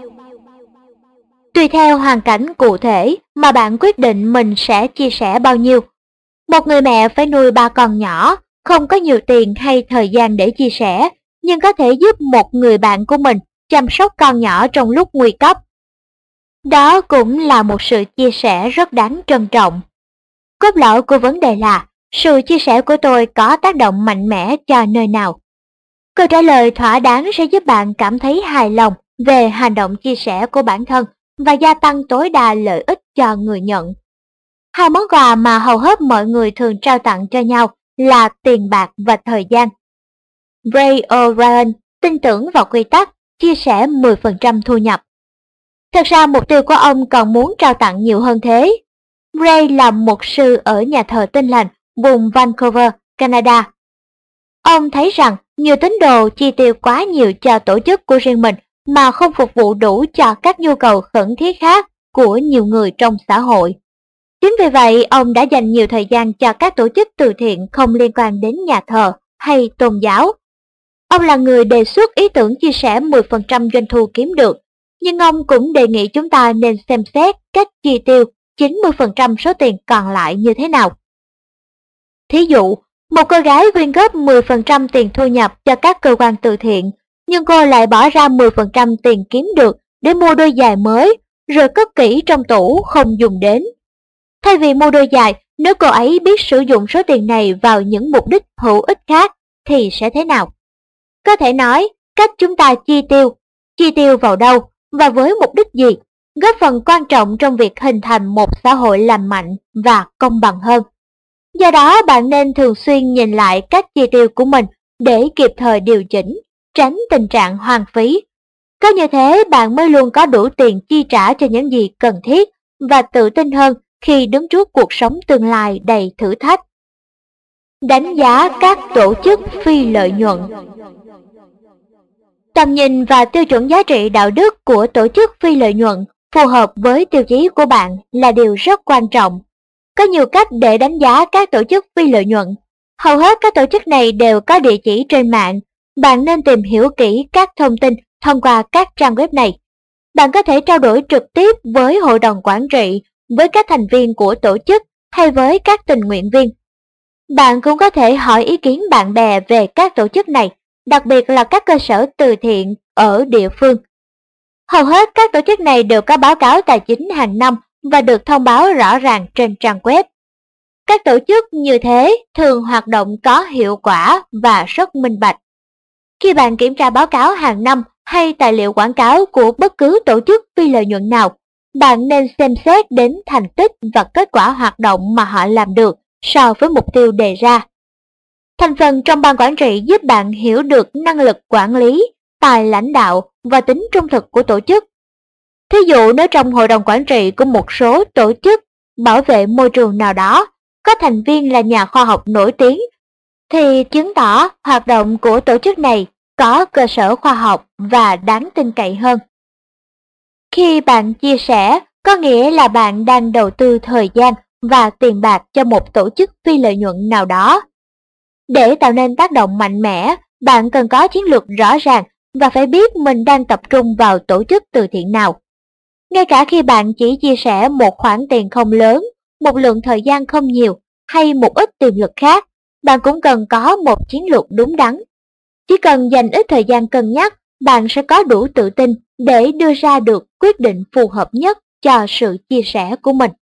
Tùy theo hoàn cảnh cụ thể mà bạn quyết định mình sẽ chia sẻ bao nhiêu. Một người mẹ phải nuôi 3 con nhỏ, không có nhiều tiền hay thời gian để chia sẻ, nhưng có thể giúp một người bạn của mình chăm sóc con nhỏ trong lúc nguy cấp. Đó cũng là một sự chia sẻ rất đáng trân trọng. Cốt lõi của vấn đề là sự chia sẻ của tôi có tác động mạnh mẽ cho nơi nào? Câu trả lời thỏa đáng sẽ giúp bạn cảm thấy hài lòng về hành động chia sẻ của bản thân và gia tăng tối đa lợi ích cho người nhận. Hai món quà mà hầu hết mọi người thường trao tặng cho nhau là tiền bạc và thời gian. Ray O'Brien tin tưởng vào quy tắc chia sẻ 10% thu nhập. Thật ra mục tiêu của ông còn muốn trao tặng nhiều hơn thế. Ray là mục sư ở nhà thờ Tin Lành, vùng Vancouver, Canada. Ông thấy rằng nhiều tín đồ chi tiêu quá nhiều cho tổ chức của riêng mình mà không phục vụ đủ cho các nhu cầu khẩn thiết khác của nhiều người trong xã hội. Chính vì vậy, ông đã dành nhiều thời gian cho các tổ chức từ thiện không liên quan đến nhà thờ hay tôn giáo. Ông là người đề xuất ý tưởng chia sẻ 10% doanh thu kiếm được, nhưng ông cũng đề nghị chúng ta nên xem xét cách chi tiêu 90% số tiền còn lại như thế nào. Thí dụ, một cô gái quyên góp 10% tiền thu nhập cho các cơ quan từ thiện, nhưng cô lại bỏ ra 10% tiền kiếm được để mua đôi giày mới, rồi cất kỹ trong tủ không dùng đến. Thay vì mua đôi giày, nếu cô ấy biết sử dụng số tiền này vào những mục đích hữu ích khác, thì sẽ thế nào? Có thể nói, cách chúng ta chi tiêu vào đâu và với mục đích gì, góp phần quan trọng trong việc hình thành một xã hội lành mạnh và công bằng hơn. Do đó, bạn nên thường xuyên nhìn lại cách chi tiêu của mình để kịp thời điều chỉnh, tránh tình trạng hoang phí. Có như thế, bạn mới luôn có đủ tiền chi trả cho những gì cần thiết và tự tin hơn khi đứng trước cuộc sống tương lai đầy thử thách. Đánh giá các tổ chức phi lợi nhuận. Tầm nhìn và tiêu chuẩn giá trị đạo đức của tổ chức phi lợi nhuận phù hợp với tiêu chí của bạn là điều rất quan trọng. Có nhiều cách để đánh giá các tổ chức phi lợi nhuận. Hầu hết các tổ chức này đều có địa chỉ trên mạng, Bạn nên tìm hiểu kỹ các thông tin thông qua các trang web này. Bạn có thể trao đổi trực tiếp với hội đồng quản trị, với các thành viên của tổ chức hay với các tình nguyện viên. Bạn cũng có thể hỏi ý kiến bạn bè về các tổ chức này, đặc biệt là các cơ sở từ thiện ở địa phương. Hầu hết các tổ chức này đều có báo cáo tài chính hàng năm và được thông báo rõ ràng trên trang web. Các tổ chức như thế thường hoạt động có hiệu quả và rất minh bạch. Khi bạn kiểm tra báo cáo hàng năm hay tài liệu quảng cáo của bất cứ tổ chức phi lợi nhuận nào, bạn nên xem xét đến thành tích và kết quả hoạt động mà họ làm được so với mục tiêu đề ra. Thành phần trong ban quản trị giúp bạn hiểu được năng lực quản lý, tài lãnh đạo và tính trung thực của tổ chức. Thí dụ nếu trong hội đồng quản trị của một số tổ chức bảo vệ môi trường nào đó có thành viên là nhà khoa học nổi tiếng, thì chứng tỏ hoạt động của tổ chức này có cơ sở khoa học và đáng tin cậy hơn. Khi bạn chia sẻ, có nghĩa là bạn đang đầu tư thời gian và tiền bạc cho một tổ chức phi lợi nhuận nào đó. Để tạo nên tác động mạnh mẽ, bạn cần có chiến lược rõ ràng và phải biết mình đang tập trung vào tổ chức từ thiện nào. Ngay cả khi bạn chỉ chia sẻ một khoản tiền không lớn, một lượng thời gian không nhiều hay một ít tiềm lực khác, bạn cũng cần có một chiến lược đúng đắn. Chỉ cần dành ít thời gian cân nhắc, bạn sẽ có đủ tự tin để đưa ra được quyết định phù hợp nhất cho sự chia sẻ của mình.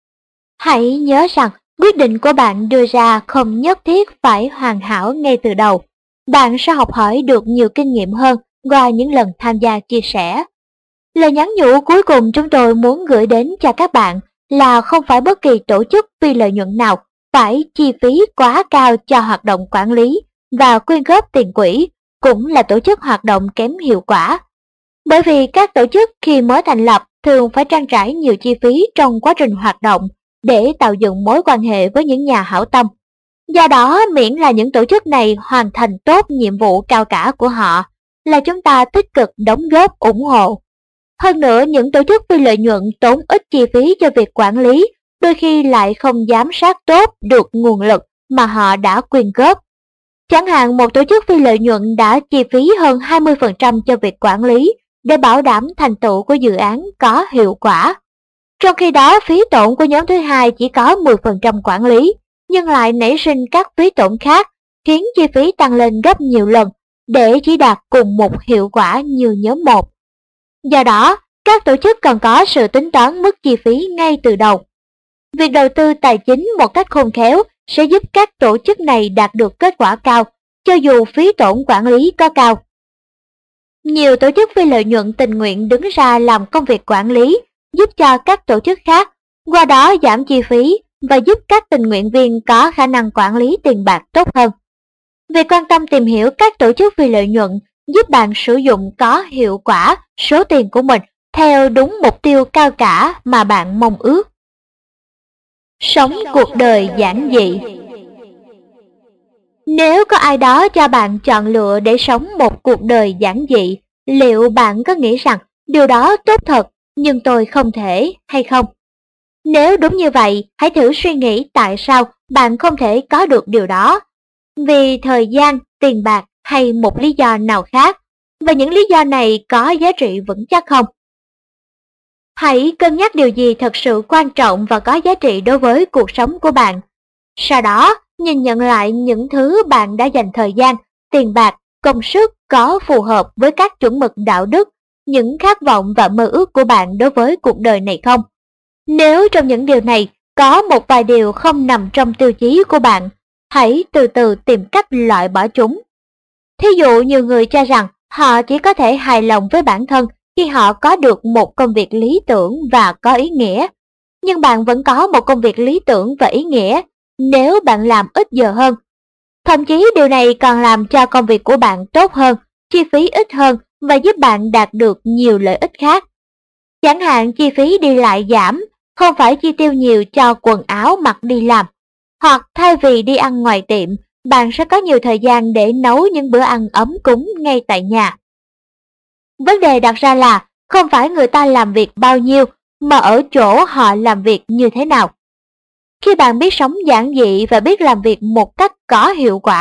Hãy nhớ rằng, quyết định của bạn đưa ra không nhất thiết phải hoàn hảo ngay từ đầu. Bạn sẽ học hỏi được nhiều kinh nghiệm hơn qua những lần tham gia chia sẻ. Lời nhắn nhủ cuối cùng chúng tôi muốn gửi đến cho các bạn là không phải bất kỳ tổ chức phi lợi nhuận nào phải chi phí quá cao cho hoạt động quản lý và quyên góp tiền quỹ, cũng là tổ chức hoạt động kém hiệu quả. Bởi vì các tổ chức khi mới thành lập thường phải trang trải nhiều chi phí trong quá trình hoạt động để tạo dựng mối quan hệ với những nhà hảo tâm. Do đó, miễn là những tổ chức này hoàn thành tốt nhiệm vụ cao cả của họ, là chúng ta tích cực đóng góp ủng hộ. Hơn nữa, những tổ chức phi lợi nhuận tốn ít chi phí cho việc quản lý, đôi khi lại không giám sát tốt được nguồn lực mà họ đã quyên góp. Chẳng hạn một tổ chức phi lợi nhuận đã chi phí hơn 20% cho việc quản lý để bảo đảm thành tựu của dự án có hiệu quả. Trong khi đó, phí tổn của nhóm thứ hai chỉ có 10% quản lý, nhưng lại nảy sinh các phí tổn khác, khiến chi phí tăng lên gấp nhiều lần để chỉ đạt cùng một hiệu quả như nhóm 1. Do đó, các tổ chức cần có sự tính toán mức chi phí ngay từ đầu. Việc đầu tư tài chính một cách khôn khéo sẽ giúp các tổ chức này đạt được kết quả cao, cho dù phí tổn quản lý có cao. Nhiều tổ chức phi lợi nhuận tình nguyện đứng ra làm công việc quản lý, giúp cho các tổ chức khác, qua đó giảm chi phí và giúp các tình nguyện viên có khả năng quản lý tiền bạc tốt hơn. Việc quan tâm tìm hiểu các tổ chức phi lợi nhuận giúp bạn sử dụng có hiệu quả số tiền của mình theo đúng mục tiêu cao cả mà bạn mong ước. Sống cuộc đời giản dị. Nếu có ai đó cho bạn chọn lựa để sống một cuộc đời giản dị, liệu bạn có nghĩ rằng điều đó tốt thật nhưng tôi không thể hay không? Nếu đúng như vậy, hãy thử suy nghĩ tại sao bạn không thể có được điều đó. Vì thời gian, tiền bạc hay một lý do nào khác, và những lý do này có giá trị vững chắc không? Hãy cân nhắc điều gì thật sự quan trọng và có giá trị đối với cuộc sống của bạn. Sau đó, nhìn nhận lại những thứ bạn đã dành thời gian, tiền bạc, công sức có phù hợp với các chuẩn mực đạo đức, những khát vọng và mơ ước của bạn đối với cuộc đời này không? Nếu trong những điều này có một vài điều không nằm trong tiêu chí của bạn, hãy từ từ tìm cách loại bỏ chúng. Thí dụ nhiều người cho rằng họ chỉ có thể hài lòng với bản thân khi họ có được một công việc lý tưởng và có ý nghĩa. Nhưng bạn vẫn có một công việc lý tưởng và ý nghĩa nếu bạn làm ít giờ hơn. Thậm chí điều này còn làm cho công việc của bạn tốt hơn, chi phí ít hơn và giúp bạn đạt được nhiều lợi ích khác. Chẳng hạn chi phí đi lại giảm, không phải chi tiêu nhiều cho quần áo mặc đi làm. Hoặc thay vì đi ăn ngoài tiệm, bạn sẽ có nhiều thời gian để nấu những bữa ăn ấm cúng ngay tại nhà. Vấn đề đặt ra là không phải người ta làm việc bao nhiêu, mà ở chỗ họ làm việc như thế nào. Khi bạn biết sống giản dị và biết làm việc một cách có hiệu quả,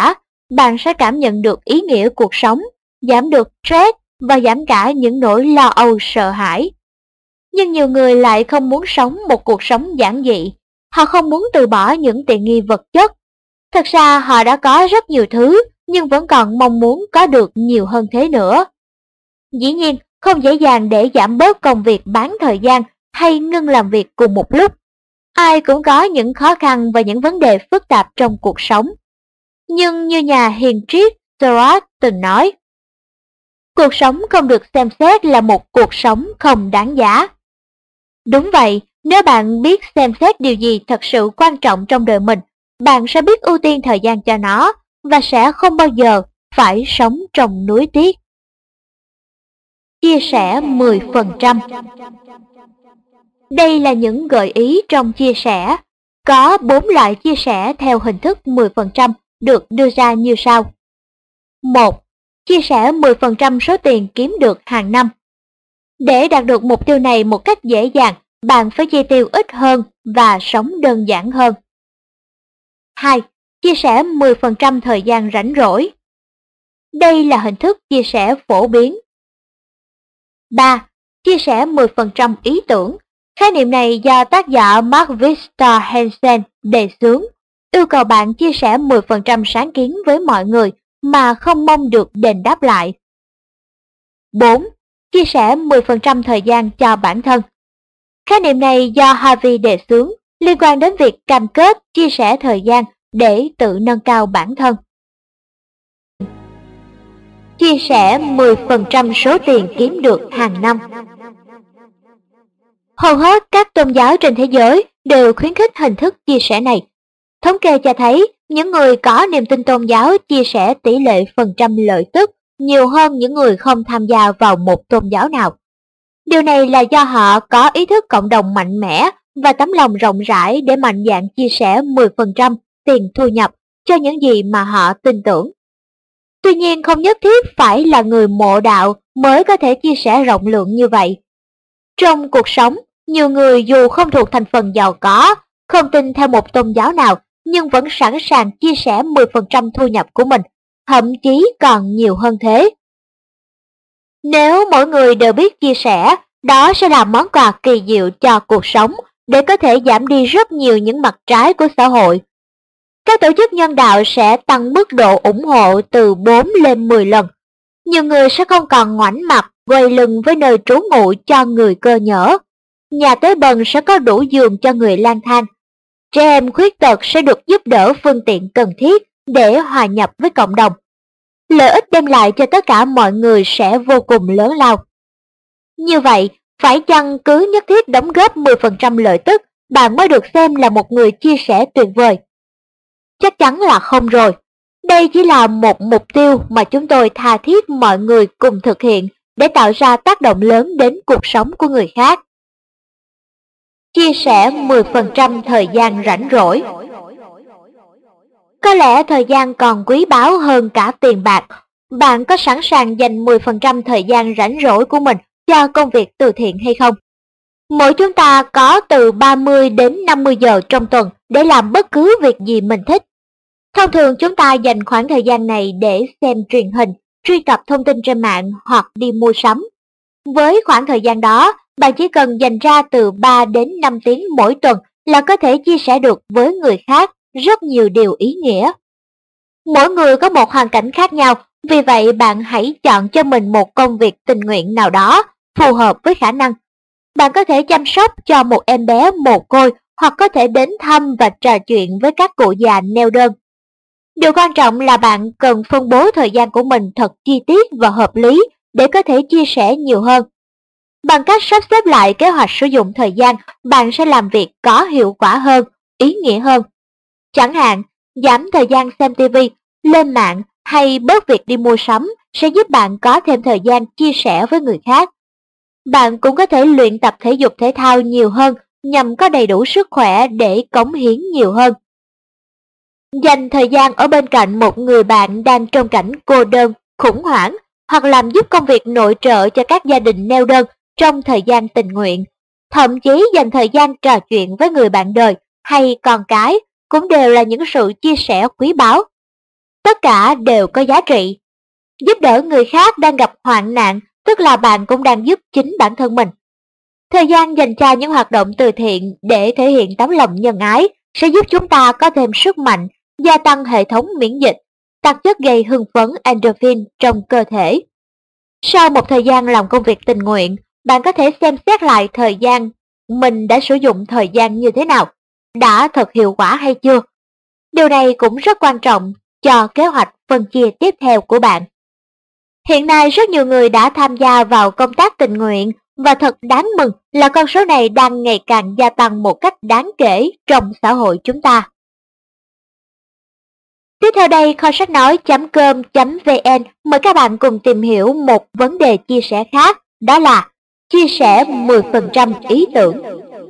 bạn sẽ cảm nhận được ý nghĩa cuộc sống, giảm được stress và giảm cả những nỗi lo âu sợ hãi. Nhưng nhiều người lại không muốn sống một cuộc sống giản dị, họ không muốn từ bỏ những tiện nghi vật chất. Thật ra họ đã có rất nhiều thứ nhưng vẫn còn mong muốn có được nhiều hơn thế nữa. Dĩ nhiên, không dễ dàng để giảm bớt công việc bán thời gian hay ngưng làm việc cùng một lúc. Ai cũng có những khó khăn và những vấn đề phức tạp trong cuộc sống. Nhưng như nhà hiền triết Thoreau từng nói, cuộc sống không được xem xét là một cuộc sống không đáng giá. Đúng vậy, nếu bạn biết xem xét điều gì thật sự quan trọng trong đời mình, bạn sẽ biết ưu tiên thời gian cho nó và sẽ không bao giờ phải sống trong nuối tiếc. Chia sẻ 10%. Đây là những gợi ý trong chia sẻ. Có 4 loại chia sẻ theo hình thức 10% được đưa ra như sau. 1. Chia sẻ 10% số tiền kiếm được hàng năm. Để đạt được mục tiêu này một cách dễ dàng, bạn phải chi tiêu ít hơn và sống đơn giản hơn. 2. Chia sẻ 10% thời gian rảnh rỗi. Đây là hình thức chia sẻ phổ biến. 3. Chia sẻ 10% ý tưởng. Khái niệm này do tác giả Mark Victor Hansen đề xướng, yêu cầu bạn chia sẻ 10% sáng kiến với mọi người mà không mong được đền đáp lại. 4. Chia sẻ 10% thời gian cho bản thân. Khái niệm này do Harvey đề xướng, liên quan đến việc cam kết chia sẻ thời gian để tự nâng cao bản thân. Chia sẻ 10% số tiền kiếm được hàng năm. Hầu hết các tôn giáo trên thế giới đều khuyến khích hình thức chia sẻ này. Thống kê cho thấy những người có niềm tin tôn giáo chia sẻ tỷ lệ phần trăm lợi tức nhiều hơn những người không tham gia vào một tôn giáo nào. Điều này là do họ có ý thức cộng đồng mạnh mẽ và tấm lòng rộng rãi để mạnh dạn chia sẻ 10% tiền thu nhập cho những gì mà họ tin tưởng. Tuy nhiên không nhất thiết phải là người mộ đạo mới có thể chia sẻ rộng lượng như vậy. Trong cuộc sống, nhiều người dù không thuộc thành phần giàu có, không tin theo một tôn giáo nào, nhưng vẫn sẵn sàng chia sẻ 10% thu nhập của mình, thậm chí còn nhiều hơn thế. Nếu mỗi người đều biết chia sẻ, đó sẽ là món quà kỳ diệu cho cuộc sống để có thể giảm đi rất nhiều những mặt trái của xã hội. Các tổ chức nhân đạo sẽ tăng mức độ ủng hộ từ 4 lên 10 lần. Nhiều người sẽ không còn ngoảnh mặt, quay lưng với nơi trú ngụ cho người cơ nhỡ. Nhà tế bần sẽ có đủ giường cho người lang thang. Trẻ em khuyết tật sẽ được giúp đỡ phương tiện cần thiết để hòa nhập với cộng đồng. Lợi ích đem lại cho tất cả mọi người sẽ vô cùng lớn lao. Như vậy, phải chăng cứ nhất thiết đóng góp 10% lợi tức, bạn mới được xem là một người chia sẻ tuyệt vời? Chắc chắn là không rồi. Đây chỉ là một mục tiêu mà chúng tôi tha thiết mọi người cùng thực hiện để tạo ra tác động lớn đến cuộc sống của người khác. Chia sẻ 10% thời gian rảnh rỗi. Có lẽ thời gian còn quý báu hơn cả tiền bạc. Bạn có sẵn sàng dành 10% thời gian rảnh rỗi của mình cho công việc từ thiện hay không? Mỗi chúng ta có từ 30 đến 50 giờ trong tuần để làm bất cứ việc gì mình thích. Thông thường chúng ta dành khoảng thời gian này để xem truyền hình, truy cập thông tin trên mạng hoặc đi mua sắm. Với khoảng thời gian đó, bạn chỉ cần dành ra từ 3 đến 5 tiếng mỗi tuần là có thể chia sẻ được với người khác rất nhiều điều ý nghĩa. Mỗi người có một hoàn cảnh khác nhau, vì vậy bạn hãy chọn cho mình một công việc tình nguyện nào đó phù hợp với khả năng. Bạn có thể chăm sóc cho một em bé mồ côi hoặc có thể đến thăm và trò chuyện với các cụ già neo đơn. Điều quan trọng là bạn cần phân bố thời gian của mình thật chi tiết và hợp lý để có thể chia sẻ nhiều hơn. Bằng cách sắp xếp lại kế hoạch sử dụng thời gian, bạn sẽ làm việc có hiệu quả hơn, ý nghĩa hơn. Chẳng hạn, giảm thời gian xem TV, lên mạng hay bớt việc đi mua sắm sẽ giúp bạn có thêm thời gian chia sẻ với người khác. Bạn cũng có thể luyện tập thể dục thể thao nhiều hơn nhằm có đầy đủ sức khỏe để cống hiến nhiều hơn. Dành thời gian ở bên cạnh một người bạn đang trong cảnh cô đơn, khủng hoảng hoặc làm giúp công việc nội trợ cho các gia đình neo đơn trong thời gian tình nguyện. Thậm chí dành thời gian trò chuyện với người bạn đời hay con cái cũng đều là những sự chia sẻ quý báu. Tất cả đều có giá trị. Giúp đỡ người khác đang gặp hoạn nạn, tức là bạn cũng đang giúp chính bản thân mình. Thời gian dành cho những hoạt động từ thiện để thể hiện tấm lòng nhân ái sẽ giúp chúng ta có thêm sức mạnh, gia tăng hệ thống miễn dịch, tăng chất gây hưng phấn endorphin trong cơ thể. Sau một thời gian làm công việc tình nguyện, bạn có thể xem xét lại thời gian mình đã sử dụng thời gian như thế nào, đã thật hiệu quả hay chưa. Điều này cũng rất quan trọng cho kế hoạch phân chia tiếp theo của bạn. Hiện nay rất nhiều người đã tham gia vào công tác tình nguyện và thật đáng mừng là con số này đang ngày càng gia tăng một cách đáng kể trong xã hội chúng ta. Tiếp theo đây, kho sách nói.com.vn mời các bạn cùng tìm hiểu một vấn đề chia sẻ khác, đó là chia sẻ 10% ý tưởng.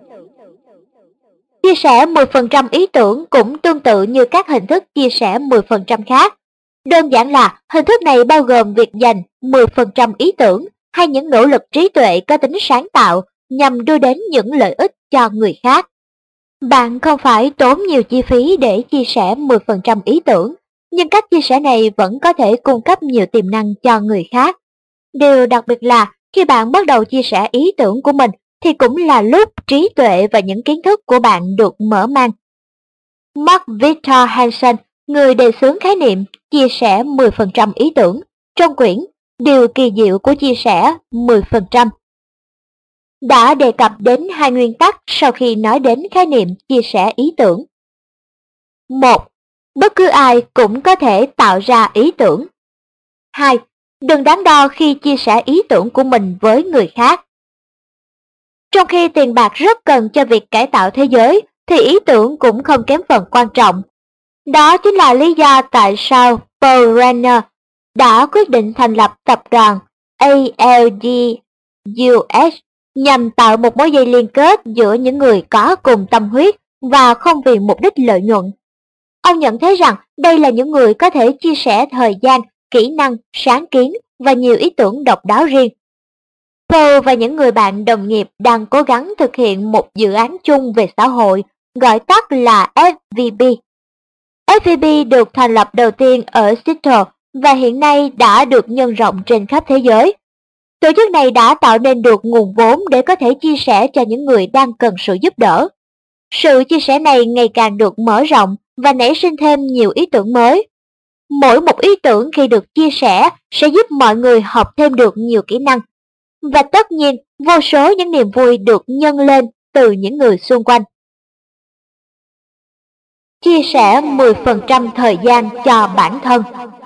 Chia sẻ 10% ý tưởng cũng tương tự như các hình thức chia sẻ 10% khác. Đơn giản là hình thức này bao gồm việc dành 10% ý tưởng hay những nỗ lực trí tuệ có tính sáng tạo nhằm đưa đến những lợi ích cho người khác. Bạn không phải tốn nhiều chi phí để chia sẻ 10% ý tưởng, nhưng cách chia sẻ này vẫn có thể cung cấp nhiều tiềm năng cho người khác. Điều đặc biệt là khi bạn bắt đầu chia sẻ ý tưởng của mình thì cũng là lúc trí tuệ và những kiến thức của bạn được mở mang. Mark Victor Hansen, người đề xướng khái niệm chia sẻ 10% ý tưởng, trong quyển Điều kỳ diệu của chia sẻ 10%, đã đề cập đến hai nguyên tắc sau khi nói đến khái niệm chia sẻ ý tưởng. 1. Bất cứ ai cũng có thể tạo ra ý tưởng. 2. Đừng đắn đo khi chia sẻ ý tưởng của mình với người khác. Trong khi tiền bạc rất cần cho việc cải tạo thế giới, thì ý tưởng cũng không kém phần quan trọng. Đó chính là lý do tại sao Paul Renner đã quyết định thành lập tập đoàn ALD-US nhằm tạo một mối dây liên kết giữa những người có cùng tâm huyết và không vì mục đích lợi nhuận. Ông nhận thấy rằng đây là những người có thể chia sẻ thời gian, kỹ năng, sáng kiến và nhiều ý tưởng độc đáo riêng. Paul và những người bạn đồng nghiệp đang cố gắng thực hiện một dự án chung về xã hội, gọi tắt là FVB. FVB được thành lập đầu tiên ở Seattle và hiện nay đã được nhân rộng trên khắp thế giới. Tổ chức này đã tạo nên được nguồn vốn để có thể chia sẻ cho những người đang cần sự giúp đỡ. Sự chia sẻ này ngày càng được mở rộng và nảy sinh thêm nhiều ý tưởng mới. Mỗi một ý tưởng khi được chia sẻ sẽ giúp mọi người học thêm được nhiều kỹ năng. Và tất nhiên, vô số những niềm vui được nhân lên từ những người xung quanh. Chia sẻ 10% thời gian cho bản thân.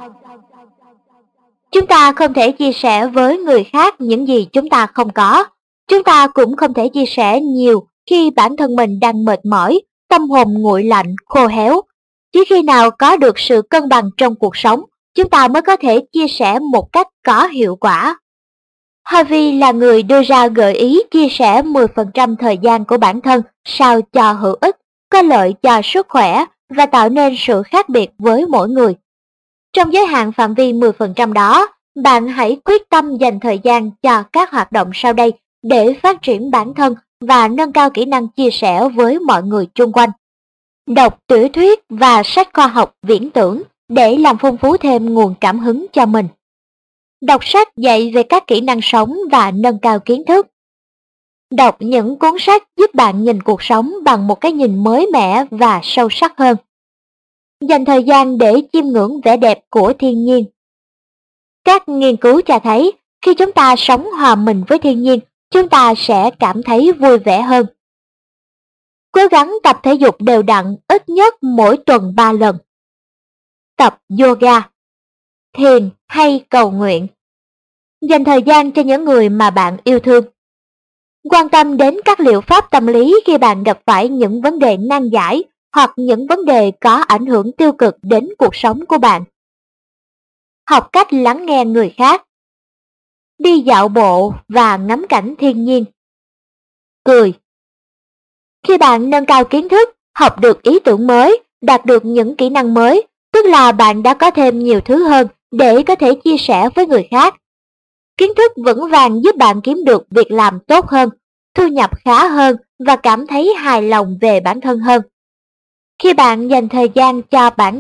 Chúng ta không thể chia sẻ với người khác những gì chúng ta không có. Chúng ta cũng không thể chia sẻ nhiều khi bản thân mình đang mệt mỏi, tâm hồn nguội lạnh, khô héo. Chỉ khi nào có được sự cân bằng trong cuộc sống, chúng ta mới có thể chia sẻ một cách có hiệu quả. Harvey là người đưa ra gợi ý chia sẻ 10% thời gian của bản thân sao cho hữu ích, có lợi cho sức khỏe và tạo nên sự khác biệt với mỗi người. Trong giới hạn phạm vi 10% đó, bạn hãy quyết tâm dành thời gian cho các hoạt động sau đây để phát triển bản thân và nâng cao kỹ năng chia sẻ với mọi người chung quanh. Đọc tiểu thuyết và sách khoa học viễn tưởng để làm phong phú thêm nguồn cảm hứng cho mình. Đọc sách dạy về các kỹ năng sống và nâng cao kiến thức. Đọc những cuốn sách giúp bạn nhìn cuộc sống bằng một cái nhìn mới mẻ và sâu sắc hơn. Dành thời gian để chiêm ngưỡng vẻ đẹp của thiên nhiên. Các nghiên cứu cho thấy, khi chúng ta sống hòa mình với thiên nhiên, chúng ta sẽ cảm thấy vui vẻ hơn. Cố gắng tập thể dục đều đặn ít nhất mỗi tuần 3 lần. Tập yoga, thiền hay cầu nguyện. Dành thời gian cho những người mà bạn yêu thương. Quan tâm đến các liệu pháp tâm lý khi bạn gặp phải những vấn đề nan giải hoặc những vấn đề có ảnh hưởng tiêu cực đến cuộc sống của bạn. Học cách lắng nghe người khác. Đi dạo bộ và ngắm cảnh thiên nhiên. Cười. Khi bạn nâng cao kiến thức, học được ý tưởng mới, đạt được những kỹ năng mới, tức là bạn đã có thêm nhiều thứ hơn để có thể chia sẻ với người khác. Kiến thức vững vàng giúp bạn kiếm được việc làm tốt hơn, thu nhập khá hơn và cảm thấy hài lòng về bản thân hơn. Khi bạn dành thời gian cho bản thân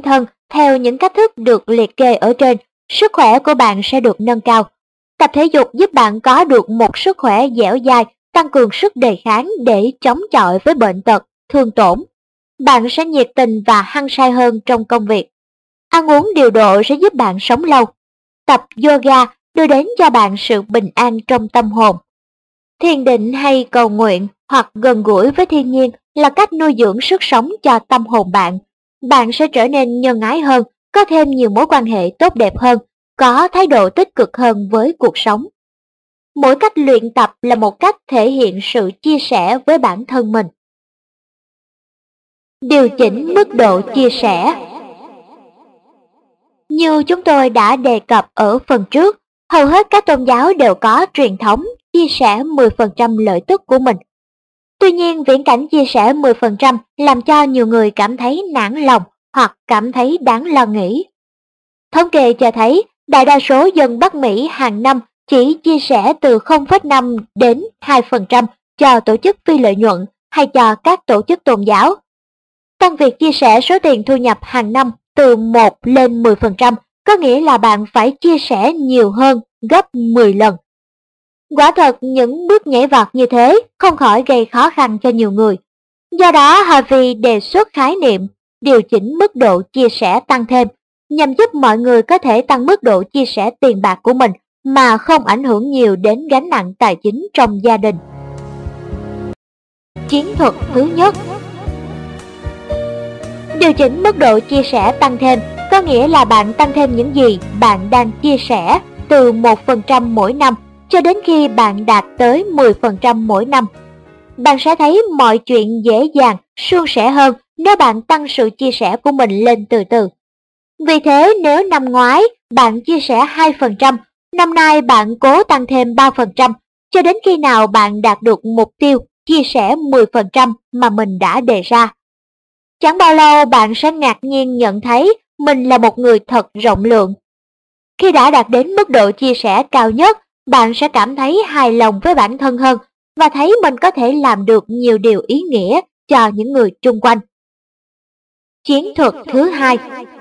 theo những cách thức được liệt kê ở trên, sức khỏe của bạn sẽ được nâng cao. Tập thể dục giúp bạn có được một sức khỏe dẻo dai, tăng cường sức đề kháng để chống chọi với bệnh tật, thương tổn. Bạn sẽ nhiệt tình và hăng say hơn trong công việc. Ăn uống điều độ sẽ giúp bạn sống lâu. Tập yoga đưa đến cho bạn sự bình an trong tâm hồn. Thiền định hay cầu nguyện hoặc gần gũi với thiên nhiên là cách nuôi dưỡng sức sống cho tâm hồn bạn. Bạn sẽ trở nên nhân ái hơn, có thêm nhiều mối quan hệ tốt đẹp hơn, có thái độ tích cực hơn với cuộc sống. Mỗi cách luyện tập là một cách thể hiện sự chia sẻ với bản thân mình. Điều chỉnh mức độ chia sẻ. Như chúng tôi đã đề cập ở phần trước, hầu hết các tôn giáo đều có truyền thống chia sẻ 10% lợi tức của mình. Tuy nhiên, viễn cảnh chia sẻ 10% làm cho nhiều người cảm thấy nản lòng hoặc cảm thấy đáng lo nghĩ. Thống kê cho thấy, đại đa số dân Bắc Mỹ hàng năm chỉ chia sẻ từ 0,5 đến 2% cho tổ chức phi lợi nhuận hay cho các tổ chức tôn giáo. Tăng việc chia sẻ số tiền thu nhập hàng năm từ 1 lên 10% có nghĩa là bạn phải chia sẻ nhiều hơn gấp 10 lần. Quả thật, những bước nhảy vọt như thế không khỏi gây khó khăn cho nhiều người. Do đó, Harvey đề xuất khái niệm điều chỉnh mức độ chia sẻ tăng thêm, nhằm giúp mọi người có thể tăng mức độ chia sẻ tiền bạc của mình mà không ảnh hưởng nhiều đến gánh nặng tài chính trong gia đình. Chiến thuật thứ nhất. Điều chỉnh mức độ chia sẻ tăng thêm có nghĩa là bạn tăng thêm những gì bạn đang chia sẻ từ 1% mỗi năm cho đến khi bạn đạt tới 10% mỗi năm. Bạn sẽ thấy mọi chuyện dễ dàng, suôn sẻ hơn nếu bạn tăng sự chia sẻ của mình lên từ từ. Vì thế, nếu năm ngoái bạn chia sẻ 2%, năm nay bạn cố tăng thêm 3% cho đến khi nào bạn đạt được mục tiêu chia sẻ 10% mà mình đã đề ra. Chẳng bao lâu bạn sẽ ngạc nhiên nhận thấy mình là một người thật rộng lượng. Khi đã đạt đến mức độ chia sẻ cao nhất, bạn sẽ cảm thấy hài lòng với bản thân hơn và thấy mình có thể làm được nhiều điều ý nghĩa cho những người chung quanh. Chiến thuật thứ hai.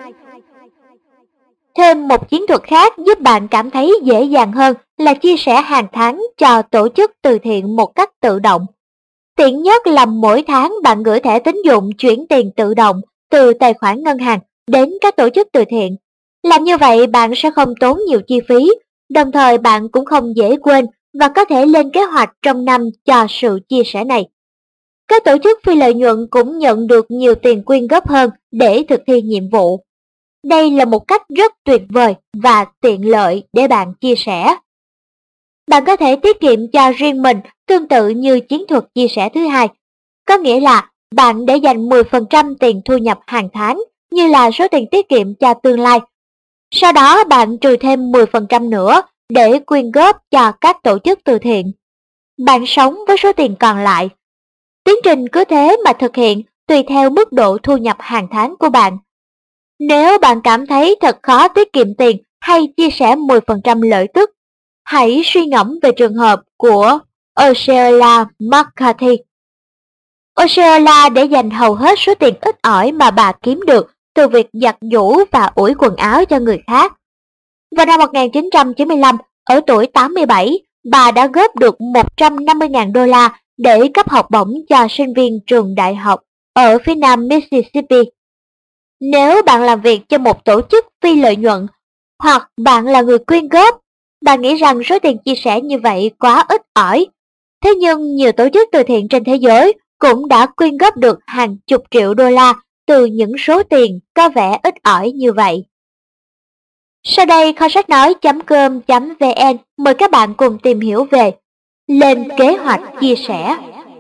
Thêm một chiến thuật khác giúp bạn cảm thấy dễ dàng hơn là chia sẻ hàng tháng cho tổ chức từ thiện một cách tự động. Tiện nhất là mỗi tháng bạn gửi thẻ tín dụng chuyển tiền tự động từ tài khoản ngân hàng đến các tổ chức từ thiện. Làm như vậy bạn sẽ không tốn nhiều chi phí, đồng thời bạn cũng không dễ quên và có thể lên kế hoạch trong năm cho sự chia sẻ này. Các tổ chức phi lợi nhuận cũng nhận được nhiều tiền quyên góp hơn để thực thi nhiệm vụ. Đây là một cách rất tuyệt vời và tiện lợi để bạn chia sẻ. Bạn có thể tiết kiệm cho riêng mình tương tự như chiến thuật chia sẻ thứ hai. Có nghĩa là bạn để dành 10% tiền thu nhập hàng tháng như là số tiền tiết kiệm cho tương lai. Sau đó bạn trừ thêm 10% nữa để quyên góp cho các tổ chức từ thiện. Bạn sống với số tiền còn lại. Tiến trình cứ thế mà thực hiện tùy theo mức độ thu nhập hàng tháng của bạn. Nếu bạn cảm thấy thật khó tiết kiệm tiền hay chia sẻ 10% lợi tức, hãy suy ngẫm về trường hợp của Ursula McCarthy. Ursula để dành hầu hết số tiền ít ỏi mà bà kiếm được từ việc giặt giũ và ủi quần áo cho người khác. Vào năm 1995, ở tuổi 87, bà đã góp được 150.000 đô la để cấp học bổng cho sinh viên trường đại học ở phía nam Mississippi. Nếu bạn làm việc cho một tổ chức phi lợi nhuận hoặc bạn là người quyên góp, bạn nghĩ rằng số tiền chia sẻ như vậy quá ít ỏi. Thế nhưng nhiều tổ chức từ thiện trên thế giới cũng đã quyên góp được hàng chục triệu đô la từ những số tiền có vẻ ít ỏi như vậy. Sau đây kho sách nói.com.vn mời các bạn cùng tìm hiểu về lên kế hoạch chia sẻ.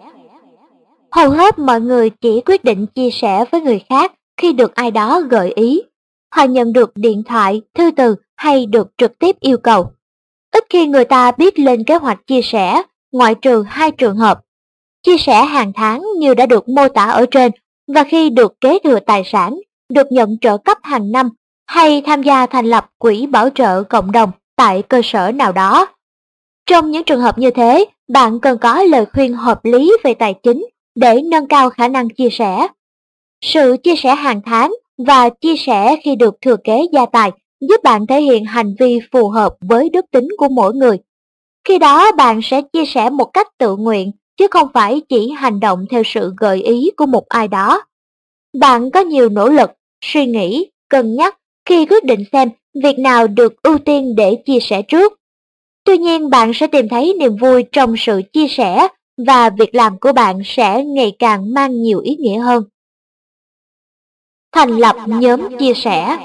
Hầu hết mọi người chỉ quyết định chia sẻ với người khác khi được ai đó gợi ý. Họ nhận được điện thoại, thư từ hay được trực tiếp yêu cầu. Ít khi người ta biết lên kế hoạch chia sẻ, ngoại trừ hai trường hợp. Chia sẻ hàng tháng như đã được mô tả ở trên và khi được kế thừa tài sản, được nhận trợ cấp hàng năm hay tham gia thành lập quỹ bảo trợ cộng đồng tại cơ sở nào đó. Trong những trường hợp như thế, bạn cần có lời khuyên hợp lý về tài chính để nâng cao khả năng chia sẻ. Sự chia sẻ hàng tháng và chia sẻ khi được thừa kế gia tài giúp bạn thể hiện hành vi phù hợp với đức tính của mỗi người. Khi đó bạn sẽ chia sẻ một cách tự nguyện, chứ không phải chỉ hành động theo sự gợi ý của một ai đó. Bạn có nhiều nỗ lực, suy nghĩ, cân nhắc khi quyết định xem việc nào được ưu tiên để chia sẻ trước. Tuy nhiên bạn sẽ tìm thấy niềm vui trong sự chia sẻ và việc làm của bạn sẽ ngày càng mang nhiều ý nghĩa hơn. Thành lập nhóm chia sẻ.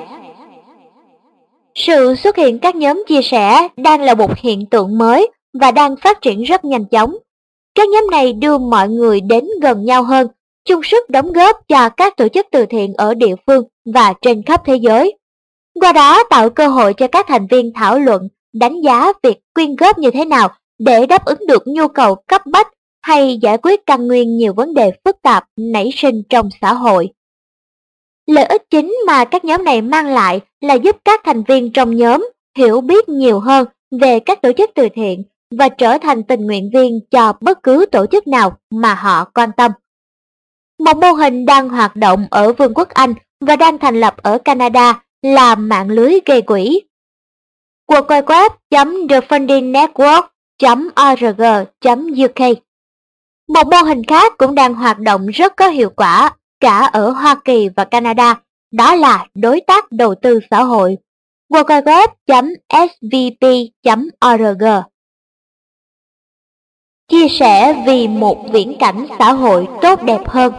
Sự xuất hiện các nhóm chia sẻ đang là một hiện tượng mới và đang phát triển rất nhanh chóng. Các nhóm này đưa mọi người đến gần nhau hơn, chung sức đóng góp cho các tổ chức từ thiện ở địa phương và trên khắp thế giới. Qua đó tạo cơ hội cho các thành viên thảo luận, đánh giá việc quyên góp như thế nào để đáp ứng được nhu cầu cấp bách hay giải quyết căn nguyên nhiều vấn đề phức tạp nảy sinh trong xã hội. Lợi ích chính mà các nhóm này mang lại là giúp các thành viên trong nhóm hiểu biết nhiều hơn về các tổ chức từ thiện và trở thành tình nguyện viên cho bất cứ tổ chức nào mà họ quan tâm. Một mô hình đang hoạt động ở Vương quốc Anh và đang thành lập ở Canada là mạng lưới gây quỹ. www.thefundingnetwork.org.uk. Một mô hình khác cũng đang hoạt động rất có hiệu quả cả ở Hoa Kỳ và Canada, đó là đối tác đầu tư xã hội www.svp.org. Chia sẻ vì một viễn cảnh xã hội tốt đẹp hơn.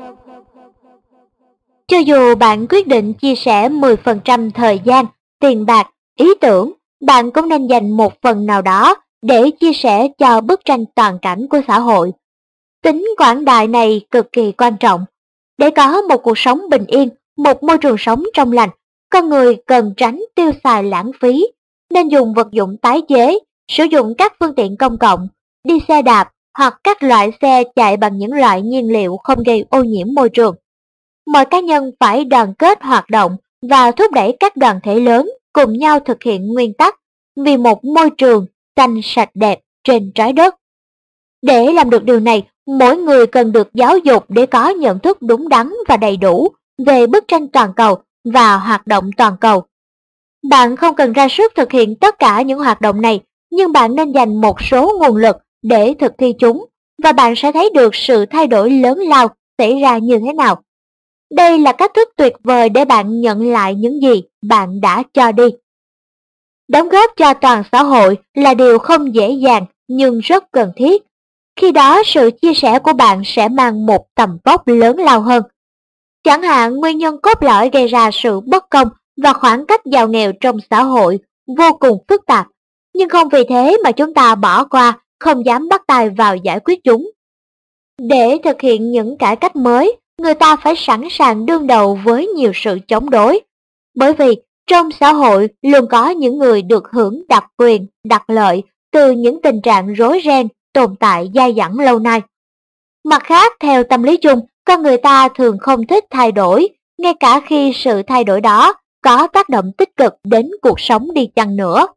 Cho dù bạn quyết định chia sẻ 10% thời gian, tiền bạc, ý tưởng, bạn cũng nên dành một phần nào đó để chia sẻ cho bức tranh toàn cảnh của xã hội. Tính quảng đại này cực kỳ quan trọng. Để có một cuộc sống bình yên, một môi trường sống trong lành, con người cần tránh tiêu xài lãng phí, nên dùng vật dụng tái chế, sử dụng các phương tiện công cộng, đi xe đạp hoặc các loại xe chạy bằng những loại nhiên liệu không gây ô nhiễm môi trường. Mọi cá nhân phải đoàn kết hoạt động và thúc đẩy các đoàn thể lớn cùng nhau thực hiện nguyên tắc vì một môi trường xanh sạch đẹp trên trái đất. Để làm được điều này, mỗi người cần được giáo dục để có nhận thức đúng đắn và đầy đủ về bức tranh toàn cầu và hoạt động toàn cầu. Bạn không cần ra sức thực hiện tất cả những hoạt động này, nhưng bạn nên dành một số nguồn lực để thực thi chúng, và bạn sẽ thấy được sự thay đổi lớn lao xảy ra như thế nào. Đây là cách thức tuyệt vời để bạn nhận lại những gì bạn đã cho đi. Đóng góp cho toàn xã hội là điều không dễ dàng nhưng rất cần thiết. Khi đó sự chia sẻ của bạn sẽ mang một tầm vóc lớn lao hơn. Chẳng hạn nguyên nhân cốt lõi gây ra sự bất công và khoảng cách giàu nghèo trong xã hội vô cùng phức tạp, nhưng không vì thế mà chúng ta bỏ qua, không dám bắt tay vào giải quyết chúng. Để thực hiện những cải cách mới, người ta phải sẵn sàng đương đầu với nhiều sự chống đối. Bởi vì trong xã hội luôn có những người được hưởng đặc quyền, đặc lợi từ những tình trạng rối ren tồn tại dai dẳng lâu nay. Mặt khác, theo tâm lý chung, con người ta thường không thích thay đổi, ngay cả khi sự thay đổi đó có tác động tích cực đến cuộc sống đi chăng nữa.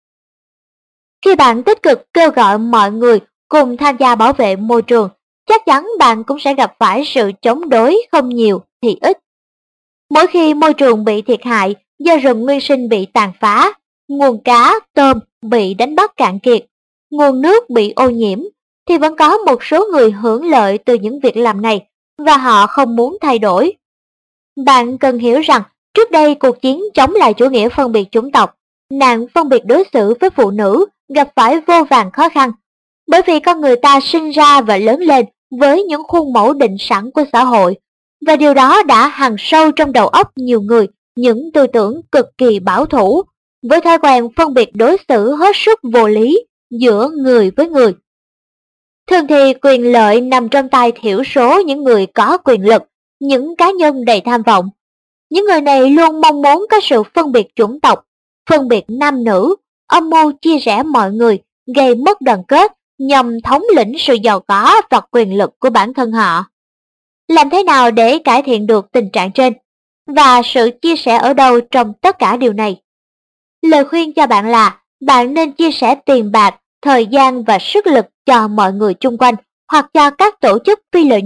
Khi bạn tích cực kêu gọi mọi người cùng tham gia bảo vệ môi trường, chắc chắn bạn cũng sẽ gặp phải sự chống đối không nhiều thì ít. Mỗi khi môi trường bị thiệt hại do rừng nguyên sinh bị tàn phá, nguồn cá, tôm bị đánh bắt cạn kiệt, nguồn nước bị ô nhiễm, thì vẫn có một số người hưởng lợi từ những việc làm này và họ không muốn thay đổi. Bạn cần hiểu rằng trước đây cuộc chiến chống lại chủ nghĩa phân biệt chủng tộc, nạn phân biệt đối xử với phụ nữ gặp phải vô vàn khó khăn, bởi vì con người ta sinh ra và lớn lên với những khuôn mẫu định sẵn của xã hội, và điều đó đã hằn sâu trong đầu óc nhiều người những tư tưởng cực kỳ bảo thủ, với thói quen phân biệt đối xử hết sức vô lý giữa người với người. Thường thì quyền lợi nằm trong tay thiểu số những người có quyền lực, những cá nhân đầy tham vọng. Những người này luôn mong muốn có sự phân biệt chủng tộc, phân biệt nam nữ, âm mưu chia rẽ mọi người, gây mất đoàn kết nhằm thống lĩnh sự giàu có và quyền lực của bản thân họ. Làm thế nào để cải thiện được tình trạng trên? Và sự chia sẻ ở đâu trong tất cả điều này? Lời khuyên cho bạn là bạn nên chia sẻ tiền bạc, thời gian và sức lực cho mọi người chung quanh hoặc cho các tổ chức phi lợi nhuận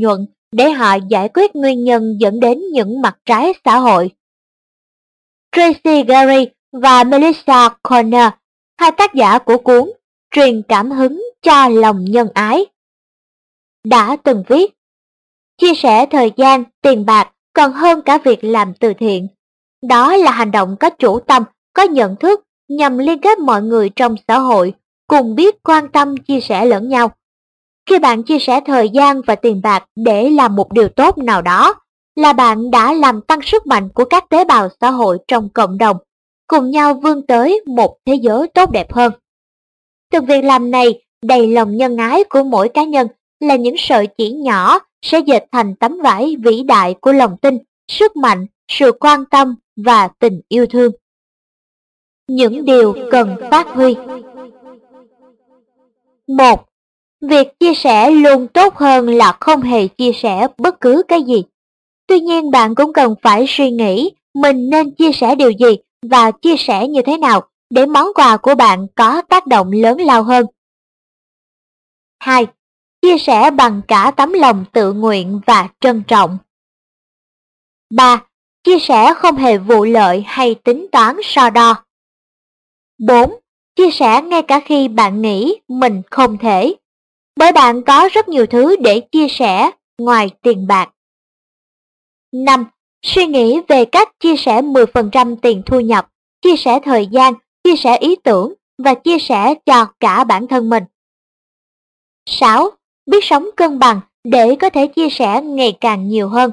để họ giải quyết nguyên nhân dẫn đến những mặt trái xã hội. Tracy Gary và Melissa Corner, hai tác giả của cuốn Truyền cảm hứng cho lòng nhân ái, đã từng viết: chia sẻ thời gian, tiền bạc còn hơn cả việc làm từ thiện. Đó là hành động có chủ tâm, có nhận thức nhằm liên kết mọi người trong xã hội, cùng biết quan tâm chia sẻ lẫn nhau. Khi bạn chia sẻ thời gian và tiền bạc để làm một điều tốt nào đó, là bạn đã làm tăng sức mạnh của các tế bào xã hội trong cộng đồng, cùng nhau vươn tới một thế giới tốt đẹp hơn. Từng việc làm này đầy lòng nhân ái của mỗi cá nhân là những sợi chỉ nhỏ sẽ dệt thành tấm vải vĩ đại của lòng tin, sức mạnh, sự quan tâm và tình yêu thương. Những điều cần phát huy. 1. Việc chia sẻ luôn tốt hơn là không hề chia sẻ bất cứ cái gì. Tuy nhiên bạn cũng cần phải suy nghĩ mình nên chia sẻ điều gì và chia sẻ như thế nào để món quà của bạn có tác động lớn lao hơn. 2. Chia sẻ bằng cả tấm lòng tự nguyện và trân trọng. 3. Chia sẻ không hề vụ lợi hay tính toán so đo. 4. Chia sẻ ngay cả khi bạn nghĩ mình không thể, bởi bạn có rất nhiều thứ để chia sẻ ngoài tiền bạc. 5. Suy nghĩ về cách chia sẻ 10% tiền thu nhập, chia sẻ thời gian, chia sẻ ý tưởng và chia sẻ cho cả bản thân mình. 6. Biết sống cân bằng để có thể chia sẻ ngày càng nhiều hơn.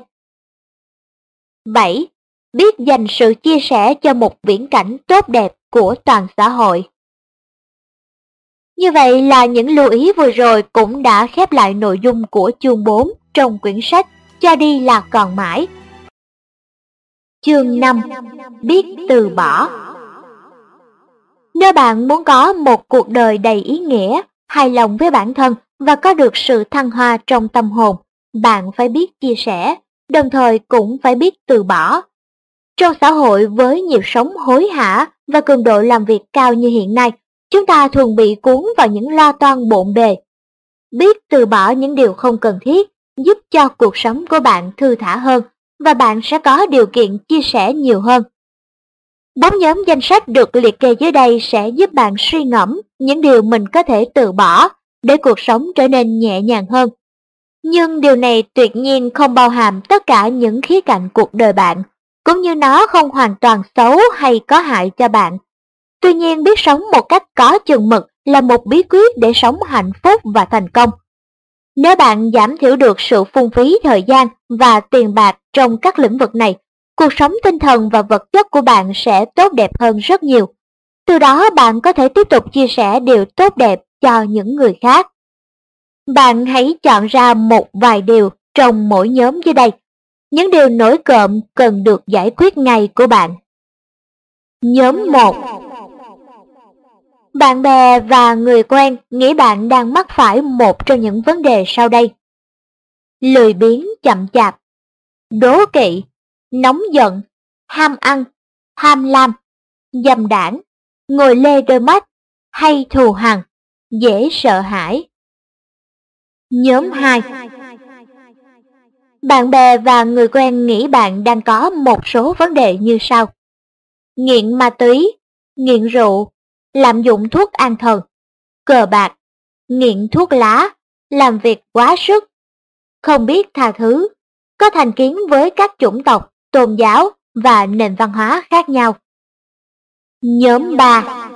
7. Biết dành sự chia sẻ cho một viễn cảnh tốt đẹp của toàn xã hội. Như vậy là những lưu ý vừa rồi cũng đã khép lại nội dung của chương 4 trong quyển sách Cho đi là còn mãi. Chương 5. Biết từ bỏ. Nếu bạn muốn có một cuộc đời đầy ý nghĩa, hài lòng với bản thân và có được sự thăng hoa trong tâm hồn, bạn phải biết chia sẻ, đồng thời cũng phải biết từ bỏ. Trong xã hội với nhịp sống hối hả và cường độ làm việc cao như hiện nay, chúng ta thường bị cuốn vào những lo toan bộn bề. Biết từ bỏ những điều không cần thiết giúp cho cuộc sống của bạn thư thả hơn và bạn sẽ có điều kiện chia sẻ nhiều hơn. 4 nhóm danh sách được liệt kê dưới đây sẽ giúp bạn suy ngẫm những điều mình có thể từ bỏ để cuộc sống trở nên nhẹ nhàng hơn. Nhưng điều này tuyệt nhiên không bao hàm tất cả những khía cạnh cuộc đời bạn, cũng như nó không hoàn toàn xấu hay có hại cho bạn. Tuy nhiên, biết sống một cách có chừng mực là một bí quyết để sống hạnh phúc và thành công. Nếu bạn giảm thiểu được sự phung phí thời gian và tiền bạc trong các lĩnh vực này, cuộc sống tinh thần và vật chất của bạn sẽ tốt đẹp hơn rất nhiều. Từ đó bạn có thể tiếp tục chia sẻ điều tốt đẹp cho những người khác. Bạn hãy chọn ra một vài điều trong mỗi nhóm dưới đây. Những điều nổi cộm cần được giải quyết ngay của bạn. Nhóm 1. Bạn bè và người quen nghĩ bạn đang mắc phải một trong những vấn đề sau đây: lười biếng chậm chạp, đố kỵ, nóng giận, ham ăn, tham lam, dâm đãng, ngồi lê đôi mắt, hay thù hằn, dễ sợ hãi. Nhóm 2. Bạn bè và người quen nghĩ bạn đang có một số vấn đề như sau: nghiện ma túy, nghiện rượu, lạm dụng thuốc an thần, cờ bạc, nghiện thuốc lá, làm việc quá sức, không biết tha thứ, có thành kiến với các chủng tộc, tôn giáo và nền văn hóa khác nhau. Nhóm 3.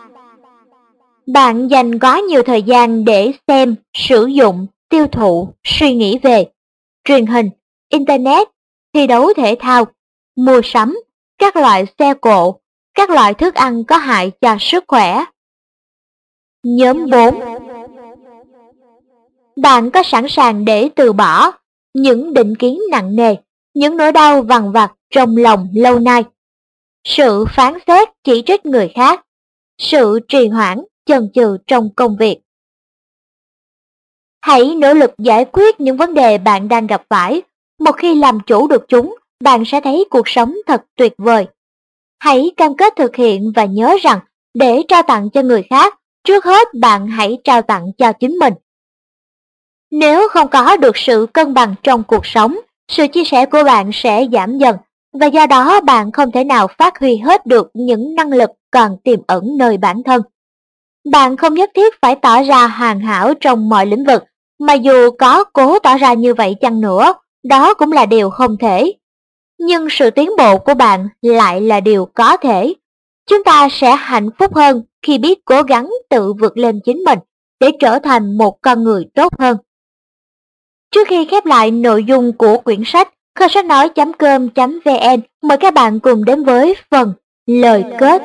Bạn dành quá nhiều thời gian để xem, sử dụng, tiêu thụ, suy nghĩ về truyền hình, internet, thi đấu thể thao, mua sắm, các loại xe cộ, các loại thức ăn có hại cho sức khỏe. Nhóm 4. Bạn có sẵn sàng để từ bỏ những định kiến nặng nề, những nỗi đau vằn vặt trong lòng lâu nay, sự phán xét chỉ trích người khác, sự trì hoãn chần chừ trong công việc. Hãy nỗ lực giải quyết những vấn đề bạn đang gặp phải. Một khi làm chủ được chúng, bạn sẽ thấy cuộc sống thật tuyệt vời. Hãy cam kết thực hiện và nhớ rằng để trao tặng cho người khác, trước hết bạn hãy trao tặng cho chính mình. Nếu không có được sự cân bằng trong cuộc sống, sự chia sẻ của bạn sẽ giảm dần, và do đó bạn không thể nào phát huy hết được những năng lực còn tiềm ẩn nơi bản thân. Bạn không nhất thiết phải tỏ ra hoàn hảo trong mọi lĩnh vực, mà dù có cố tỏ ra như vậy chăng nữa, đó cũng là điều không thể. Nhưng sự tiến bộ của bạn lại là điều có thể. Chúng ta sẽ hạnh phúc hơn khi biết cố gắng tự vượt lên chính mình để trở thành một con người tốt hơn. Trước khi khép lại nội dung của quyển sách, kho sách nói.com.vn mời các bạn cùng đến với phần lời kết.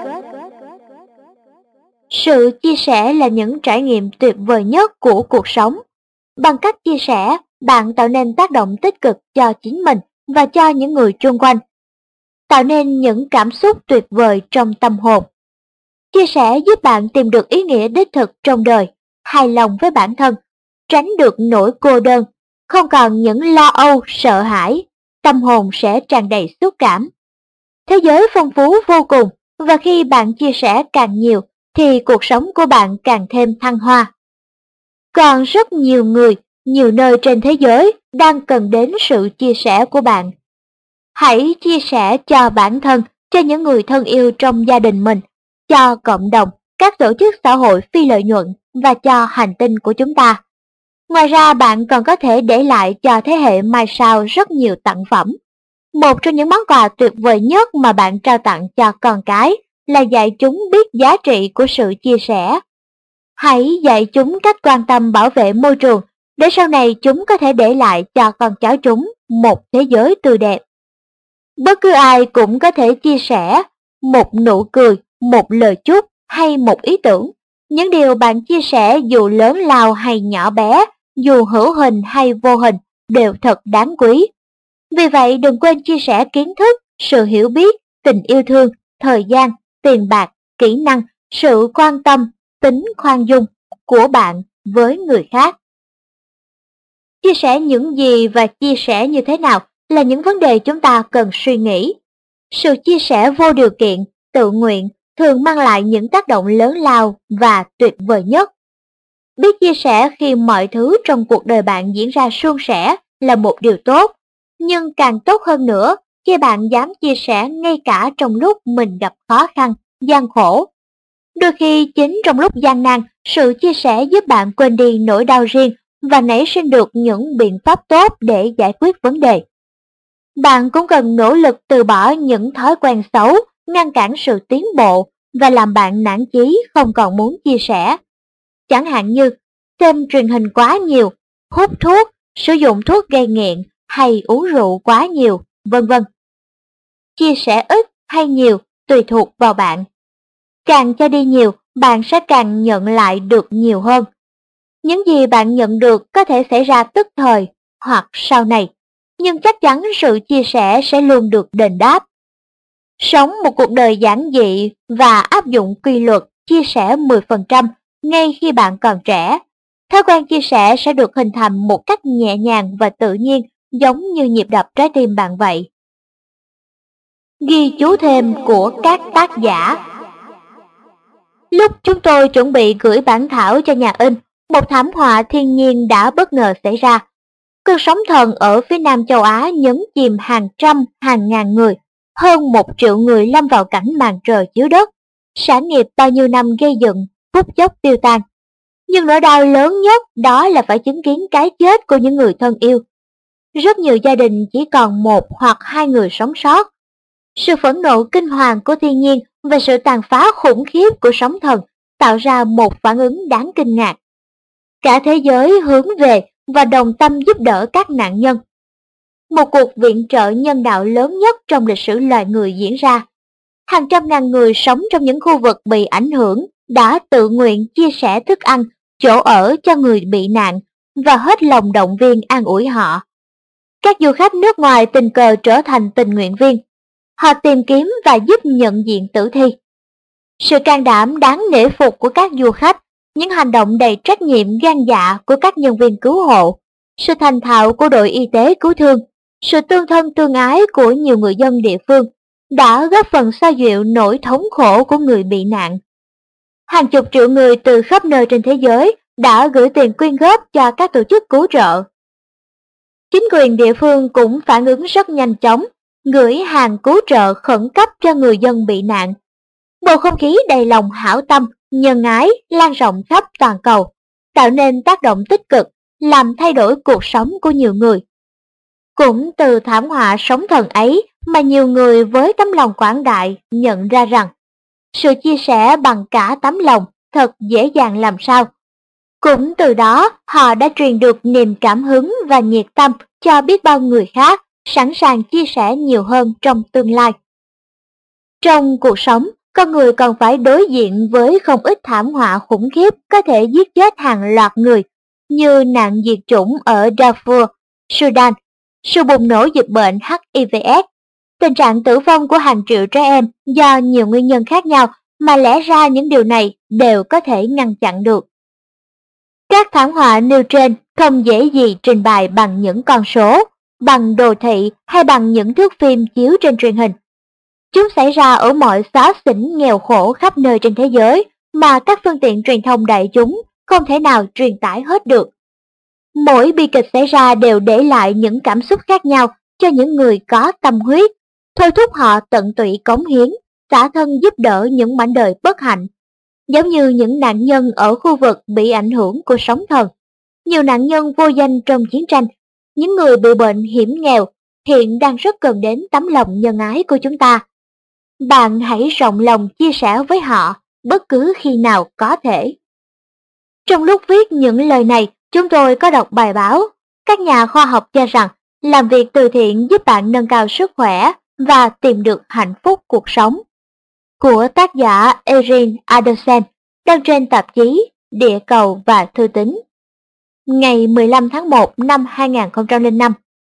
Sự chia sẻ là những trải nghiệm tuyệt vời nhất của cuộc sống. Bằng cách chia sẻ, bạn tạo nên tác động tích cực cho chính mình và cho những người chung quanh, tạo nên những cảm xúc tuyệt vời trong tâm hồn. Chia sẻ giúp bạn tìm được ý nghĩa đích thực trong đời, hài lòng với bản thân, tránh được nỗi cô đơn, không còn những lo âu, sợ hãi, tâm hồn sẽ tràn đầy xúc cảm. Thế giới phong phú vô cùng, và khi bạn chia sẻ càng nhiều thì cuộc sống của bạn càng thêm thăng hoa. Còn rất nhiều người, nhiều nơi trên thế giới đang cần đến sự chia sẻ của bạn. Hãy chia sẻ cho bản thân, cho những người thân yêu trong gia đình mình, cho cộng đồng, các tổ chức xã hội phi lợi nhuận và cho hành tinh của chúng ta. Ngoài ra, bạn còn có thể để lại cho thế hệ mai sau rất nhiều tặng phẩm. Một trong những món quà tuyệt vời nhất mà bạn trao tặng cho con cái là dạy chúng biết giá trị của sự chia sẻ. Hãy dạy chúng cách quan tâm bảo vệ môi trường, để sau này chúng có thể để lại cho con cháu chúng một thế giới tươi đẹp. Bất cứ ai cũng có thể chia sẻ một nụ cười, một lời chúc hay một ý tưởng. Những điều bạn chia sẻ dù lớn lao hay nhỏ bé, dù hữu hình hay vô hình, đều thật đáng quý. Vì vậy đừng quên chia sẻ kiến thức, sự hiểu biết, tình yêu thương, thời gian, tiền bạc, kỹ năng, sự quan tâm, tính khoan dung của bạn với người khác. Chia sẻ những gì và chia sẻ như thế nào là những vấn đề chúng ta cần suy nghĩ. Sự chia sẻ vô điều kiện, tự nguyện thường mang lại những tác động lớn lao và tuyệt vời nhất. Biết chia sẻ khi mọi thứ trong cuộc đời bạn diễn ra suôn sẻ là một điều tốt, nhưng càng tốt hơn nữa khi bạn dám chia sẻ ngay cả trong lúc mình gặp khó khăn, gian khổ. Đôi khi chính trong lúc gian nan, sự chia sẻ giúp bạn quên đi nỗi đau riêng và nảy sinh được những biện pháp tốt để giải quyết vấn đề. Bạn cũng cần nỗ lực từ bỏ những thói quen xấu, ngăn cản sự tiến bộ và làm bạn nản chí không còn muốn chia sẻ. Chẳng hạn như xem truyền hình quá nhiều, hút thuốc, sử dụng thuốc gây nghiện hay uống rượu quá nhiều, vân vân. Chia sẻ ít hay nhiều tùy thuộc vào bạn. Càng cho đi nhiều, bạn sẽ càng nhận lại được nhiều hơn. Những gì bạn nhận được có thể xảy ra tức thời hoặc sau này, nhưng chắc chắn sự chia sẻ sẽ luôn được đền đáp. Sống một cuộc đời giản dị và áp dụng quy luật chia sẻ 10% ngay khi bạn còn trẻ. Thói quen chia sẻ sẽ được hình thành một cách nhẹ nhàng và tự nhiên, giống như nhịp đập trái tim bạn vậy. Ghi chú thêm của các tác giả. Lúc chúng tôi chuẩn bị gửi bản thảo cho nhà in, một thảm họa thiên nhiên đã bất ngờ xảy ra. Cơn sóng thần ở phía nam châu Á nhấn chìm hàng trăm, hàng ngàn người, hơn 1 triệu người lâm vào cảnh màn trời chiếu đất. Sản nghiệp bao nhiêu năm gây dựng, phút chốc tiêu tan. Nhưng nỗi đau lớn nhất đó là phải chứng kiến cái chết của những người thân yêu. Rất nhiều gia đình chỉ còn 1 hoặc 2 người sống sót. Sự phẫn nộ kinh hoàng của thiên nhiên và sự tàn phá khủng khiếp của sóng thần tạo ra một phản ứng đáng kinh ngạc. Cả thế giới hướng về và đồng tâm giúp đỡ các nạn nhân. Một cuộc viện trợ nhân đạo lớn nhất trong lịch sử loài người diễn ra. Hàng trăm ngàn người sống trong những khu vực bị ảnh hưởng đã tự nguyện chia sẻ thức ăn, chỗ ở cho người bị nạn và hết lòng động viên an ủi họ. Các du khách nước ngoài tình cờ trở thành tình nguyện viên. Họ tìm kiếm và giúp nhận diện tử thi. Sự can đảm đáng nể phục của các du khách, những hành động đầy trách nhiệm gan dạ của các nhân viên cứu hộ, sự thành thạo của đội y tế cứu thương, sự tương thân tương ái của nhiều người dân địa phương đã góp phần xoa dịu nỗi thống khổ của người bị nạn. Hàng chục triệu người từ khắp nơi trên thế giới đã gửi tiền quyên góp cho các tổ chức cứu trợ. Chính quyền địa phương cũng phản ứng rất nhanh chóng, gửi hàng cứu trợ khẩn cấp cho người dân bị nạn. Bầu không khí đầy lòng hảo tâm, nhân ái lan rộng khắp toàn cầu, tạo nên tác động tích cực, làm thay đổi cuộc sống của nhiều người. Cũng từ thảm họa sóng thần ấy mà nhiều người với tấm lòng quảng đại nhận ra rằng sự chia sẻ bằng cả tấm lòng thật dễ dàng làm sao. Cũng từ đó họ đã truyền được niềm cảm hứng và nhiệt tâm cho biết bao người khác, sẵn sàng chia sẻ nhiều hơn trong tương lai. Trong cuộc sống, con người còn phải đối diện với không ít thảm họa khủng khiếp có thể giết chết hàng loạt người, như nạn diệt chủng ở Darfur, Sudan, sự bùng nổ dịch bệnh HIV/AIDS, tình trạng tử vong của hàng triệu trẻ em do nhiều nguyên nhân khác nhau mà lẽ ra những điều này đều có thể ngăn chặn được. Các thảm họa nêu trên không dễ gì trình bày bằng những con số, bằng đồ thị hay bằng những thước phim chiếu trên truyền hình. Chúng xảy ra ở mọi xó xỉnh nghèo khổ khắp nơi trên thế giới mà các phương tiện truyền thông đại chúng không thể nào truyền tải hết được. Mỗi bi kịch xảy ra đều để lại những cảm xúc khác nhau cho những người có tâm huyết, thôi thúc họ tận tụy cống hiến, xả thân giúp đỡ những mảnh đời bất hạnh. Giống như những nạn nhân ở khu vực bị ảnh hưởng của sóng thần, nhiều nạn nhân vô danh trong chiến tranh, những người bị bệnh hiểm nghèo hiện đang rất cần đến tấm lòng nhân ái của chúng ta. Bạn hãy rộng lòng chia sẻ với họ bất cứ khi nào có thể. Trong lúc viết những lời này, chúng tôi có đọc bài báo. Các nhà khoa học cho rằng làm việc từ thiện giúp bạn nâng cao sức khỏe và tìm được hạnh phúc cuộc sống. Của tác giả Erin Anderson, đăng trên tạp chí Địa cầu và Thư tín, ngày 15 tháng 1 năm 2005.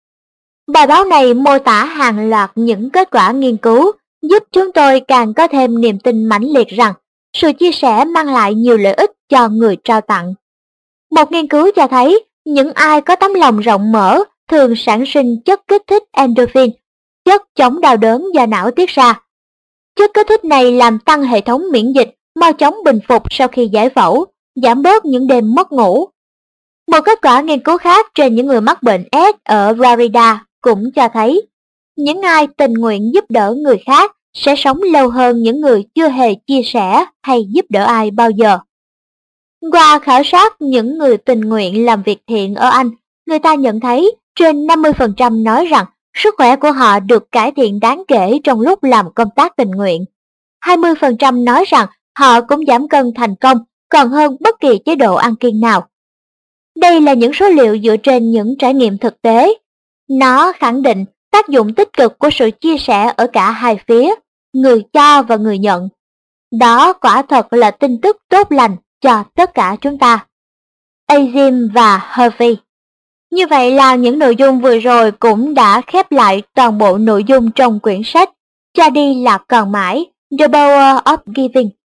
Bài báo này mô tả hàng loạt những kết quả nghiên cứu giúp chúng tôi càng có thêm niềm tin mãnh liệt rằng sự chia sẻ mang lại nhiều lợi ích cho người trao tặng. Một nghiên cứu cho thấy những ai có tấm lòng rộng mở thường sản sinh chất kích thích endorphin, chất chống đau đớn do não tiết ra. Chất kích thích này làm tăng hệ thống miễn dịch, mau chóng bình phục sau khi giải phẫu, giảm bớt những đêm mất ngủ. Một kết quả nghiên cứu khác trên những người mắc bệnh AIDS ở Florida cũng cho thấy những ai tình nguyện giúp đỡ người khác sẽ sống lâu hơn những người chưa hề chia sẻ hay giúp đỡ ai bao giờ. Qua khảo sát những người tình nguyện làm việc thiện ở Anh, người ta nhận thấy trên 50% nói rằng sức khỏe của họ được cải thiện đáng kể trong lúc làm công tác tình nguyện. 20% nói rằng họ cũng giảm cân thành công còn hơn bất kỳ chế độ ăn kiêng nào. Đây là những số liệu dựa trên những trải nghiệm thực tế. Nó khẳng định tác dụng tích cực của sự chia sẻ ở cả hai phía, người cho và người nhận. Đó quả thật là tin tức tốt lành cho tất cả chúng ta. Azim và Harvey. Như vậy là những nội dung vừa rồi cũng đã khép lại toàn bộ nội dung trong quyển sách Cho đi là còn mãi, The Power of Giving.